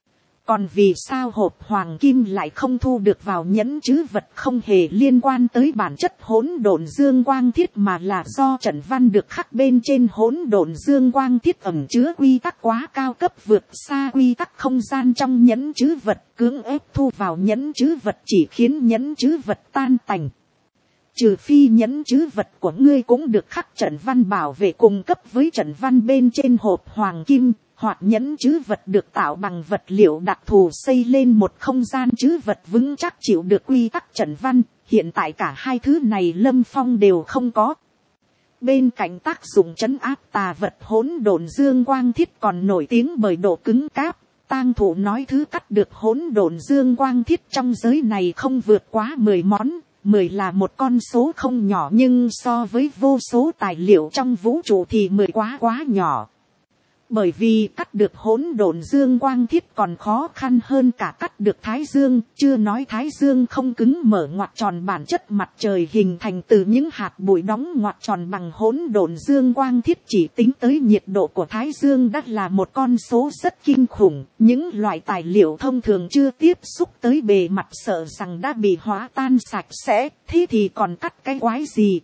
Còn vì sao hộp hoàng kim lại không thu được vào nhẫn chứ vật không hề liên quan tới bản chất hỗn độn dương quang thiết, mà là do trận văn được khắc bên trên hỗn độn dương quang thiết ẩn chứa quy tắc quá cao cấp, vượt xa quy tắc không gian trong nhẫn chứ vật, cưỡng ép thu vào nhẫn chứ vật chỉ khiến nhẫn chứ vật tan tành. Trừ phi nhẫn chứ vật của ngươi cũng được khắc trận văn bảo vệ cung cấp với trận văn bên trên hộp hoàng kim, hoặc nhẫn chứ vật được tạo bằng vật liệu đặc thù xây lên một không gian chứ vật vững chắc chịu được quy tắc trận văn. Hiện tại cả hai thứ này Lâm Phong đều không có. Bên cạnh tác dụng trấn áp tà vật hỗn độn dương quang thiết còn nổi tiếng bởi độ cứng cáp. Tang Thụ nói thứ cắt được hỗn độn dương quang thiết trong giới này không vượt quá mười món. Mười là một con số không nhỏ, nhưng so với vô số tài liệu trong vũ trụ thì mười quá quá nhỏ. Bởi vì cắt được hỗn độn dương quang thiết còn khó khăn hơn cả cắt được thái dương, chưa nói thái dương không cứng mở ngoặt tròn, bản chất mặt trời hình thành từ những hạt bụi đóng ngoặt tròn bằng hỗn độn dương quang thiết, chỉ tính tới nhiệt độ của thái dương đã là một con số rất kinh khủng. Những loại tài liệu thông thường chưa tiếp xúc tới bề mặt sợ rằng đã bị hóa tan sạch sẽ, thế thì còn cắt cái quái gì?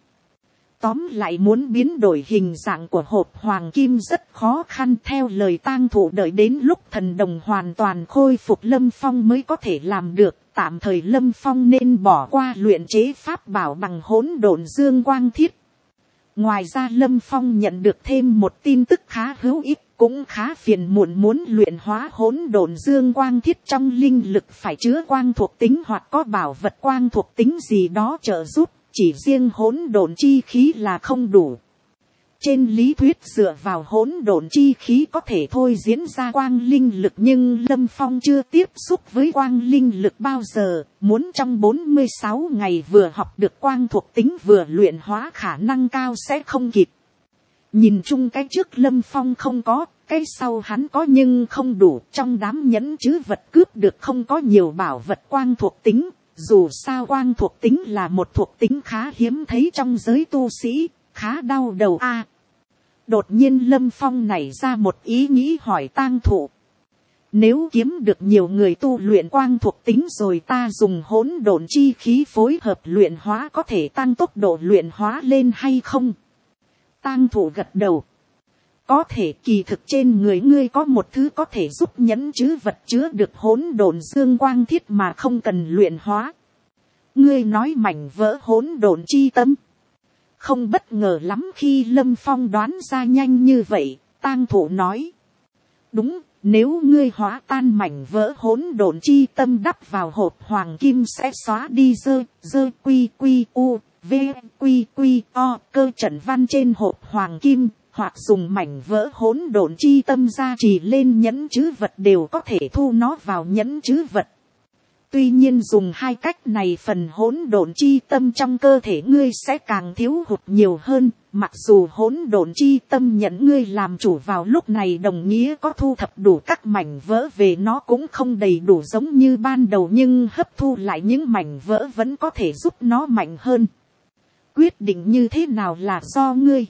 Tóm lại muốn biến đổi hình dạng của hộp hoàng kim rất khó khăn. Theo lời Tang Thụ, đợi đến lúc thần đồng hoàn toàn khôi phục Lâm Phong mới có thể làm được. Tạm thời Lâm Phong nên bỏ qua luyện chế pháp bảo bằng hỗn độn dương quang thiết. Ngoài ra Lâm Phong nhận được thêm một tin tức khá hữu ích, cũng khá phiền muộn. Muốn luyện hóa hỗn độn dương quang thiết trong linh lực phải chứa quang thuộc tính hoặc có bảo vật quang thuộc tính gì đó trợ giúp. Chỉ riêng hỗn độn chi khí là không đủ. Trên lý thuyết dựa vào hỗn độn chi khí có thể thôi diễn ra quang linh lực, nhưng Lâm Phong chưa tiếp xúc với quang linh lực bao giờ. Muốn trong bốn mươi sáu ngày vừa học được quang thuộc tính vừa luyện hóa khả năng cao sẽ không kịp. Nhìn chung cái trước Lâm Phong không có, cái sau hắn có nhưng không đủ. Trong đám nhẫn chứ vật cướp được không có nhiều bảo vật quang thuộc tính. Dù sao quang thuộc tính là một thuộc tính khá hiếm thấy trong giới tu sĩ, khá đau đầu a. À, đột nhiên Lâm Phong nảy ra một ý nghĩ hỏi Tang Thụ. Nếu kiếm được nhiều người tu luyện quang thuộc tính rồi ta dùng hỗn độn chi khí phối hợp luyện hóa có thể tăng tốc độ luyện hóa lên hay không? Tang Thụ gật đầu. Có thể, kỳ thực trên người ngươi có một thứ có thể giúp nhẫn chứ vật chứa được hỗn độn dương quang thiết mà không cần luyện hóa. Ngươi nói mảnh vỡ hỗn độn chi tâm. Không bất ngờ lắm khi Lâm Phong đoán ra nhanh như vậy. Tang Thụ nói. Đúng, nếu ngươi hóa tan mảnh vỡ hỗn độn chi tâm đắp vào hộp hoàng kim sẽ xóa đi dơ, dơ quy quy u, v quy quy o cơ trận văn trên hộp hoàng kim. Hoặc dùng mảnh vỡ hỗn độn chi tâm gia trì lên nhẫn chứ vật đều có thể thu nó vào nhẫn chứ vật. Tuy nhiên dùng hai cách này phần hỗn độn chi tâm trong cơ thể ngươi sẽ càng thiếu hụt nhiều hơn. Mặc dù hỗn độn chi tâm nhận ngươi làm chủ vào lúc này đồng nghĩa có thu thập đủ các mảnh vỡ về nó cũng không đầy đủ giống như ban đầu, nhưng hấp thu lại những mảnh vỡ vẫn có thể giúp nó mạnh hơn. Quyết định như thế nào là do ngươi.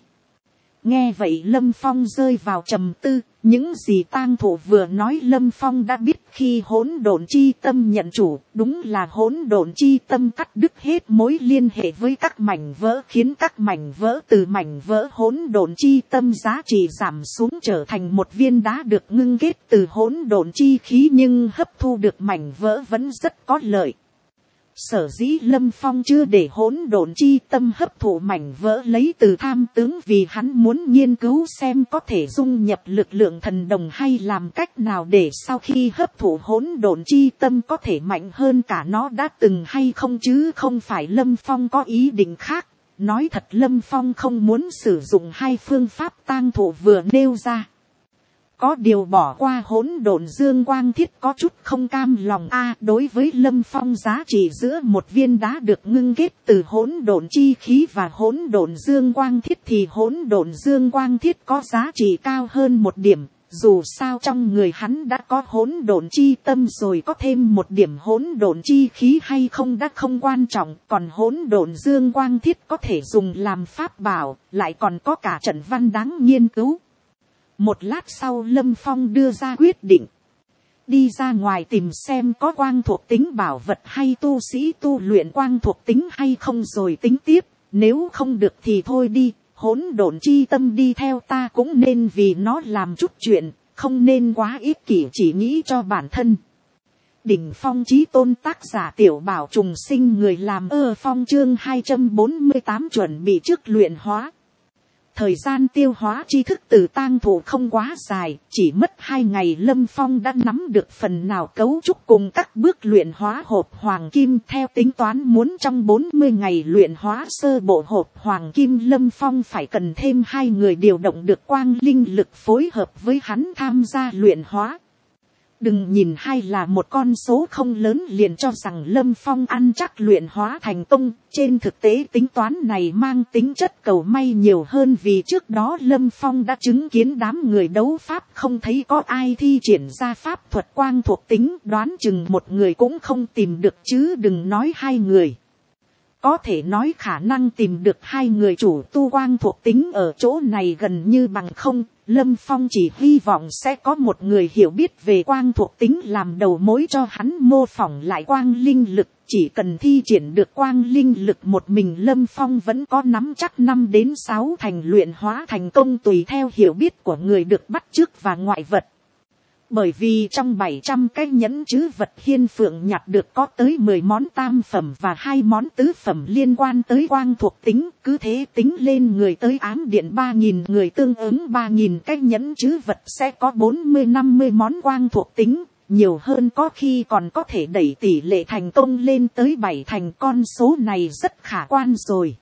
Nghe vậy Lâm Phong rơi vào trầm tư, những gì Tang Thụ vừa nói Lâm Phong đã biết. Khi hỗn độn chi tâm nhận chủ, đúng là hỗn độn chi tâm cắt đứt hết mối liên hệ với các mảnh vỡ, khiến các mảnh vỡ từ mảnh vỡ hỗn độn chi tâm giá trị giảm xuống trở thành một viên đá được ngưng kết từ hỗn độn chi khí, nhưng hấp thu được mảnh vỡ vẫn rất có lợi. Sở dĩ Lâm Phong chưa để hỗn độn chi tâm hấp thụ mảnh vỡ lấy từ tham tướng, vì hắn muốn nghiên cứu xem có thể dung nhập lực lượng thần đồng hay làm cách nào để sau khi hấp thụ hỗn độn chi tâm có thể mạnh hơn cả nó đã từng hay không, chứ không phải Lâm Phong có ý định khác. Nói thật Lâm Phong không muốn sử dụng hai phương pháp Tang Thụ vừa nêu ra. Có điều bỏ qua hỗn độn dương quang thiết có chút không cam lòng a. À, đối với Lâm Phong giá trị giữa một viên đá được ngưng kết từ hỗn độn chi khí và hỗn độn dương quang thiết thì hỗn độn dương quang thiết có giá trị cao hơn một điểm. Dù sao trong người hắn đã có hỗn độn chi tâm rồi, có thêm một điểm hỗn độn chi khí hay không đã không quan trọng, còn hỗn độn dương quang thiết có thể dùng làm pháp bảo, lại còn có cả trận văn đáng nghiên cứu. Một lát sau Lâm Phong đưa ra quyết định, đi ra ngoài tìm xem có quang thuộc tính bảo vật hay tu sĩ tu luyện quang thuộc tính hay không rồi tính tiếp, nếu không được thì thôi đi. Hỗn độn chi tâm đi theo ta cũng nên vì nó làm chút chuyện, không nên quá ích kỷ chỉ nghĩ cho bản thân. Đỉnh phong chí tôn tác giả Tiểu Bảo Trùng Sinh, người làm ơ phong chương hai trăm bốn mươi tám chuẩn bị trước luyện hóa. Thời gian tiêu hóa tri thức từ tang thủ không quá dài, chỉ mất hai ngày Lâm Phong đã nắm được phần nào cấu trúc cùng các bước luyện hóa hộp hoàng kim. Theo tính toán muốn trong bốn mươi ngày luyện hóa sơ bộ hộp hoàng kim, Lâm Phong phải cần thêm hai người điều động được quang linh lực phối hợp với hắn tham gia luyện hóa. Đừng nhìn hay là một con số không lớn liền cho rằng Lâm Phong ăn chắc luyện hóa thành công. Trên thực tế tính toán này mang tính chất cầu may nhiều hơn, vì trước đó Lâm Phong đã chứng kiến đám người đấu pháp không thấy có ai thi triển ra pháp thuật quang thuộc tính, đoán chừng một người cũng không tìm được chứ đừng nói hai người. Có thể nói khả năng tìm được hai người chủ tu quang thuộc tính ở chỗ này gần như bằng không. Lâm Phong chỉ hy vọng sẽ có một người hiểu biết về quang thuộc tính làm đầu mối cho hắn mô phỏng lại quang linh lực. Chỉ cần thi triển được quang linh lực một mình, Lâm Phong vẫn có nắm chắc năm đến sáu thành luyện hóa thành công, tùy theo hiểu biết của người được bắt chước và ngoại vật. Bởi vì trong bảy trăm cái nhẫn trữ vật Hiên Phượng nhặt được có tới mười món tam phẩm và hai món tứ phẩm liên quan tới quang thuộc tính, cứ thế tính lên người tới ám điện ba nghìn người, tương ứng ba nghìn cái nhẫn trữ vật sẽ có bốn mươi năm mươi món quang thuộc tính, nhiều hơn có khi còn có thể đẩy tỷ lệ thành công lên tới bảy thành, con số này rất khả quan rồi.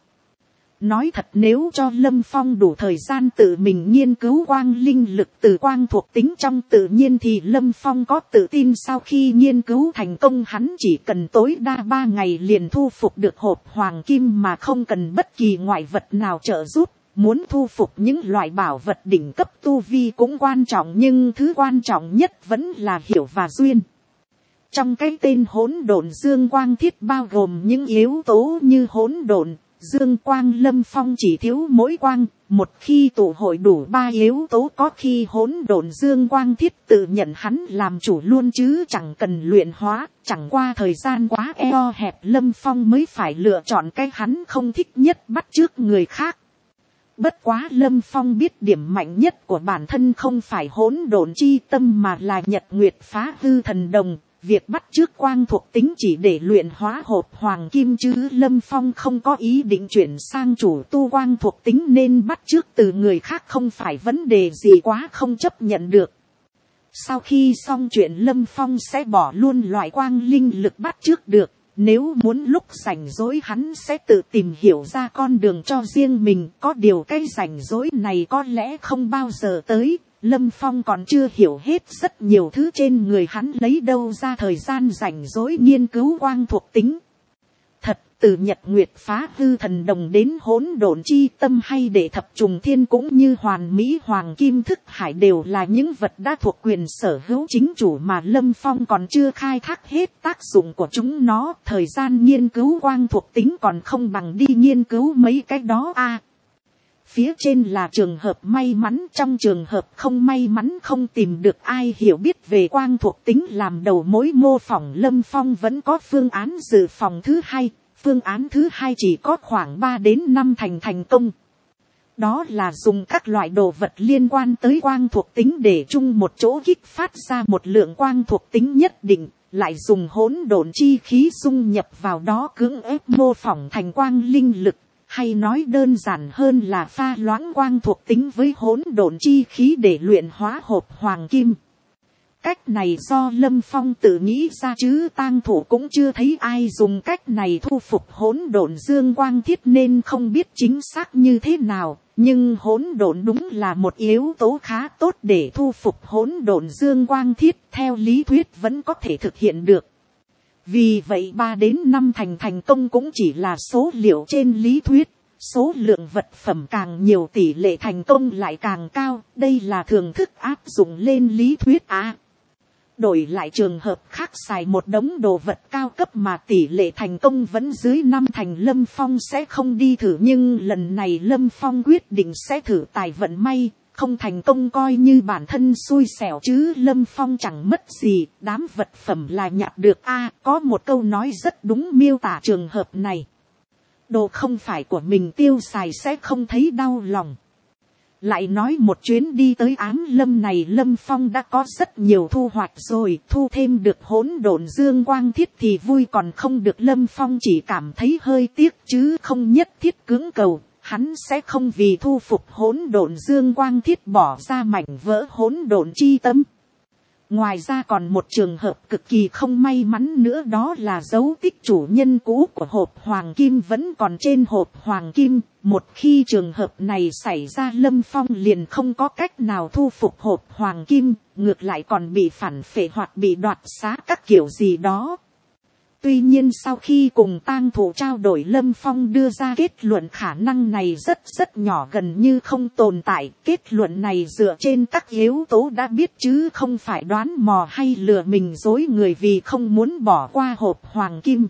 Nói thật, nếu cho Lâm Phong đủ thời gian tự mình nghiên cứu quang linh lực từ quang thuộc tính trong tự nhiên thì Lâm Phong có tự tin sau khi nghiên cứu thành công hắn chỉ cần tối đa ba ngày liền thu phục được hộp hoàng kim mà không cần bất kỳ ngoại vật nào trợ giúp. Muốn thu phục những loại bảo vật đỉnh cấp tu vi cũng quan trọng, nhưng thứ quan trọng nhất vẫn là hiểu và duyên. Trong cái tên hỗn độn dương quang thiết bao gồm những yếu tố như hỗn độn, dương quang, Lâm Phong chỉ thiếu mỗi quang, một khi tụ hội đủ ba yếu tố có khi hỗn độn dương quang thiết tự nhận hắn làm chủ luôn chứ chẳng cần luyện hóa. Chẳng qua thời gian quá eo hẹp, Lâm Phong mới phải lựa chọn cái hắn không thích nhất, bắt chước người khác. Bất quá Lâm Phong biết điểm mạnh nhất của bản thân không phải hỗn độn chi tâm mà là nhật nguyệt phá hư thần đồng. Việc bắt chước quang thuộc tính chỉ để luyện hóa hộp hoàng kim chứ Lâm Phong không có ý định chuyển sang chủ tu quang thuộc tính, nên bắt chước từ người khác không phải vấn đề gì quá không chấp nhận được. Sau khi xong chuyện Lâm Phong sẽ bỏ luôn loại quang linh lực bắt chước được. Nếu muốn lúc rảnh rỗi hắn sẽ tự tìm hiểu ra con đường cho riêng mình. Có điều cái rảnh rỗi này có lẽ không bao giờ tới. Lâm Phong còn chưa hiểu hết rất nhiều thứ trên người hắn, lấy đâu ra thời gian rảnh rỗi nghiên cứu quang thuộc tính. Thật, từ nhật nguyệt phá hư thần đồng đến hỗn độn chi tâm hay đệ thập trùng thiên cũng như hoàn mỹ hoàng kim thức hải đều là những vật đã thuộc quyền sở hữu chính chủ mà Lâm Phong còn chưa khai thác hết tác dụng của chúng nó. Thời gian nghiên cứu quang thuộc tính còn không bằng đi nghiên cứu mấy cái đó a. À, phía trên là trường hợp may mắn, trong trường hợp không may mắn không tìm được ai hiểu biết về quang thuộc tính làm đầu mối mô phỏng, Lâm Phong vẫn có phương án dự phòng thứ hai. Phương án thứ hai chỉ có khoảng ba đến năm thành thành công. Đó là dùng các loại đồ vật liên quan tới quang thuộc tính để chung một chỗ kích phát ra một lượng quang thuộc tính nhất định, lại dùng hỗn độn chi khí dung nhập vào đó cưỡng ép mô phỏng thành quang linh lực. Hay nói đơn giản hơn là pha loãng quang thuộc tính với hỗn độn chi khí để luyện hóa hộp hoàng kim. Cách này do Lâm Phong tự nghĩ ra chứ tang thủ cũng chưa thấy ai dùng cách này thu phục hỗn độn dương quang thiết nên không biết chính xác như thế nào. Nhưng hỗn độn đúng là một yếu tố khá tốt để thu phục hỗn độn dương quang thiết, theo lý thuyết vẫn có thể thực hiện được. Vì vậy ba đến năm thành thành công cũng chỉ là số liệu trên lý thuyết. số lượng vật phẩm càng nhiều tỷ lệ thành công lại càng cao, đây là thường thức áp dụng lên lý thuyết à. Đổi lại trường hợp khác xài một đống đồ vật cao cấp mà tỷ lệ thành công vẫn dưới năm thành, Lâm Phong sẽ không đi thử, nhưng lần này Lâm Phong quyết định sẽ thử tài vận may, không thành công coi như bản thân xui xẻo chứ Lâm Phong chẳng mất gì, đám vật phẩm là nhặt được a. À, có một câu nói rất đúng miêu tả trường hợp này. Đồ không phải của mình tiêu xài sẽ không thấy đau lòng. Lại nói một chuyến đi tới Ám Lâm này Lâm Phong đã có rất nhiều thu hoạch rồi, thu thêm được hỗn độn dương quang thiết thì vui, còn không được Lâm Phong chỉ cảm thấy hơi tiếc chứ không nhất thiết cưỡng cầu. Hắn sẽ không vì thu phục hỗn độn dương quang thiết bỏ ra mảnh vỡ hỗn độn chi tâm. Ngoài ra còn một trường hợp cực kỳ không may mắn nữa, đó là dấu tích chủ nhân cũ của hộp hoàng kim vẫn còn trên hộp hoàng kim. Một khi trường hợp này xảy ra Lâm Phong liền không có cách nào thu phục hộp hoàng kim, ngược lại còn bị phản phệ hoặc bị đoạt xá các kiểu gì đó. Tuy nhiên sau khi cùng tang thủ trao đổi, Lâm Phong đưa ra kết luận khả năng này rất rất nhỏ, gần như không tồn tại. Kết luận này dựa trên các yếu tố đã biết chứ không phải đoán mò hay lừa mình dối người vì không muốn bỏ qua hộp hoàng kim.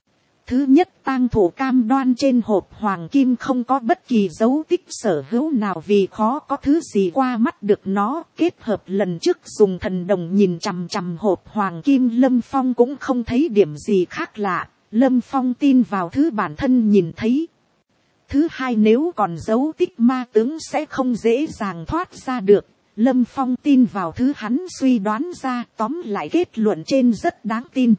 Thứ nhất, tang thủ cam đoan trên hộp hoàng kim không có bất kỳ dấu tích sở hữu nào vì khó có thứ gì qua mắt được nó. Kết hợp lần trước dùng thần đồng nhìn chằm chằm hộp hoàng kim, Lâm Phong cũng không thấy điểm gì khác lạ. Lâm Phong tin vào thứ bản thân nhìn thấy. Thứ hai, nếu còn dấu tích ma tướng sẽ không dễ dàng thoát ra được. Lâm Phong tin vào thứ hắn suy đoán ra, tóm lại kết luận trên rất đáng tin.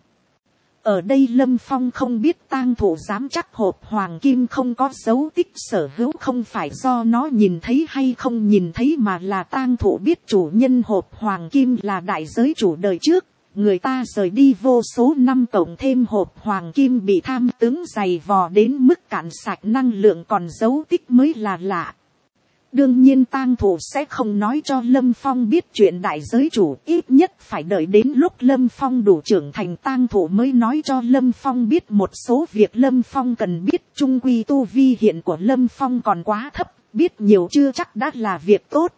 Ở đây Lâm Phong không biết tang thủ dám chắc hộp hoàng kim không có dấu tích sở hữu không phải do nó nhìn thấy hay không nhìn thấy, mà là tang thủ biết chủ nhân hộp hoàng kim là đại giới chủ đời trước. Người ta rời đi vô số năm, cộng thêm hộp hoàng kim bị tham tướng giày vò đến mức cạn sạch năng lượng, còn dấu tích mới là lạ. Đương nhiên tang thủ sẽ không nói cho Lâm Phong biết chuyện đại giới chủ, ít nhất phải đợi đến lúc Lâm Phong đủ trưởng thành tang thủ mới nói cho Lâm Phong biết một số việc Lâm Phong cần biết. Chung quy tu vi hiện của Lâm Phong còn quá thấp, biết nhiều chưa chắc đã là việc tốt.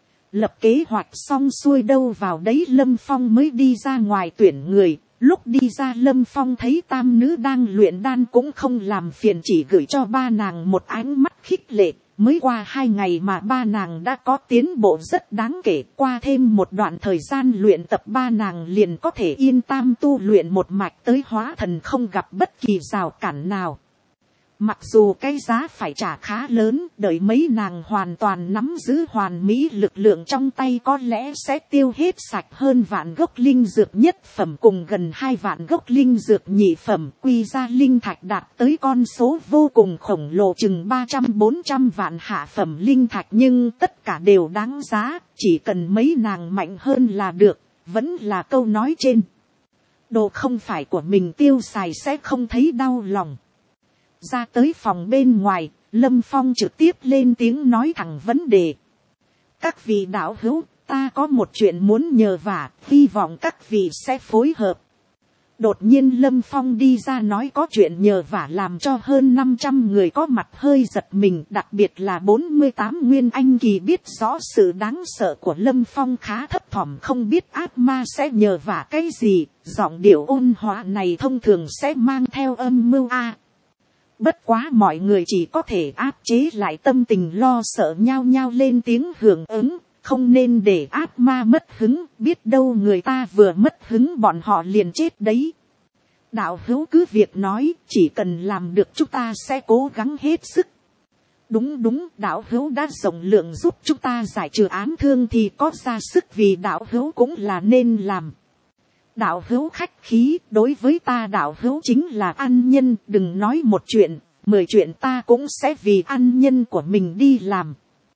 Lập kế hoạch xong xuôi đâu vào đấy Lâm Phong mới đi ra ngoài tuyển người. Lúc đi ra Lâm Phong thấy tam nữ đang luyện đan cũng không làm phiền, chỉ gửi cho ba nàng một ánh mắt khích lệ. Mới qua hai ngày mà ba nàng đã có tiến bộ rất đáng kể, qua thêm một đoạn thời gian luyện tập ba nàng liền có thể yên tâm tu luyện một mạch tới hóa thần không gặp bất kỳ rào cản nào. Mặc dù cái giá phải trả khá lớn, đợi mấy nàng hoàn toàn nắm giữ hoàn mỹ lực lượng trong tay có lẽ sẽ tiêu hết sạch hơn vạn gốc linh dược nhất phẩm cùng gần hai vạn gốc linh dược nhị phẩm, quy ra linh thạch đạt tới con số vô cùng khổng lồ chừng ba trăm bốn trăm vạn hạ phẩm linh thạch, nhưng tất cả đều đáng giá, chỉ cần mấy nàng mạnh hơn là được, vẫn là câu nói trên. Đồ không phải của mình tiêu xài sẽ không thấy đau lòng. Ra tới phòng bên ngoài, Lâm Phong trực tiếp lên tiếng nói thẳng vấn đề. Các vị đạo hữu, ta có một chuyện muốn nhờ vả, hy vọng các vị sẽ phối hợp. Đột nhiên Lâm Phong đi ra nói có chuyện nhờ vả làm cho hơn năm trăm người có mặt hơi giật mình, đặc biệt là bốn mươi tám nguyên anh kỳ biết rõ sự đáng sợ của Lâm Phong khá thấp thỏm không biết ác ma sẽ nhờ vả cái gì, giọng điệu ôn hòa này thông thường sẽ mang theo âm mưu a. Bất quá mọi người chỉ có thể áp chế lại tâm tình lo sợ nhao nhao lên tiếng hưởng ứng, không nên để ác ma mất hứng, biết đâu người ta vừa mất hứng bọn họ liền chết đấy. Đạo hữu cứ việc nói, chỉ cần làm được chúng ta sẽ cố gắng hết sức. Đúng đúng, đạo hữu đã rộng lượng giúp chúng ta giải trừ ám thương thì có ra sức vì đạo hữu cũng là nên làm. Đạo hữu khách khí, đối với ta đạo hữu chính là ăn nhân, đừng nói một chuyện, mười chuyện ta cũng sẽ vì ăn nhân của mình đi làm.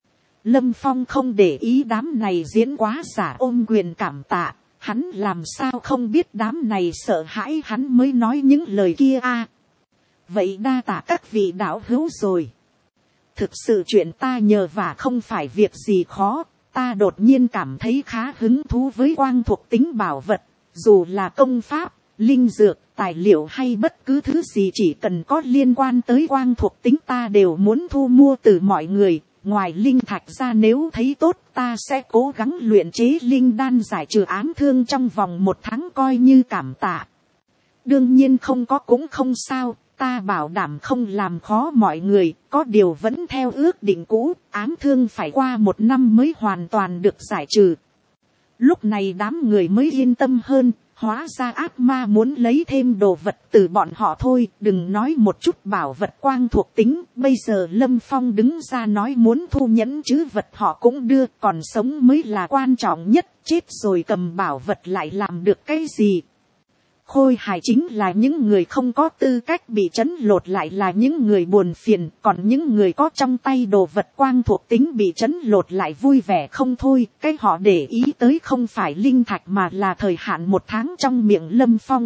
Lâm Phong không để ý đám này diễn quá giả ôm quyền cảm tạ, hắn làm sao không biết đám này sợ hãi hắn mới nói những lời kia a. À, vậy đa tạ các vị đạo hữu rồi. Thực sự chuyện ta nhờ vả không phải việc gì khó, ta đột nhiên cảm thấy khá hứng thú với quang thuộc tính bảo vật. Dù là công pháp, linh dược, tài liệu hay bất cứ thứ gì chỉ cần có liên quan tới quang thuộc tính ta đều muốn thu mua từ mọi người. Ngoài linh thạch ra nếu thấy tốt ta sẽ cố gắng luyện chế linh đan giải trừ ám thương trong vòng một tháng coi như cảm tạ. Đương nhiên không có cũng không sao, ta bảo đảm không làm khó mọi người, có điều vẫn theo ước định cũ, ám thương phải qua một năm mới hoàn toàn được giải trừ. Lúc này đám người mới yên tâm hơn, hóa ra ác ma muốn lấy thêm đồ vật từ bọn họ thôi, đừng nói một chút bảo vật quang thuộc tính, bây giờ Lâm Phong đứng ra nói muốn thu nhẫn chứ vật họ cũng đưa, còn sống mới là quan trọng nhất, chết rồi cầm bảo vật lại làm được cái gì. Khôi hài chính là những người không có tư cách bị trấn lột lại là những người buồn phiền, còn những người có trong tay đồ vật quang thuộc tính bị trấn lột lại vui vẻ không thôi. Cái họ để ý tới không phải linh thạch mà là thời hạn một tháng trong miệng Lâm Phong.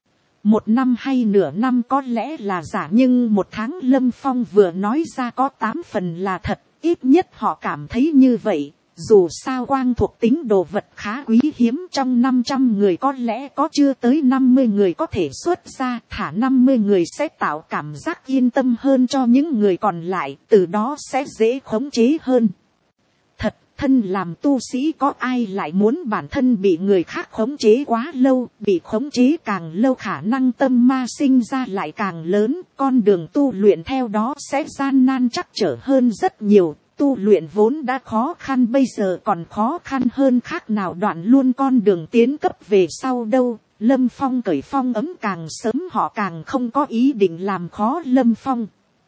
Một năm hay nửa năm có lẽ là giả, nhưng một tháng Lâm Phong vừa nói ra có tám phần là thật, ít nhất họ cảm thấy như vậy. Dù sao quang thuộc tính đồ vật khá quý hiếm, trong năm trăm người có lẽ có chưa tới năm mươi người có thể xuất ra, thả năm mươi người sẽ tạo cảm giác yên tâm hơn cho những người còn lại, từ đó sẽ dễ khống chế hơn. Thật, thân làm tu sĩ có ai lại muốn bản thân bị người khác khống chế quá lâu, bị khống chế càng lâu khả năng tâm ma sinh ra lại càng lớn, con đường tu luyện theo đó sẽ gian nan trắc trở hơn rất nhiều. Tu luyện vốn đã khó khăn bây giờ còn khó khăn hơn khác nào đoạn luôn con đường tiến cấp về sau đâu. Lâm Phong cởi phong ấm càng sớm họ càng không có ý định làm khó Lâm Phong.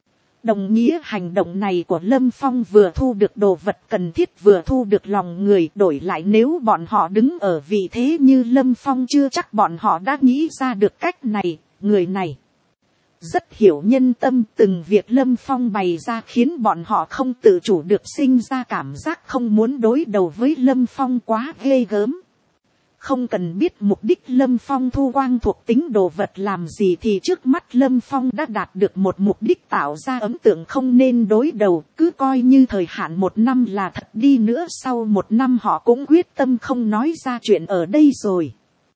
Đồng nghĩa hành động này của Lâm Phong vừa thu được đồ vật cần thiết vừa thu được lòng người, đổi lại nếu bọn họ đứng ở vị thế như Lâm Phong chưa chắc bọn họ đã nghĩ ra được cách này. Người này rất hiểu nhân tâm, từng việc Lâm Phong bày ra khiến bọn họ không tự chủ được sinh ra cảm giác không muốn đối đầu với Lâm Phong quá ghê gớm. Không cần biết mục đích Lâm Phong thu quang thuộc tính đồ vật làm gì thì trước mắt Lâm Phong đã đạt được một mục đích tạo ra ấn tượng không nên đối đầu, cứ coi như thời hạn một năm là thật đi nữa sau một năm họ cũng quyết tâm không nói ra chuyện ở đây rồi.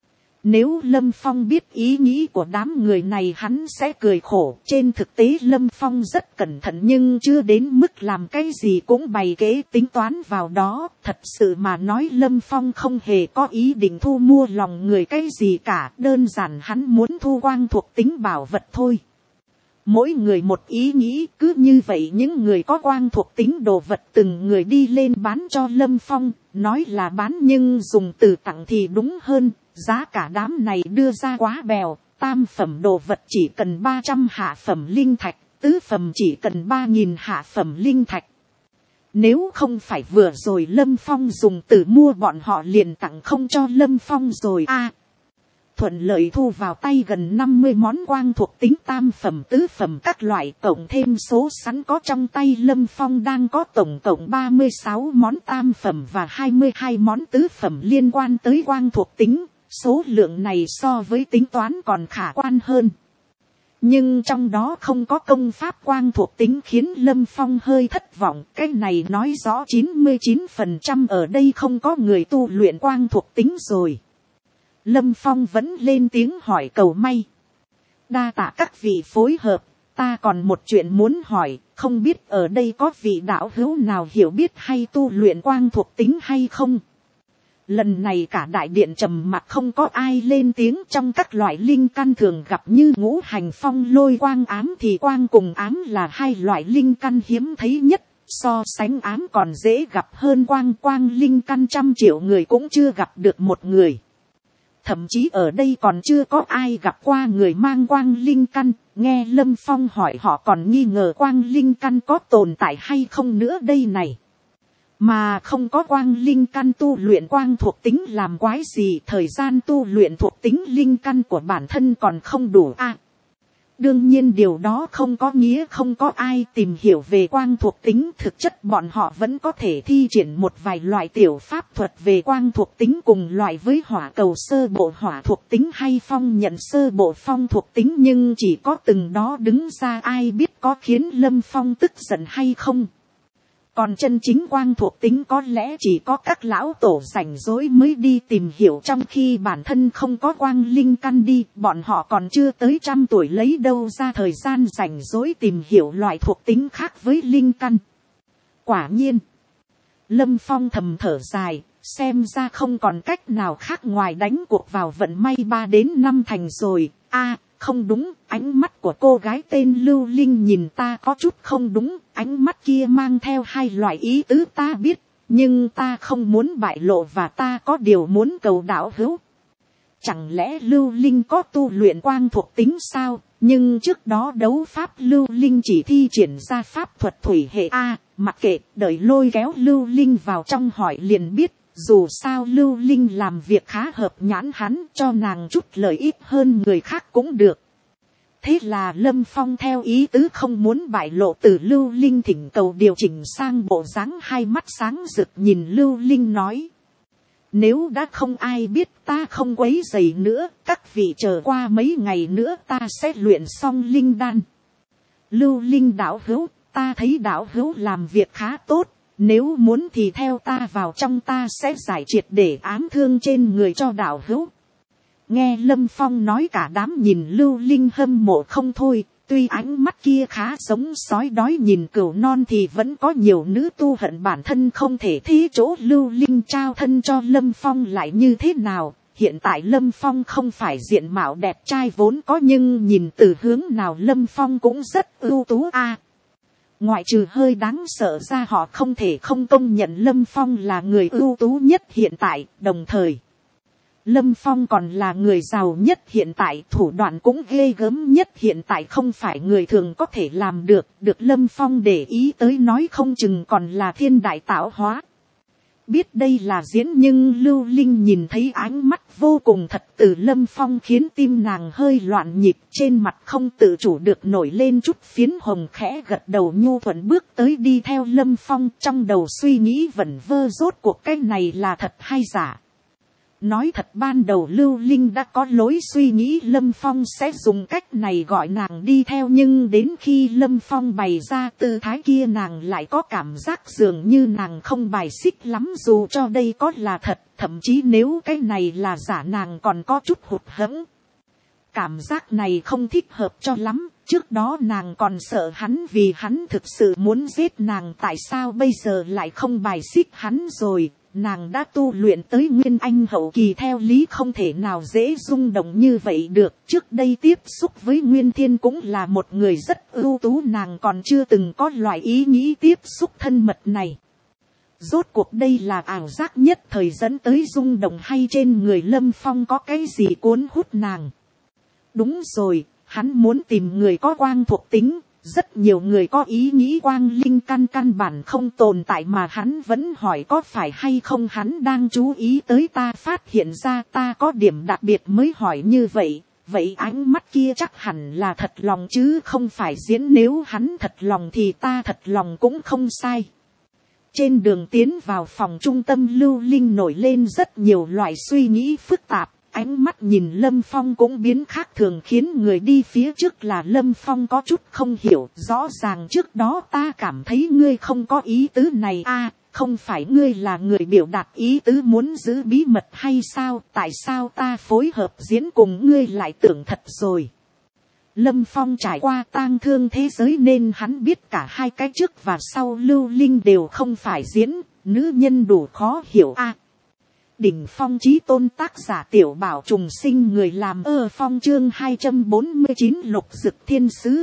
Nếu Lâm Phong biết ý nghĩ của đám người này hắn sẽ cười khổ. Trên thực tế Lâm Phong rất cẩn thận nhưng chưa đến mức làm cái gì cũng bày kế tính toán vào đó. Thật sự mà nói Lâm Phong không hề có ý định thu mua lòng người cái gì cả. Đơn giản hắn muốn thu quang thuộc tính bảo vật thôi. Mỗi người một ý nghĩ, cứ như vậy những người có quang thuộc tính đồ vật từng người đi lên bán cho Lâm Phong. Nói là bán nhưng dùng từ tặng thì đúng hơn. Giá cả đám này đưa ra quá bèo, tam phẩm đồ vật chỉ cần ba trăm hạ phẩm linh thạch, tứ phẩm chỉ cần ba nghìn hạ phẩm linh thạch. Nếu không phải vừa rồi Lâm Phong dùng từ mua bọn họ liền tặng không cho Lâm Phong rồi a à, thuận lợi thu vào tay gần năm mươi món quang thuộc tính tam phẩm tứ phẩm các loại, cộng thêm số sẵn có trong tay Lâm Phong đang có tổng cộng ba mươi sáu món tam phẩm và hai mươi hai món tứ phẩm liên quan tới quang thuộc tính. Số lượng này so với tính toán còn khả quan hơn. Nhưng trong đó không có công pháp quang thuộc tính khiến Lâm Phong hơi thất vọng. Cái này nói rõ chín mươi chín phần trăm ở đây không có người tu luyện quang thuộc tính rồi. Lâm Phong vẫn lên tiếng hỏi cầu may. Đa tạ các vị phối hợp, ta còn một chuyện muốn hỏi, không biết ở đây có vị đạo hữu nào hiểu biết hay tu luyện quang thuộc tính hay không? Lần này cả đại điện trầm mặc không có ai lên tiếng. Trong các loại linh căn thường gặp như ngũ hành phong lôi quang ám thì quang cùng ám là hai loại linh căn hiếm thấy nhất. So sánh ám còn dễ gặp hơn quang, quang linh căn trăm triệu người cũng chưa gặp được một người. Thậm chí ở đây còn chưa có ai gặp qua người mang quang linh căn. Nghe Lâm Phong hỏi họ còn nghi ngờ quang linh căn có tồn tại hay không nữa đây này. Mà không có quang linh căn tu luyện quang thuộc tính làm quái gì, thời gian tu luyện thuộc tính linh căn của bản thân còn không đủ a. À, đương nhiên điều đó không có nghĩa không có ai tìm hiểu về quang thuộc tính, thực chất bọn họ vẫn có thể thi triển một vài loại tiểu pháp thuật về quang thuộc tính cùng loại với hỏa cầu sơ bộ hỏa thuộc tính hay phong nhận sơ bộ phong thuộc tính, nhưng chỉ có từng đó đứng ra ai biết có khiến Lâm Phong tức giận hay không. Còn chân chính quang thuộc tính có lẽ chỉ có các lão tổ rảnh rỗi mới đi tìm hiểu, trong khi bản thân không có quang linh căn đi, bọn họ còn chưa tới trăm tuổi lấy đâu ra thời gian rảnh rỗi tìm hiểu loại thuộc tính khác với linh căn. Quả nhiên, Lâm Phong thầm thở dài, xem ra không còn cách nào khác ngoài đánh cuộc vào vận may ba đến năm thành rồi. A, không đúng, ánh mắt của cô gái tên Lưu Linh nhìn ta có chút không đúng, ánh mắt kia mang theo hai loại ý tứ ta biết, nhưng ta không muốn bại lộ và ta có điều muốn cầu đạo hữu. Chẳng lẽ Lưu Linh có tu luyện quang thuộc tính sao? Nhưng trước đó đấu pháp Lưu Linh chỉ thi triển ra pháp thuật thủy hệ. A, mặc kệ, đợi lôi kéo Lưu Linh vào trong hỏi liền biết. Dù sao Lưu Linh làm việc khá hợp nhãn hắn, cho nàng chút lợi ích hơn người khác cũng được. Thế là Lâm Phong theo ý tứ không muốn bại lộ từ Lưu Linh thỉnh cầu điều chỉnh sang bộ dáng hai mắt sáng rực nhìn Lưu Linh nói. Nếu đã không ai biết ta không quấy rầy nữa, các vị chờ qua mấy ngày nữa ta sẽ luyện xong linh đan. Lưu Linh đạo hữu, ta thấy đạo hữu làm việc khá tốt. Nếu muốn thì theo ta vào trong, ta sẽ giải triệt để ám thương trên người cho đạo hữu. Nghe Lâm Phong nói cả đám nhìn Lưu Linh hâm mộ không thôi. Tuy ánh mắt kia khá giống sói đói nhìn cừu non thì vẫn có nhiều nữ tu hận bản thân không thể thế chỗ Lưu Linh trao thân cho Lâm Phong lại như thế nào. Hiện tại Lâm Phong không phải diện mạo đẹp trai vốn có, nhưng nhìn từ hướng nào Lâm Phong cũng rất ưu tú a. À, ngoại trừ hơi đáng sợ ra họ không thể không công nhận Lâm Phong là người ưu tú nhất hiện tại, đồng thời Lâm Phong còn là người giàu nhất hiện tại, thủ đoạn cũng ghê gớm nhất hiện tại, không phải người thường có thể làm được, được Lâm Phong để ý tới nói không chừng còn là thiên đại tạo hóa. Biết đây là diễn nhưng Lưu Linh nhìn thấy ánh mắt vô cùng thật từ Lâm Phong khiến tim nàng hơi loạn nhịp, trên mặt không tự chủ được nổi lên chút phiến hồng, khẽ gật đầu nhu thuận bước tới đi theo Lâm Phong, trong đầu suy nghĩ vẩn vơ rốt cuộc cái này là thật hay giả. Nói thật ban đầu Lưu Linh đã có lối suy nghĩ Lâm Phong sẽ dùng cách này gọi nàng đi theo, nhưng đến khi Lâm Phong bày ra tư thái kia nàng lại có cảm giác dường như nàng không bài xích lắm, dù cho đây có là thật, thậm chí nếu cái này là giả nàng còn có chút hụt hẫng. Cảm giác này không thích hợp cho lắm, trước đó nàng còn sợ hắn vì hắn thực sự muốn giết nàng, tại sao bây giờ lại không bài xích hắn rồi. Nàng đã tu luyện tới nguyên anh hậu kỳ, theo lý không thể nào dễ rung động như vậy được. Trước đây tiếp xúc với Nguyên Thiên cũng là một người rất ưu tú, nàng còn chưa từng có loại ý nghĩ tiếp xúc thân mật này. Rốt cuộc đây là ảo giác nhất thời dẫn tới rung động, hay trên người Lâm Phong có cái gì cuốn hút nàng? Đúng rồi, hắn muốn tìm người có quang thuộc tính. Rất nhiều người có ý nghĩ quang linh căn căn bản không tồn tại mà hắn vẫn hỏi có phải hay không hắn đang chú ý tới ta, phát hiện ra ta có điểm đặc biệt mới hỏi như vậy. Vậy ánh mắt kia chắc hẳn là thật lòng chứ không phải diễn, nếu hắn thật lòng thì ta thật lòng cũng không sai. Trên đường tiến vào phòng trung tâm Lưu Linh nổi lên rất nhiều loại suy nghĩ phức tạp. Ánh mắt nhìn Lâm Phong cũng biến khác thường, khiến người đi phía trước là Lâm Phong có chút không hiểu. Rõ ràng trước đó ta cảm thấy ngươi không có ý tứ này a, à, không phải ngươi là người biểu đạt ý tứ muốn giữ bí mật hay sao? Tại sao ta phối hợp diễn cùng ngươi lại tưởng thật rồi? Lâm Phong trải qua tang thương thế giới nên hắn biết cả hai cái trước và sau Lưu Linh đều không phải diễn, nữ nhân đủ khó hiểu a. À, đỉnh phong chí tôn tác giả Tiểu Bảo trùng sinh, người làm ơ phong, chương hai trăm bốn mươi chín lục dực thiên sứ.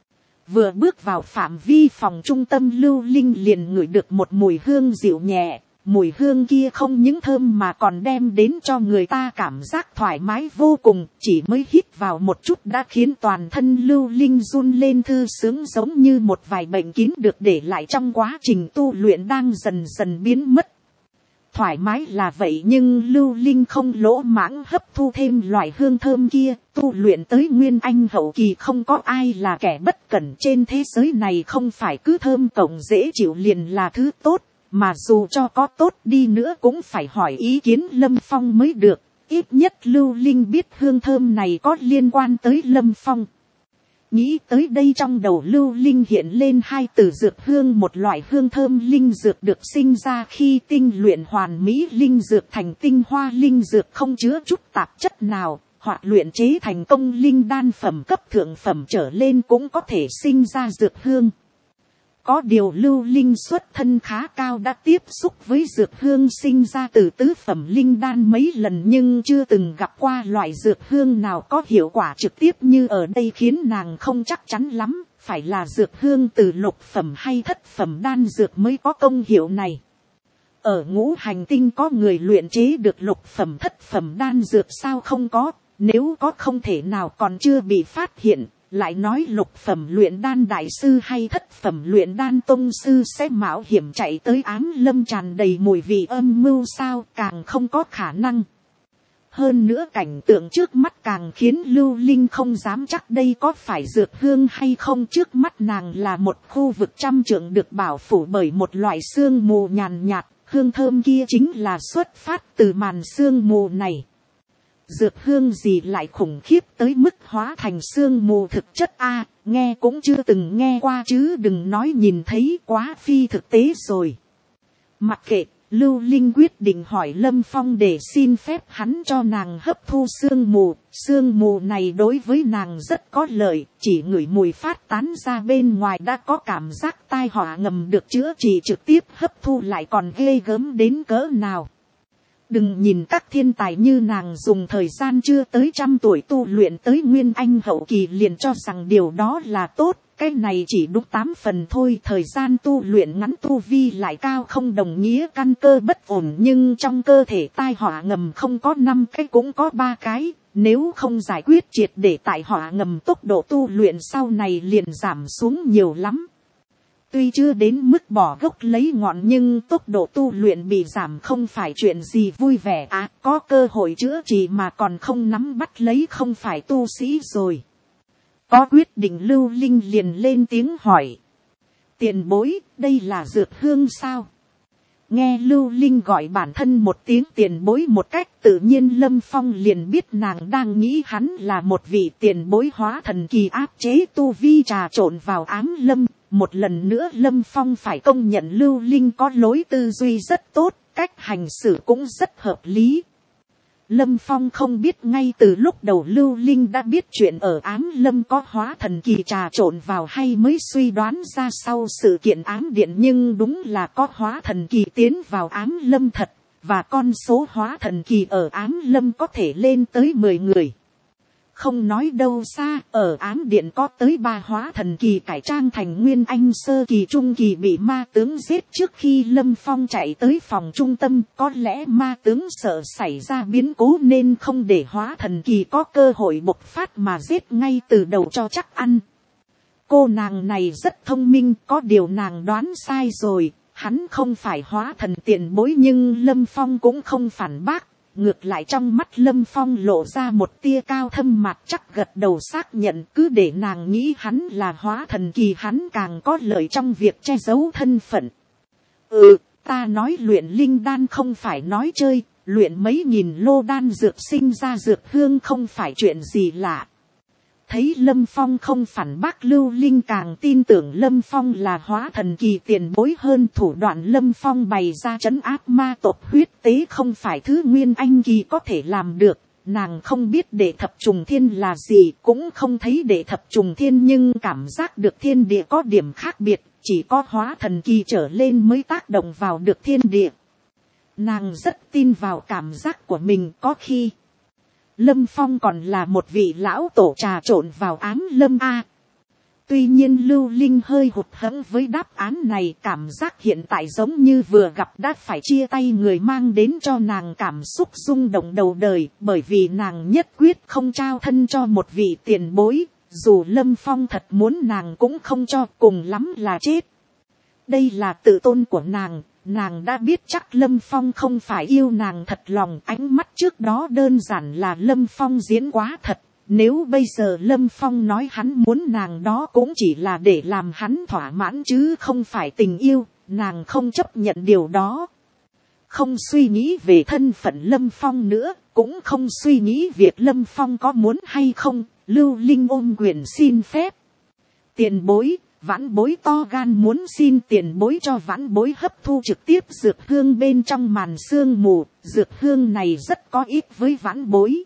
Vừa bước vào phạm vi phòng trung tâm Lưu Linh liền ngửi được một mùi hương dịu nhẹ, mùi hương kia không những thơm mà còn đem đến cho người ta cảm giác thoải mái vô cùng, chỉ mới hít vào một chút đã khiến toàn thân Lưu Linh run lên thư sướng, giống như một vài bệnh kín được để lại trong quá trình tu luyện đang dần dần biến mất. Thoải mái là vậy nhưng Lưu Linh không lỗ mãng hấp thu thêm loại hương thơm kia, tu luyện tới nguyên anh hậu kỳ không có ai là kẻ bất cẩn trên thế giới này, không phải cứ thơm cộng dễ chịu liền là thứ tốt, mà dù cho có tốt đi nữa cũng phải hỏi ý kiến Lâm Phong mới được, ít nhất Lưu Linh biết hương thơm này có liên quan tới Lâm Phong. Nghĩ tới đây trong đầu Lưu Linh hiện lên hai từ dược hương, một loại hương thơm linh dược được sinh ra khi tinh luyện hoàn mỹ linh dược thành tinh hoa linh dược không chứa chút tạp chất nào, hoặc luyện chế thành công linh đan phẩm cấp thượng phẩm trở lên cũng có thể sinh ra dược hương. Có điều Lưu Linh xuất thân khá cao, đã tiếp xúc với dược hương sinh ra từ tứ phẩm linh đan mấy lần nhưng chưa từng gặp qua loại dược hương nào có hiệu quả trực tiếp như ở đây, khiến nàng không chắc chắn lắm, phải là dược hương từ lục phẩm hay thất phẩm đan dược mới có công hiệu này. Ở ngũ hành tinh có người luyện chế được lục phẩm thất phẩm đan dược sao không có, nếu có không thể nào còn chưa bị phát hiện. Lại nói lục phẩm luyện đan đại sư hay thất phẩm luyện đan tông sư sẽ mạo hiểm chạy tới Ám Lâm tràn đầy mùi vị âm mưu sao, càng không có khả năng. Hơn nữa cảnh tượng trước mắt càng khiến Lưu Linh không dám chắc đây có phải dược hương hay không. Trước mắt nàng là một khu vực trăm trượng được bảo phủ bởi một loại sương mù nhàn nhạt, hương thơm kia chính là xuất phát từ màn sương mù này. Dược hương gì lại khủng khiếp tới mức hóa thành sương mù thực chất a, à, nghe cũng chưa từng nghe qua chứ đừng nói nhìn thấy, quá phi thực tế rồi. Mặc kệ, Lưu Linh quyết định hỏi Lâm Phong để xin phép hắn cho nàng hấp thu sương mù. Sương mù này đối với nàng rất có lợi, chỉ ngửi mùi phát tán ra bên ngoài đã có cảm giác tai họa ngầm được chữa trị, trực tiếp hấp thu lại còn ghê gớm đến cỡ nào. Đừng nhìn các thiên tài như nàng dùng thời gian chưa tới trăm tuổi tu luyện tới nguyên anh hậu kỳ liền cho rằng điều đó là tốt, cái này chỉ đúng tám phần thôi. Thời gian tu luyện ngắn tu vi lại cao không đồng nghĩa căn cơ bất ổn, nhưng trong cơ thể tai họa ngầm không có năm cái cũng có ba cái, nếu không giải quyết triệt để tai họa ngầm tốc độ tu luyện sau này liền giảm xuống nhiều lắm. Tuy chưa đến mức bỏ gốc lấy ngọn nhưng tốc độ tu luyện bị giảm không phải chuyện gì vui vẻ à, có cơ hội chữa trị mà còn không nắm bắt lấy không phải tu sĩ rồi. Có quyết định Lưu Linh liền lên tiếng hỏi. Tiền bối, đây là dược hương sao? Nghe Lưu Linh gọi bản thân một tiếng tiền bối một cách tự nhiên, Lâm Phong liền biết nàng đang nghĩ hắn là một vị tiền bối hóa thần kỳ áp chế tu vi trà trộn vào Ám Lâm. Một lần nữa Lâm Phong phải công nhận Lưu Linh có lối tư duy rất tốt, cách hành xử cũng rất hợp lý. Lâm Phong không biết ngay từ lúc đầu Lưu Linh đã biết chuyện ở Ám Lâm có hóa thần kỳ trà trộn vào hay mới suy đoán ra sau sự kiện ám điện, nhưng đúng là có hóa thần kỳ tiến vào Ám Lâm thật, và con số hóa thần kỳ ở Ám Lâm có thể lên tới mười người. Không nói đâu xa, ở Ám điện có tới ba hóa thần kỳ cải trang thành nguyên anh sơ kỳ trung kỳ bị ma tướng giết trước khi Lâm Phong chạy tới phòng trung tâm. Có lẽ ma tướng sợ xảy ra biến cố nên không để hóa thần kỳ có cơ hội bộc phát mà giết ngay từ đầu cho chắc ăn. Cô nàng này rất thông minh, có điều nàng đoán sai rồi, hắn không phải hóa thần tiền bối, nhưng Lâm Phong cũng không phản bác. Ngược lại trong mắt Lâm Phong lộ ra một tia cao thâm mặt chắc, gật đầu xác nhận. Cứ để nàng nghĩ hắn là hóa thần kỳ hắn càng có lợi trong việc che giấu thân phận. Ừ, ta nói luyện linh đan không phải nói chơi, luyện mấy nghìn lô đan dược sinh ra dược hương không phải chuyện gì lạ. Thấy Lâm Phong không phản bác, Lưu Linh càng tin tưởng Lâm Phong là hóa thần kỳ tiền bối hơn. Thủ đoạn Lâm Phong bày ra trấn áp ma tộc huyết tế không phải thứ nguyên anh kỳ có thể làm được. Nàng không biết đệ thập trùng thiên là gì, cũng không thấy đệ thập trùng thiên, nhưng cảm giác được thiên địa có điểm khác biệt, chỉ có hóa thần kỳ trở lên mới tác động vào được thiên địa. Nàng rất tin vào cảm giác của mình. Có khi Lâm Phong còn là một vị lão tổ trà trộn vào Ám Lâm a. Tuy nhiên Lưu Linh hơi hụt hẫng với đáp án này, cảm giác hiện tại giống như vừa gặp đã phải chia tay người mang đến cho nàng cảm xúc rung động đầu đời, bởi vì nàng nhất quyết không trao thân cho một vị tiền bối, dù Lâm Phong thật muốn nàng cũng không cho, cùng lắm là chết. Đây là tự tôn của nàng. Nàng đã biết chắc Lâm Phong không phải yêu nàng thật lòng, ánh mắt trước đó đơn giản là Lâm Phong diễn quá thật. Nếu bây giờ Lâm Phong nói hắn muốn nàng, đó cũng chỉ là để làm hắn thỏa mãn chứ không phải tình yêu, nàng không chấp nhận điều đó. Không suy nghĩ về thân phận Lâm Phong nữa, cũng không suy nghĩ việc Lâm Phong có muốn hay không, Lưu Linh ôm quyền xin phép. Tiền bối, vãn bối to gan muốn xin tiền bối cho vãn bối hấp thu trực tiếp dược hương bên trong màn sương mù. Dược hương này rất có ích với vãn bối.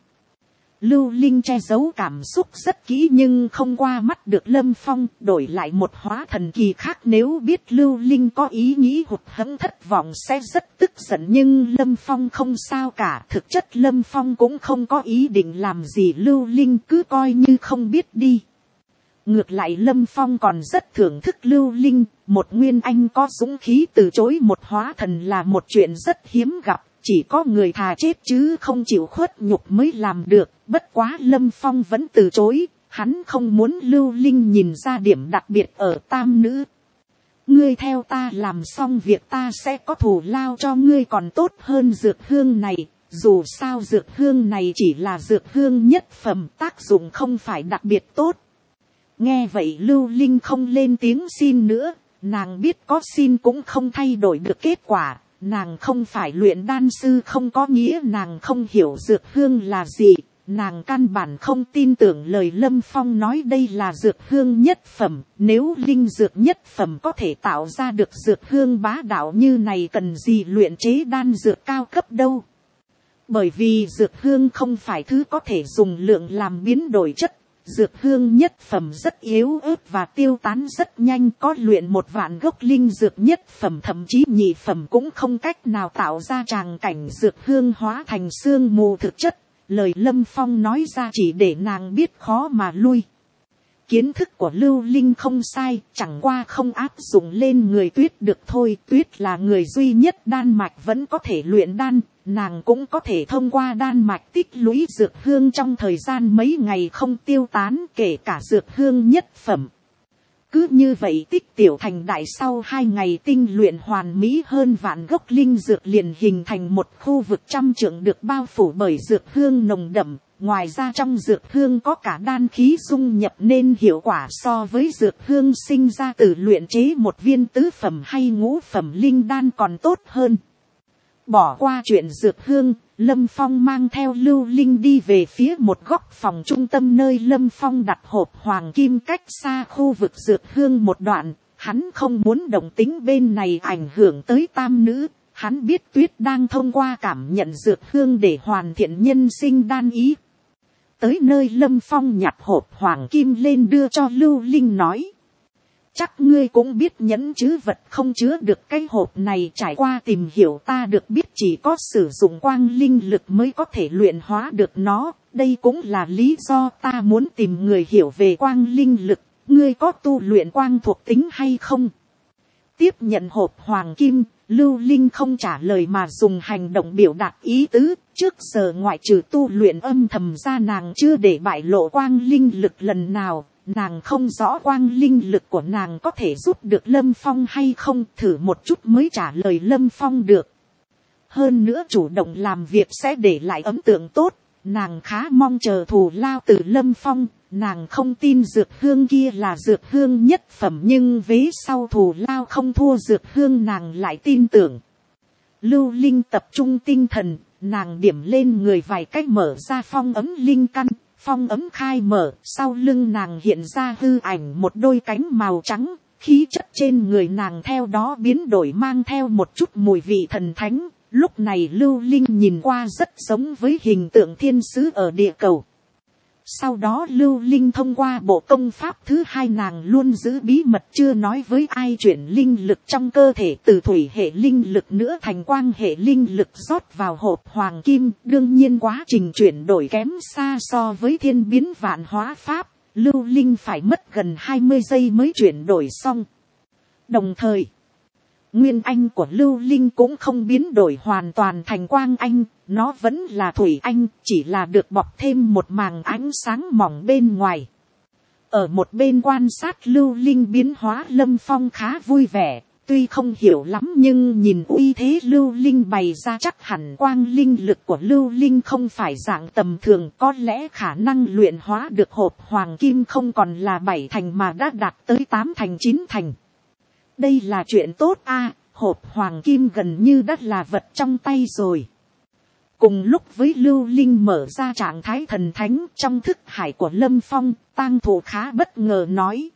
Lưu Linh che giấu cảm xúc rất kỹ nhưng không qua mắt được Lâm Phong, đổi lại một hóa thần kỳ khác nếu biết Lưu Linh có ý nghĩ hụt hẫng thất vọng sẽ rất tức giận, nhưng Lâm Phong không sao cả. Thực chất Lâm Phong cũng không có ý định làm gì Lưu Linh, cứ coi như không biết đi. Ngược lại Lâm Phong còn rất thưởng thức Lưu Linh, một nguyên anh có dũng khí từ chối một hóa thần là một chuyện rất hiếm gặp. Chỉ có người thà chết chứ không chịu khuất nhục mới làm được. Bất quá Lâm Phong vẫn từ chối. Hắn không muốn Lưu Linh nhìn ra điểm đặc biệt ở tam nữ. Ngươi theo ta làm xong việc ta sẽ có thù lao cho ngươi còn tốt hơn dược hương này. Dù sao dược hương này chỉ là dược hương nhất phẩm, tác dụng không phải đặc biệt tốt. Nghe vậy Lưu Linh không lên tiếng xin nữa. Nàng biết có xin cũng không thay đổi được kết quả. Nàng không phải luyện đan sư không có nghĩa nàng không hiểu dược hương là gì. Nàng căn bản không tin tưởng lời Lâm Phong nói đây là dược hương nhất phẩm. Nếu linh dược nhất phẩm có thể tạo ra được dược hương bá đạo như này cần gì luyện chế đan dược cao cấp đâu. Bởi vì dược hương không phải thứ có thể dùng lượng làm biến đổi chất. Dược hương nhất phẩm rất yếu ớt và tiêu tán rất nhanh, có luyện một vạn gốc linh dược nhất phẩm thậm chí nhị phẩm cũng không cách nào tạo ra tràng cảnh dược hương hóa thành sương mù thực chất. Lời Lâm Phong nói ra chỉ để nàng biết khó mà lui. Kiến thức của Lưu Linh không sai, chẳng qua không áp dụng lên người Tuyết được thôi. Tuyết là người duy nhất đan mạch vẫn có thể luyện đan, nàng cũng có thể thông qua đan mạch tích lũy dược hương trong thời gian mấy ngày không tiêu tán, kể cả dược hương nhất phẩm. Cứ như vậy tích tiểu thành đại, sau hai ngày tinh luyện hoàn mỹ hơn vạn gốc linh dược liền hình thành một khu vực trăm trượng được bao phủ bởi dược hương nồng đậm. Ngoài ra trong dược hương có cả đan khí dung nhập nên hiệu quả so với dược hương sinh ra từ luyện chế một viên tứ phẩm hay ngũ phẩm linh đan còn tốt hơn. Bỏ qua chuyện dược hương, Lâm Phong mang theo Lưu Linh đi về phía một góc phòng trung tâm nơi Lâm Phong đặt hộp hoàng kim cách xa khu vực dược hương một đoạn. Hắn không muốn động tĩnh bên này ảnh hưởng tới tam nữ. Hắn biết Tuyết đang thông qua cảm nhận dược hương để hoàn thiện nhân sinh đan ý. Tới nơi Lâm Phong nhặt hộp hoàng kim lên đưa cho Lưu Linh nói. Chắc ngươi cũng biết nhẫn chứ vật không chứa được cái hộp này, trải qua tìm hiểu ta được biết chỉ có sử dụng quang linh lực mới có thể luyện hóa được nó. Đây cũng là lý do ta muốn tìm người hiểu về quang linh lực. Ngươi có tu luyện quang thuộc tính hay không? Tiếp nhận hộp hoàng kim, Lưu Linh không trả lời mà dùng hành động biểu đạt ý tứ. Trước giờ ngoại trừ tu luyện âm thầm ra nàng chưa để bại lộ quang linh lực lần nào. Nàng không rõ quang linh lực của nàng có thể giúp được Lâm Phong hay không, thử một chút mới trả lời Lâm Phong được. Hơn nữa chủ động làm việc sẽ để lại ấn tượng tốt, nàng khá mong chờ thù lao từ Lâm Phong. Nàng không tin dược hương kia là dược hương nhất phẩm nhưng vế sau thù lao không thua dược hương nàng lại tin tưởng. Lưu Linh tập trung tinh thần, nàng điểm lên người vài cách mở ra phong ấm linh căn. Phong ấm khai mở, sau lưng nàng hiện ra hư ảnh một đôi cánh màu trắng, khí chất trên người nàng theo đó biến đổi mang theo một chút mùi vị thần thánh. Lúc này Lưu Linh nhìn qua rất giống với hình tượng thiên sứ ở địa cầu. Sau đó Lưu Linh thông qua bộ công pháp thứ hai, nàng luôn giữ bí mật chưa nói với ai chuyển linh lực trong cơ thể từ thủy hệ linh lực nữa thành quang hệ linh lực rót vào hộp hoàng kim. Đương nhiên quá trình chuyển đổi kém xa so với thiên biến vạn hóa pháp, Lưu Linh phải mất gần hai mươi giây mới chuyển đổi xong. Đồng thời, nguyên anh của Lưu Linh cũng không biến đổi hoàn toàn thành quang anh, nó vẫn là thủy anh, chỉ là được bọc thêm một màng ánh sáng mỏng bên ngoài. Ở một bên quan sát Lưu Linh biến hóa, Lâm Phong khá vui vẻ, tuy không hiểu lắm nhưng nhìn uy thế Lưu Linh bày ra chắc hẳn quang linh lực của Lưu Linh không phải dạng tầm thường, có lẽ khả năng luyện hóa được hộp hoàng kim không còn là bảy thành mà đã đạt tới tám thành chín thành. Đây là chuyện tốt a, hộp hoàng kim gần như đã là vật trong tay rồi. Cùng lúc với Lưu Linh mở ra trạng thái thần thánh trong thức hải của Lâm Phong, tang thụ khá bất ngờ nói.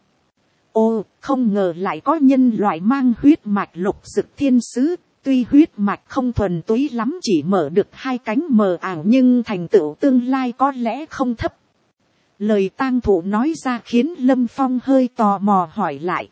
Ô, không ngờ lại có nhân loại mang huyết mạch lục dực thiên sứ. Tuy huyết mạch không thuần túy lắm, chỉ mở được hai cánh mờ ảo, nhưng thành tựu tương lai có lẽ không thấp. Lời tang thụ nói ra khiến Lâm Phong hơi tò mò hỏi lại.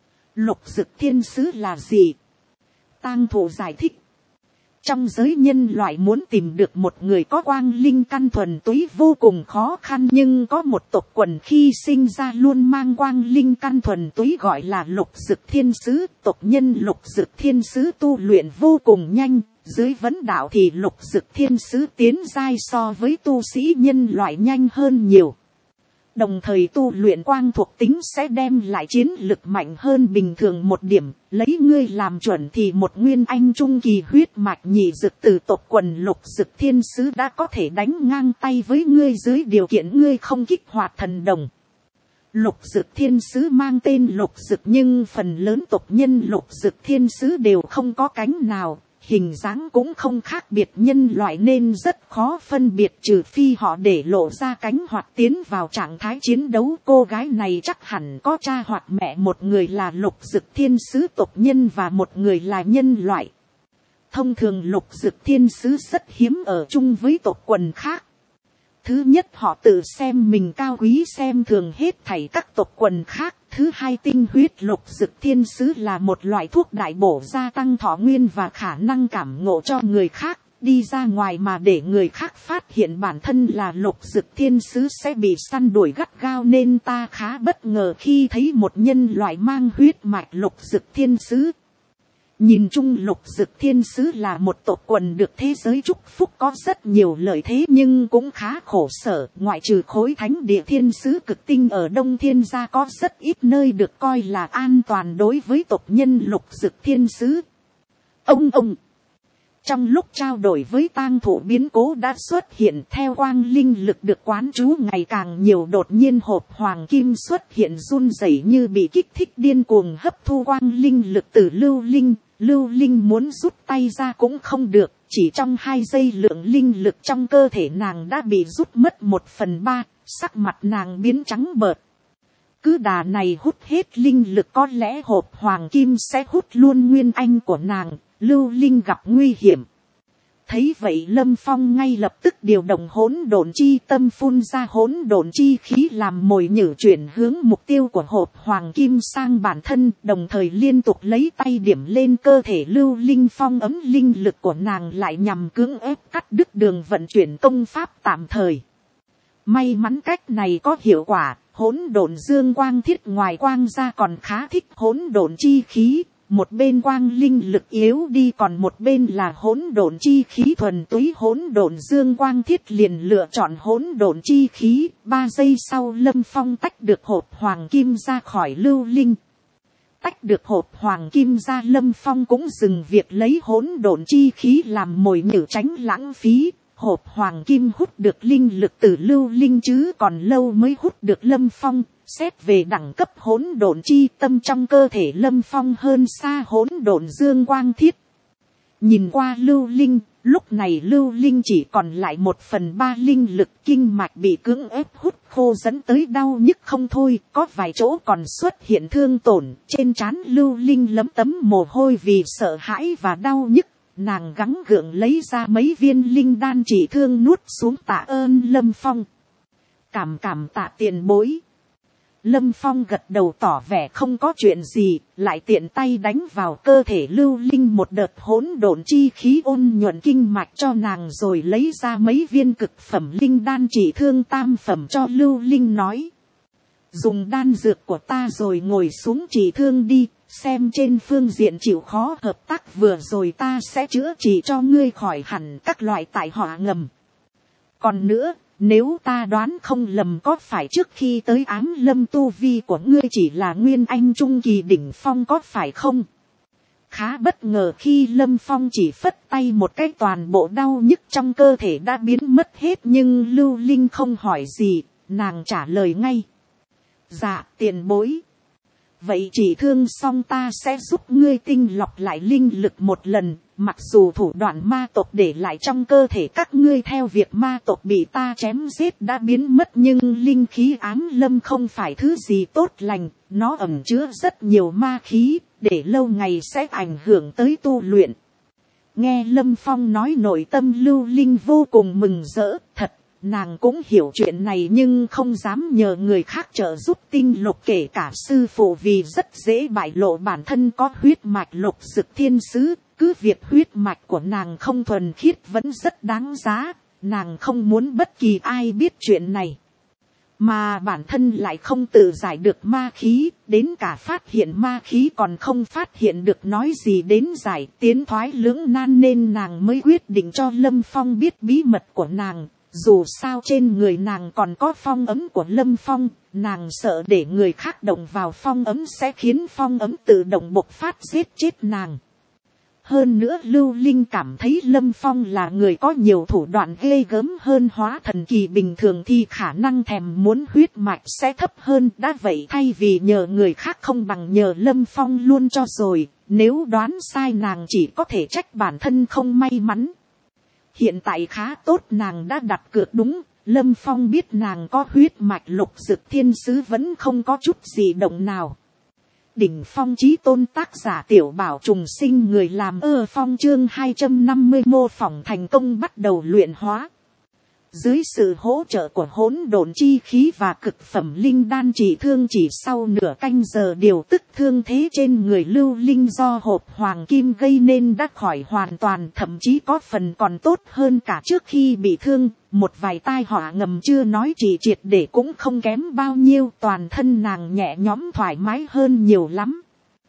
Lục dực thiên sứ là gì? Tang thụ giải thích. Trong giới nhân loại muốn tìm được một người có quang linh căn thuần túy vô cùng khó khăn, nhưng có một tộc quần khi sinh ra luôn mang quang linh căn thuần túy gọi là lục dực thiên sứ. Tộc nhân lục dực thiên sứ tu luyện vô cùng nhanh, dưới vấn đạo thì lục dực thiên sứ tiến giai so với tu sĩ nhân loại nhanh hơn nhiều. Đồng thời tu luyện quang thuộc tính sẽ đem lại chiến lực mạnh hơn bình thường một điểm. Lấy ngươi làm chuẩn thì một nguyên anh trung kỳ huyết mạch nhị dực từ tộc quần lục dực thiên sứ đã có thể đánh ngang tay với ngươi dưới điều kiện ngươi không kích hoạt thần đồng. Lục dực thiên sứ mang tên lục dực, nhưng phần lớn tộc nhân lục dực thiên sứ đều không có cánh nào. Hình dáng cũng không khác biệt nhân loại nên rất khó phân biệt, trừ phi họ để lộ ra cánh hoặc tiến vào trạng thái chiến đấu. Cô gái này chắc hẳn có cha hoặc mẹ, một người là lục dực thiên sứ tộc nhân và một người là nhân loại. Thông thường lục dực thiên sứ rất hiếm ở chung với tộc quần khác. Thứ nhất, họ tự xem mình cao quý, xem thường hết thảy các tộc quần khác. Thứ hai, tinh huyết lục dực thiên sứ là một loại thuốc đại bổ gia tăng thọ nguyên và khả năng cảm ngộ cho người khác. Đi ra ngoài mà để người khác phát hiện bản thân là lục dực thiên sứ sẽ bị săn đuổi gắt gao, nên ta khá bất ngờ khi thấy một nhân loại mang huyết mạch lục dực thiên sứ. Nhìn chung lục dực thiên sứ là một tộc quần được thế giới chúc phúc, có rất nhiều lợi thế nhưng cũng khá khổ sở. Ngoại trừ khối thánh địa thiên sứ cực tinh ở Đông Thiên gia, có rất ít nơi được coi là an toàn đối với tộc nhân lục dực thiên sứ. Ông ông Trong lúc trao đổi với tang thụ, biến cố đã xuất hiện. Theo quang linh lực được quán trú ngày càng nhiều, đột nhiên hộp hoàng kim xuất hiện run rẩy như bị kích thích, điên cuồng hấp thu quang linh lực từ Lưu Linh. Lưu Linh muốn rút tay ra cũng không được, chỉ trong hai giây lượng linh lực trong cơ thể nàng đã bị rút mất một phần ba, sắc mặt nàng biến trắng bợt. Cứ đà này hút hết linh lực, có lẽ hộp hoàng kim sẽ hút luôn nguyên anh của nàng. Lưu Linh gặp nguy hiểm. Thấy vậy Lâm Phong ngay lập tức điều động hỗn độn chi tâm, phun ra hỗn độn chi khí làm mồi nhử, chuyển hướng mục tiêu của hộp hoàng kim sang bản thân, đồng thời liên tục lấy tay điểm lên cơ thể Lưu Linh, phong ấm linh lực của nàng lại nhằm cưỡng ép cắt đứt đường vận chuyển công pháp tạm thời. May mắn cách này có hiệu quả, hỗn độn dương quang thiết ngoài quang ra còn khá thích hỗn độn chi khí. Một bên quang linh lực yếu đi, còn một bên là hỗn độn chi khí thuần túy. Hỗn độn dương quang thiết liền lựa chọn hỗn độn chi khí. Ba giây sau Lâm Phong tách được hộp hoàng kim ra khỏi Lưu Linh. Tách được hộp hoàng kim ra, Lâm Phong cũng dừng việc lấy hỗn độn chi khí làm mồi nhử, tránh lãng phí. Hộp hoàng kim hút được linh lực từ Lưu Linh chứ còn lâu mới hút được Lâm Phong. Xét về đẳng cấp, hỗn độn chi tâm trong cơ thể Lâm Phong hơn xa hỗn độn dương quang thiết. Nhìn qua Lưu Linh, lúc này Lưu Linh chỉ còn lại một phần ba linh lực, kinh mạch bị cưỡng ép hút khô dẫn tới đau nhức không thôi, có vài chỗ còn xuất hiện thương tổn. Trên trán Lưu Linh lấm tấm mồ hôi vì sợ hãi và đau nhức. Nàng gắng gượng lấy ra mấy viên linh đan chỉ thương nuốt xuống, tạ ơn Lâm Phong. Cảm cảm tạ tiền bối. Lâm Phong gật đầu tỏ vẻ không có chuyện gì, lại tiện tay đánh vào cơ thể Lưu Linh một đợt hỗn độn chi khí ôn nhuận kinh mạch cho nàng, rồi lấy ra mấy viên cực phẩm linh đan chỉ thương tam phẩm cho Lưu Linh, nói. Dùng đan dược của ta rồi ngồi xuống chỉ thương đi, xem trên phương diện chịu khó hợp tác vừa rồi ta sẽ chữa trị cho ngươi khỏi hẳn các loại tai họa ngầm. Còn nữa, nếu ta đoán không lầm, có phải trước khi tới Ám Lâm tu vi của ngươi chỉ là nguyên anh trung kỳ đỉnh phong có phải không? Khá bất ngờ khi Lâm Phong chỉ phất tay một cái, toàn bộ đau nhức trong cơ thể đã biến mất hết, nhưng Lưu Linh không hỏi gì, nàng trả lời ngay. Dạ tiền bối. vậy chỉ thương xong ta sẽ giúp ngươi tinh lọc lại linh lực một lần, mặc dù thủ đoạn ma tộc để lại trong cơ thể các ngươi theo việc ma tộc bị ta chém giết đã biến mất, nhưng linh khí ám lâm không phải thứ gì tốt lành, nó ẩn chứa rất nhiều ma khí, để lâu ngày sẽ ảnh hưởng tới tu luyện. Nghe Lâm Phong nói, nội tâm Lưu Linh vô cùng mừng rỡ, thật. Nàng cũng hiểu chuyện này nhưng không dám nhờ người khác trợ giúp tinh lục, kể cả sư phụ, vì rất dễ bại lộ bản thân có huyết mạch lục dực thiên sứ. Cứ việc huyết mạch của nàng không thuần khiết vẫn rất đáng giá, nàng không muốn bất kỳ ai biết chuyện này. Mà bản thân lại không tự giải được ma khí, đến cả phát hiện ma khí còn không phát hiện được, nói gì đến giải, tiến thoái lưỡng nan, nên nàng mới quyết định cho Lâm Phong biết bí mật của nàng. Dù sao trên người nàng còn có phong ấm của Lâm Phong, nàng sợ để người khác động vào phong ấm sẽ khiến phong ấm tự động bộc phát giết chết nàng. Hơn nữa Lưu Linh cảm thấy Lâm Phong là người có nhiều thủ đoạn ghê gớm hơn hóa thần kỳ bình thường, thì khả năng thèm muốn huyết mạch sẽ thấp hơn. Đã vậy thay vì nhờ người khác không bằng nhờ Lâm Phong luôn cho rồi, nếu đoán sai nàng chỉ có thể trách bản thân không may mắn. Hiện tại khá tốt, nàng đã đặt cược đúng, Lâm Phong biết nàng có huyết mạch lục dực thiên sứ vẫn không có chút gì động nào. Đỉnh phong chí tôn tác giả Tiểu Bảo trùng sinh, người làm ơ phong, chương hai trăm năm mươi mô phỏng thành công bắt đầu luyện hóa. Dưới sự hỗ trợ của hỗn độn chi khí và cực phẩm linh đan, chỉ thương chỉ sau nửa canh giờ điều tức thương thế trên người Lưu Linh do hộp hoàng kim gây nên đã khỏi hoàn toàn, thậm chí có phần còn tốt hơn cả trước khi bị thương. Một vài tai họa ngầm chưa nói chỉ triệt để cũng không kém bao nhiêu, toàn thân nàng nhẹ nhõm thoải mái hơn nhiều lắm.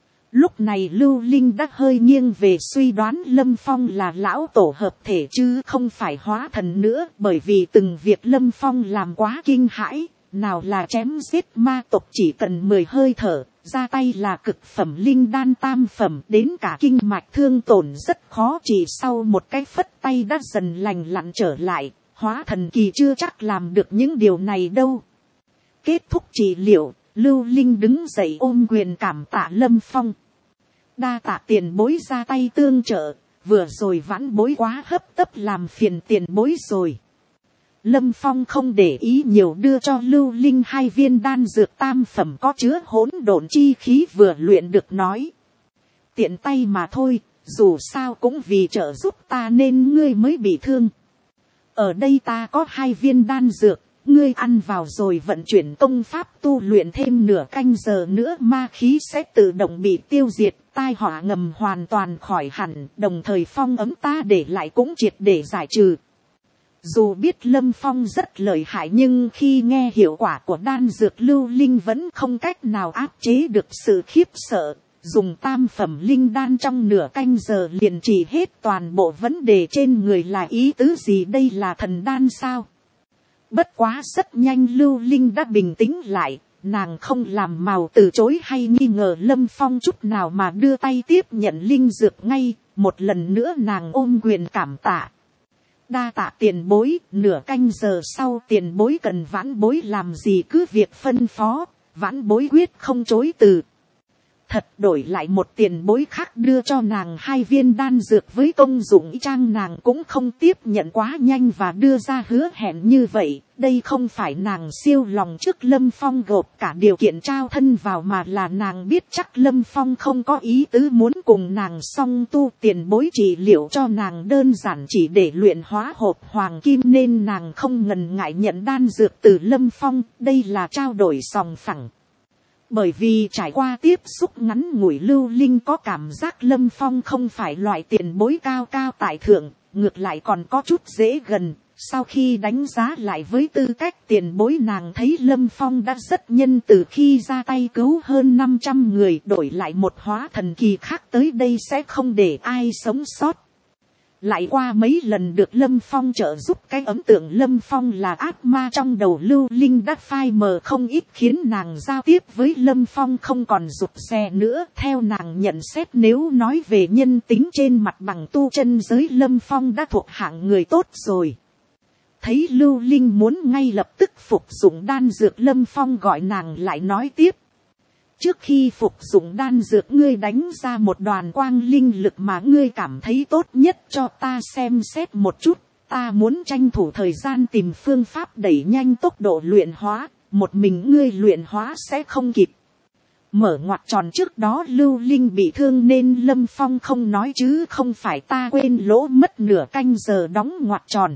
Lúc này Lưu Linh đã hơi nghiêng về suy đoán Lâm Phong là lão tổ hợp thể chứ không phải hóa thần nữa, bởi vì từng việc Lâm Phong làm quá kinh hãi, nào là chém giết ma tộc chỉ cần mười hơi thở, ra tay là cực phẩm linh đan tam phẩm, đến cả kinh mạch thương tổn rất khó chỉ sau một cái phất tay đã dần lành lặn trở lại, hóa thần kỳ chưa chắc làm được những điều này đâu. Kết thúc trị liệu, Lưu Linh đứng dậy ôm quyền cảm tạ Lâm Phong. Đa tạ tiền bối ra tay tương trợ, vừa rồi vãn bối quá hấp tấp làm phiền tiền bối rồi. Lâm Phong không để ý nhiều, đưa cho Lưu Linh hai viên đan dược tam phẩm có chứa hỗn độn chi khí vừa luyện được, nói. Tiện tay mà thôi, dù sao cũng vì trợ giúp ta nên ngươi mới bị thương. Ở đây ta có hai viên đan dược, ngươi ăn vào rồi vận chuyển công pháp tu luyện thêm nửa canh giờ nữa ma khí sẽ tự động bị tiêu diệt, tai họa ngầm hoàn toàn khỏi hẳn, đồng thời phong ấm ta để lại cũng triệt để giải trừ. Dù biết Lâm Phong rất lợi hại nhưng khi nghe hiệu quả của đan dược, Lưu Linh vẫn không cách nào áp chế được sự khiếp sợ. Dùng tam phẩm linh đan trong nửa canh giờ liền trị hết toàn bộ vấn đề trên người là ý tứ gì, đây là thần đan sao? Bất quá rất nhanh Lưu Linh đã bình tĩnh lại, nàng không làm màu từ chối hay nghi ngờ Lâm Phong chút nào mà đưa tay tiếp nhận linh dược ngay, một lần nữa nàng ôm quyền cảm tạ. Đa tạ tiền bối, nửa canh giờ sau tiền bối cần vãn bối làm gì cứ việc phân phó, vãn bối quyết không chối từ. Thật đổi lại một tiền bối khác đưa cho nàng hai viên đan dược với công dụng y chang, nàng cũng không tiếp nhận quá nhanh và đưa ra hứa hẹn như vậy. Đây không phải nàng siêu lòng trước Lâm Phong gộp cả điều kiện trao thân vào, mà là nàng biết chắc Lâm Phong không có ý tứ muốn cùng nàng song tu. Tiền bối trị liệu cho nàng đơn giản chỉ để luyện hóa hộp hoàng kim nên nàng không ngần ngại nhận đan dược từ Lâm Phong, đây là trao đổi sòng phẳng. Bởi vì trải qua tiếp xúc ngắn ngủi, Lưu Linh có cảm giác Lâm Phong không phải loại tiền bối cao cao tại thượng, ngược lại còn có chút dễ gần. Sau khi đánh giá lại với tư cách tiền bối, nàng thấy Lâm Phong đã rất nhân từ khi ra tay cứu hơn năm trăm người, đổi lại một hóa thần kỳ khác tới đây sẽ không để ai sống sót. Lại qua mấy lần được Lâm Phong trợ giúp, cái ấn tượng Lâm Phong là ác ma trong đầu Lưu Linh đã phai mờ không ít, khiến nàng giao tiếp với Lâm Phong không còn rụt rè nữa. Theo nàng nhận xét, nếu nói về nhân tính trên mặt bằng tu chân giới, Lâm Phong đã thuộc hạng người tốt rồi. Thấy Lưu Linh muốn ngay lập tức phục dụng đan dược, Lâm Phong gọi nàng lại nói tiếp. Trước khi phục dụng đan dược ngươi đánh ra một đoàn quang linh lực mà ngươi cảm thấy tốt nhất cho ta xem xét một chút. Ta muốn tranh thủ thời gian tìm phương pháp đẩy nhanh tốc độ luyện hóa. Một mình ngươi luyện hóa sẽ không kịp. Mở ngoặc tròn trước đó Lưu Linh bị thương nên Lâm Phong không nói chứ không phải ta quên lỗ mất nửa canh giờ đóng ngoặc tròn.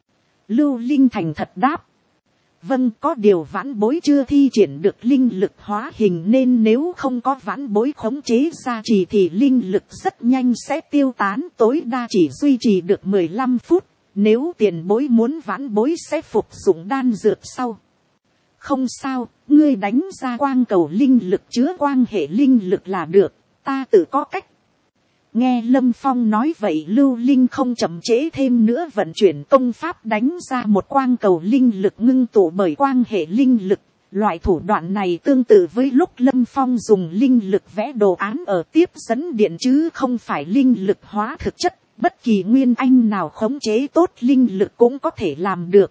Lưu Linh thành thật đáp. Vâng, có điều vãn bối chưa thi triển được linh lực hóa hình nên nếu không có vãn bối khống chế gia trì thì linh lực rất nhanh sẽ tiêu tán, tối đa chỉ duy trì được mười lăm phút. Nếu tiền bối muốn vãn bối sẽ phục dụng đan dược sau. Không sao, ngươi đánh ra quang cầu linh lực chứa quang hệ linh lực là được, ta tự có cách. Nghe Lâm Phong nói vậy Lưu Linh không chậm trễ thêm nữa vận chuyển công pháp đánh ra một quang cầu linh lực ngưng tụ bởi quang hệ linh lực. Loại thủ đoạn này tương tự với lúc Lâm Phong dùng linh lực vẽ đồ án ở tiếp dẫn điện chứ không phải linh lực hóa thực chất. Bất kỳ nguyên anh nào khống chế tốt linh lực cũng có thể làm được.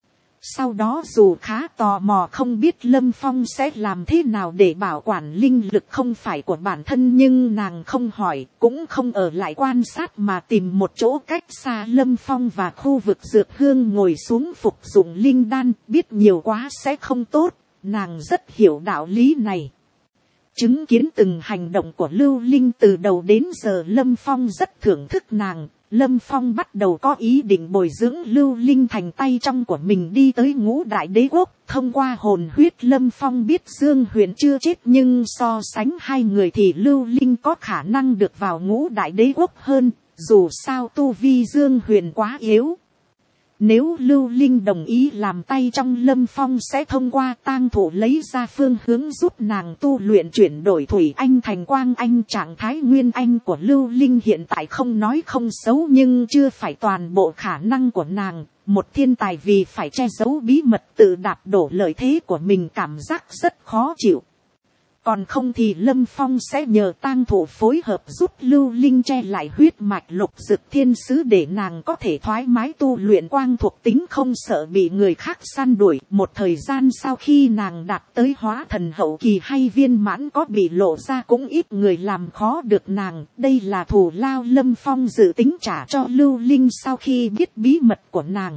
Sau đó dù khá tò mò không biết Lâm Phong sẽ làm thế nào để bảo quản linh lực không phải của bản thân nhưng nàng không hỏi cũng không ở lại quan sát mà tìm một chỗ cách xa Lâm Phong và khu vực dược hương ngồi xuống phục dụng linh đan. Biết nhiều quá sẽ không tốt, nàng rất hiểu đạo lý này. Chứng kiến từng hành động của Lưu Linh từ đầu đến giờ Lâm Phong rất thưởng thức nàng. Lâm Phong bắt đầu có ý định bồi dưỡng Lưu Linh thành tay trong của mình đi tới ngũ đại đế quốc. Thông qua hồn huyết Lâm Phong biết Dương Huyền chưa chết nhưng so sánh hai người thì Lưu Linh có khả năng được vào ngũ đại đế quốc hơn. Dù sao tu vi Dương Huyền quá yếu. Nếu Lưu Linh đồng ý làm tay trong Lâm Phong sẽ thông qua tang thủ lấy ra phương hướng giúp nàng tu luyện chuyển đổi Thủy Anh thành Quang Anh. Trạng thái Nguyên Anh của Lưu Linh hiện tại không nói không xấu nhưng chưa phải toàn bộ khả năng của nàng. Một thiên tài vì phải che giấu bí mật tự đạp đổ lợi thế của mình cảm giác rất khó chịu. Còn không thì Lâm Phong sẽ nhờ tang thủ phối hợp giúp Lưu Linh che lại huyết mạch lục dực thiên sứ để nàng có thể thoải mái tu luyện quang thuộc tính không sợ bị người khác săn đuổi. Một thời gian sau khi nàng đạt tới hóa thần hậu kỳ hay viên mãn có bị lộ ra cũng ít người làm khó được nàng. Đây là thù lao Lâm Phong dự tính trả cho Lưu Linh sau khi biết bí mật của nàng.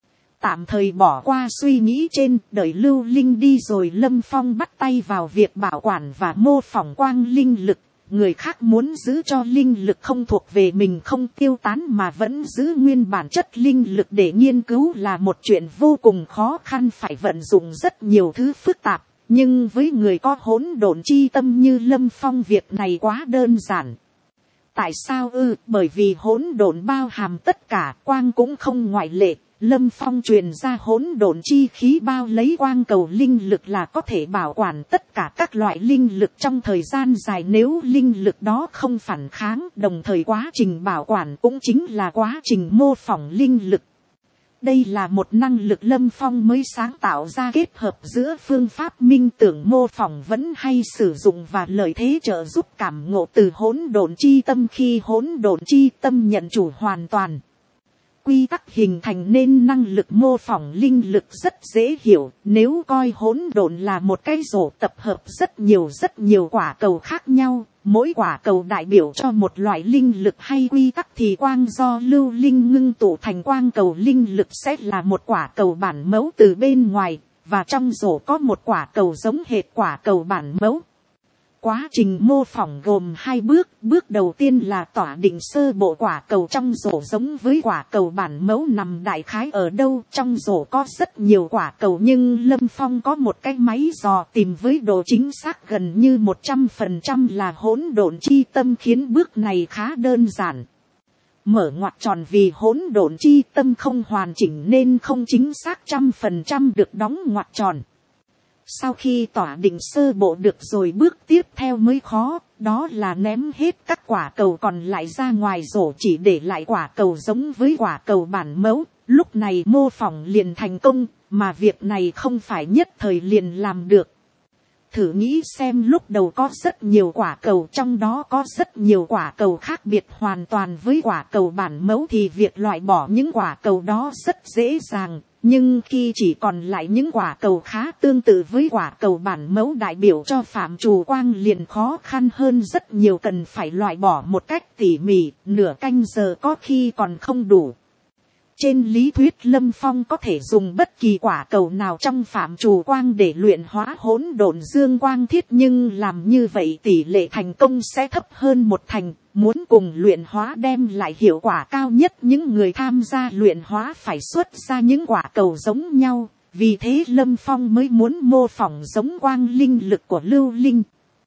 Tạm thời bỏ qua suy nghĩ trên, đợi Lưu Linh đi rồi Lâm Phong bắt tay vào việc bảo quản và mô phỏng quang linh lực. Người khác muốn giữ cho linh lực không thuộc về mình không tiêu tán mà vẫn giữ nguyên bản chất linh lực để nghiên cứu là một chuyện vô cùng khó khăn, phải vận dụng rất nhiều thứ phức tạp. Nhưng với người có hỗn độn chi tâm như Lâm Phong việc này quá đơn giản. Tại sao ư? Bởi vì hỗn độn bao hàm tất cả, quang cũng không ngoại lệ. Lâm Phong truyền ra hỗn độn chi khí bao lấy quang cầu linh lực là có thể bảo quản tất cả các loại linh lực trong thời gian dài nếu linh lực đó không phản kháng. Đồng thời quá trình bảo quản cũng chính là quá trình mô phỏng linh lực. Đây là một năng lực Lâm Phong mới sáng tạo ra kết hợp giữa phương pháp minh tưởng mô phỏng vẫn hay sử dụng và lợi thế trợ giúp cảm ngộ từ hỗn độn chi tâm khi hỗn độn chi tâm nhận chủ hoàn toàn. Quy tắc hình thành nên năng lực mô phỏng linh lực rất dễ hiểu, nếu coi hỗn độn là một cái rổ tập hợp rất nhiều rất nhiều quả cầu khác nhau, mỗi quả cầu đại biểu cho một loại linh lực hay quy tắc thì quang do Lưu Linh ngưng tụ thành quang cầu linh lực sẽ là một quả cầu bản mẫu từ bên ngoài, và trong rổ có một quả cầu giống hệt quả cầu bản mẫu. Quá trình mô phỏng gồm hai bước. Bước đầu tiên là tỏa định sơ bộ quả cầu trong rổ giống với quả cầu bản mẫu nằm đại khái ở đâu. Trong rổ có rất nhiều quả cầu nhưng Lâm Phong có một cái máy dò tìm với độ chính xác gần như một trăm phần trăm là hỗn độn chi tâm khiến bước này khá đơn giản. Mở ngoặc tròn vì hỗn độn chi tâm không hoàn chỉnh nên không chính xác trăm phần trăm được đóng ngoặc tròn. Sau khi tỏa định sơ bộ được rồi bước tiếp theo mới khó, đó là ném hết các quả cầu còn lại ra ngoài rổ chỉ để lại quả cầu giống với quả cầu bản mẫu. Lúc này mô phỏng liền thành công, mà việc này không phải nhất thời liền làm được. Thử nghĩ xem lúc đầu có rất nhiều quả cầu trong đó có rất nhiều quả cầu khác biệt hoàn toàn với quả cầu bản mẫu thì việc loại bỏ những quả cầu đó rất dễ dàng. Nhưng khi chỉ còn lại những quả cầu khá tương tự với quả cầu bản mẫu đại biểu cho phạm trù quang liền khó khăn hơn rất nhiều, cần phải loại bỏ một cách tỉ mỉ, nửa canh giờ có khi còn không đủ. Trên lý thuyết Lâm Phong có thể dùng bất kỳ quả cầu nào trong phạm trù quang để luyện hóa hỗn độn dương quang thiết, nhưng làm như vậy tỷ lệ thành công sẽ thấp hơn một thành. Muốn cùng luyện hóa đem lại hiệu quả cao nhất, những người tham gia luyện hóa phải xuất ra những quả cầu giống nhau. Vì thế Lâm Phong mới muốn mô phỏng giống quang linh lực của Lưu Linh.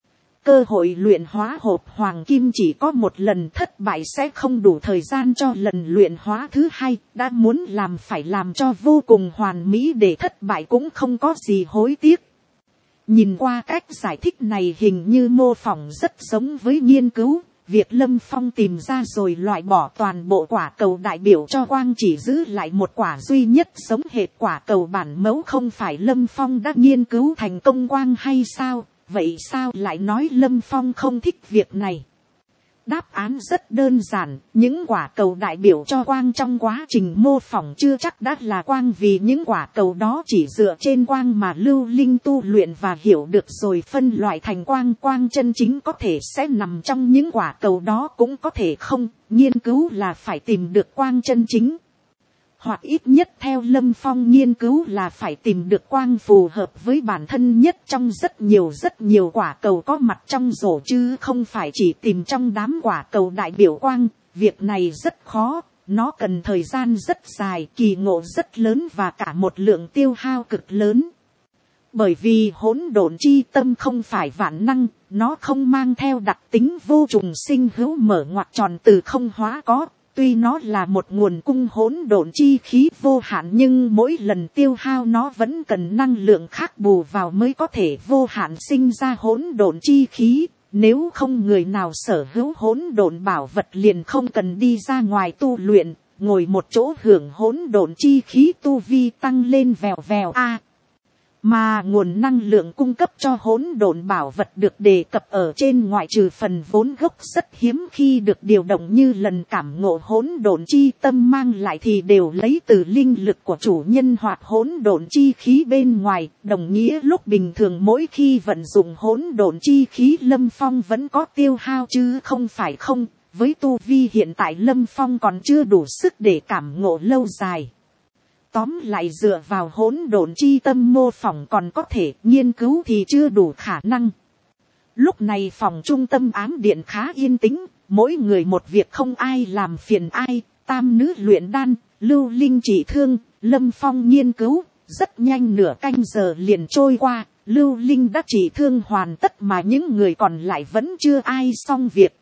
Cơ hội luyện hóa hộp hoàng kim chỉ có một lần, thất bại sẽ không đủ thời gian cho lần luyện hóa thứ hai. Đã muốn làm phải làm cho vô cùng hoàn mỹ, để thất bại cũng không có gì hối tiếc. Nhìn qua cách giải thích này hình như mô phỏng rất giống với nghiên cứu. Việc Lâm Phong tìm ra rồi loại bỏ toàn bộ quả cầu đại biểu cho quang, chỉ giữ lại một quả duy nhất giống hệt quả cầu bản mẫu, không phải Lâm Phong đã nghiên cứu thành công quang hay sao? Vậy sao lại nói Lâm Phong không thích việc này? Đáp án rất đơn giản, những quả cầu đại biểu cho quang trong quá trình mô phỏng chưa chắc đã là quang, vì những quả cầu đó chỉ dựa trên quang mà Lưu Linh tu luyện và hiểu được rồi phân loại thành quang. Quang chân chính có thể sẽ nằm trong những quả cầu đó, cũng có thể không. Nghiên cứu là phải tìm được quang chân chính. Hoặc ít nhất theo Lâm Phong nghiên cứu là phải tìm được quang phù hợp với bản thân nhất trong rất nhiều rất nhiều quả cầu có mặt trong rổ, chứ không phải chỉ tìm trong đám quả cầu đại biểu quang. Việc này rất khó, nó cần thời gian rất dài, kỳ ngộ rất lớn và cả một lượng tiêu hao cực lớn. Bởi vì hỗn độn chi tâm không phải vạn năng, nó không mang theo đặc tính vô trùng sinh hữu mở ngoặc tròn từ không hóa có. Tuy nó là một nguồn cung hỗn độn chi khí vô hạn, nhưng mỗi lần tiêu hao nó vẫn cần năng lượng khác bù vào mới có thể vô hạn sinh ra hỗn độn chi khí. Nếu không người nào sở hữu hỗn độn bảo vật liền không cần đi ra ngoài tu luyện, ngồi một chỗ hưởng hỗn độn chi khí tu vi tăng lên vèo vèo a. Mà nguồn năng lượng cung cấp cho hỗn độn bảo vật được đề cập ở trên, ngoại trừ phần vốn gốc rất hiếm khi được điều động như lần cảm ngộ hỗn độn chi tâm mang lại, thì đều lấy từ linh lực của chủ nhân hoặc hỗn độn chi khí bên ngoài. Đồng nghĩa lúc bình thường mỗi khi vận dụng hỗn độn chi khí Lâm Phong vẫn có tiêu hao chứ không phải không. Với tu vi hiện tại Lâm Phong còn chưa đủ sức để cảm ngộ lâu dài. Tóm lại dựa vào hỗn độn chi tâm mô phỏng còn có thể, nghiên cứu thì chưa đủ khả năng. Lúc này phòng trung tâm ám điện khá yên tĩnh, mỗi người một việc không ai làm phiền ai. Tam nữ luyện đan, Lưu Linh trị thương, Lâm Phong nghiên cứu. Rất nhanh nửa canh giờ liền trôi qua, Lưu Linh đã trị thương hoàn tất mà những người còn lại vẫn chưa ai xong việc.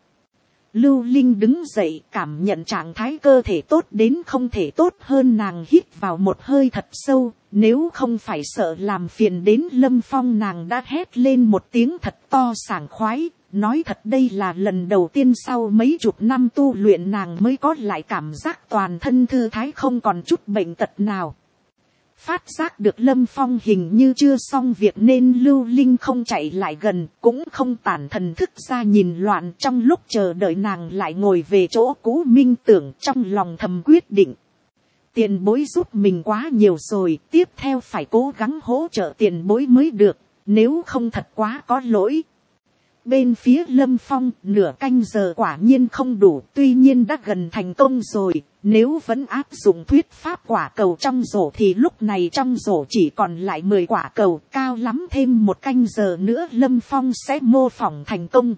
Lưu Linh đứng dậy cảm nhận trạng thái cơ thể tốt đến không thể tốt hơn, nàng hít vào một hơi thật sâu, nếu không phải sợ làm phiền đến Lâm Phong nàng đã hét lên một tiếng thật to sảng khoái. Nói thật đây là lần đầu tiên sau mấy chục năm tu luyện nàng mới có lại cảm giác toàn thân thư thái không còn chút bệnh tật nào. Phát giác được Lâm Phong hình như chưa xong việc nên Lưu Linh không chạy lại gần, cũng không tản thần thức ra nhìn loạn. Trong lúc chờ đợi nàng lại ngồi về chỗ cũ minh tưởng, trong lòng thầm quyết định. Tiền bối giúp mình quá nhiều rồi, tiếp theo phải cố gắng hỗ trợ tiền bối mới được, nếu không thật quá có lỗi. Bên phía Lâm Phong, nửa canh giờ quả nhiên không đủ, tuy nhiên đã gần thành công rồi. Nếu vẫn áp dụng thuyết pháp quả cầu trong rổ thì lúc này trong rổ chỉ còn lại mười quả cầu, cao lắm thêm một canh giờ nữa Lâm Phong sẽ mô phỏng thành công.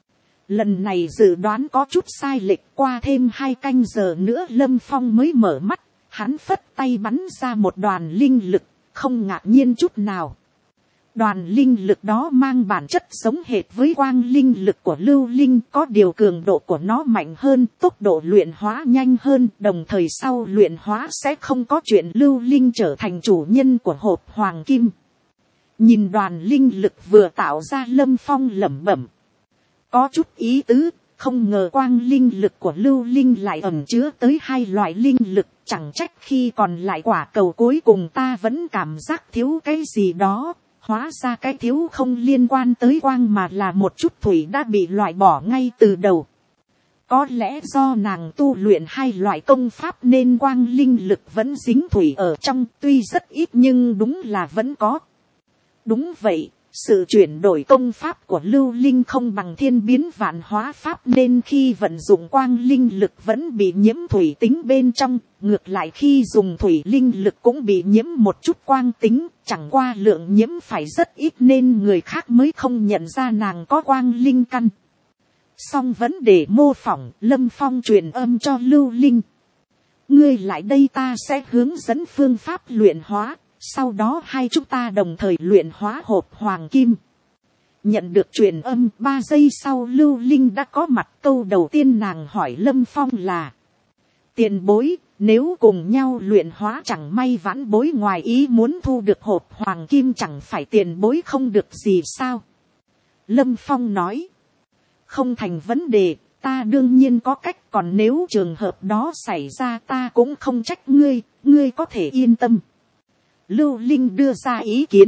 Lần này dự đoán có chút sai lệch, qua thêm hai canh giờ nữa Lâm Phong mới mở mắt, hắn phất tay bắn ra một đoàn linh lực, không ngạc nhiên chút nào. Đoàn linh lực đó mang bản chất giống hệt với quang linh lực của Lưu Linh, có điều cường độ của nó mạnh hơn, tốc độ luyện hóa nhanh hơn, đồng thời sau luyện hóa sẽ không có chuyện Lưu Linh trở thành chủ nhân của hộp hoàng kim. Nhìn đoàn linh lực vừa tạo ra Lâm Phong lẩm bẩm. Có chút ý tứ, không ngờ quang linh lực của Lưu Linh lại ẩn chứa tới hai loại linh lực, chẳng trách khi còn lại quả cầu cuối cùng ta vẫn cảm giác thiếu cái gì đó. Hóa ra cái thiếu không liên quan tới quang mà là một chút thủy đã bị loại bỏ ngay từ đầu. có lẽ do nàng tu luyện hai loại công pháp nên quang linh lực vẫn dính thủy ở trong, tuy rất ít nhưng đúng là vẫn có. Đúng vậy, sự chuyển đổi công pháp của lưu linh không bằng thiên biến vạn hóa pháp nên khi vận dụng quang linh lực vẫn bị nhiễm thủy tính bên trong, ngược lại khi dùng thủy linh lực cũng bị nhiễm một chút quang tính, chẳng qua lượng nhiễm phải rất ít nên người khác mới không nhận ra nàng có quang linh căn. Song vấn đề mô phỏng, Lâm Phong truyền âm cho lưu linh. Ngươi lại đây ta sẽ hướng dẫn phương pháp luyện hóa. Sau đó hai chúng ta đồng thời luyện hóa hộp hoàng kim. Nhận được truyền âm, ba giây sau lưu linh đã có mặt. Câu đầu tiên nàng hỏi Lâm Phong là: tiền bối, nếu cùng nhau luyện hóa chẳng may vãn bối ngoài ý muốn thu được hộp hoàng kim, chẳng phải tiền bối không được gì sao? Lâm Phong nói: không thành vấn đề, ta đương nhiên có cách, còn nếu trường hợp đó xảy ra ta cũng không trách ngươi, ngươi có thể yên tâm. Lưu Linh đưa ra ý kiến.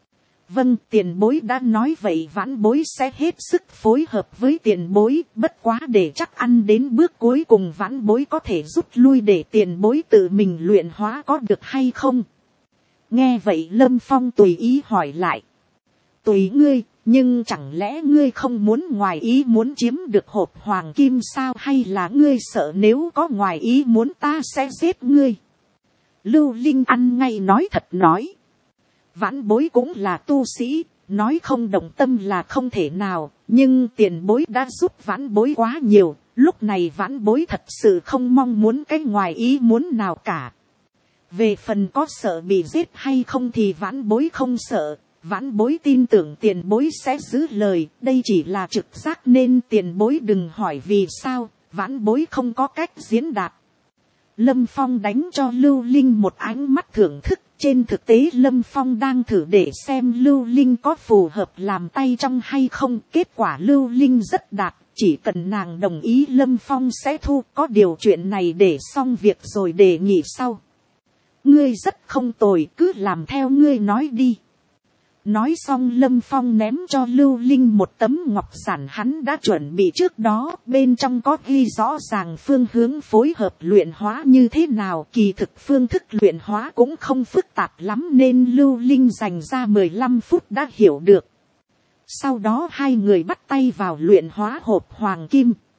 Vâng, tiền bối đã nói vậy vãn bối sẽ hết sức phối hợp với tiền bối, bất quá để chắc ăn đến bước cuối cùng vãn bối có thể rút lui để tiền bối tự mình luyện hóa có được hay không? Nghe vậy Lâm Phong tùy ý hỏi lại. Tùy ngươi, nhưng chẳng lẽ ngươi không muốn ngoài ý muốn chiếm được hộp hoàng kim sao, hay là ngươi sợ nếu có ngoài ý muốn ta sẽ giết ngươi? Lưu Linh ăn ngay nói thật nói. Vãn bối cũng là tu sĩ, nói không động tâm là không thể nào, nhưng tiền bối đã giúp vãn bối quá nhiều, lúc này vãn bối thật sự không mong muốn cái ngoài ý muốn nào cả. Về phần có sợ bị giết hay không thì vãn bối không sợ, vãn bối tin tưởng tiền bối sẽ giữ lời, đây chỉ là trực giác nên tiền bối đừng hỏi vì sao, vãn bối không có cách diễn đạt. Lâm Phong đánh cho Lưu Linh một ánh mắt thưởng thức, trên thực tế Lâm Phong đang thử để xem Lưu Linh có phù hợp làm tay trong hay không, kết quả Lưu Linh rất đạt, chỉ cần nàng đồng ý Lâm Phong sẽ thu, có điều chuyện này để xong việc rồi đề nghị sau. Ngươi rất không tồi, cứ làm theo ngươi nói đi. Nói xong Lâm Phong ném cho Lưu Linh một tấm ngọc giản hắn đã chuẩn bị trước đó, bên trong có ghi rõ ràng phương hướng phối hợp luyện hóa như thế nào, kỳ thực phương thức luyện hóa cũng không phức tạp lắm nên Lưu Linh dành ra mười lăm phút đã hiểu được. Sau đó hai người bắt tay vào luyện hóa hộp hoàng kim.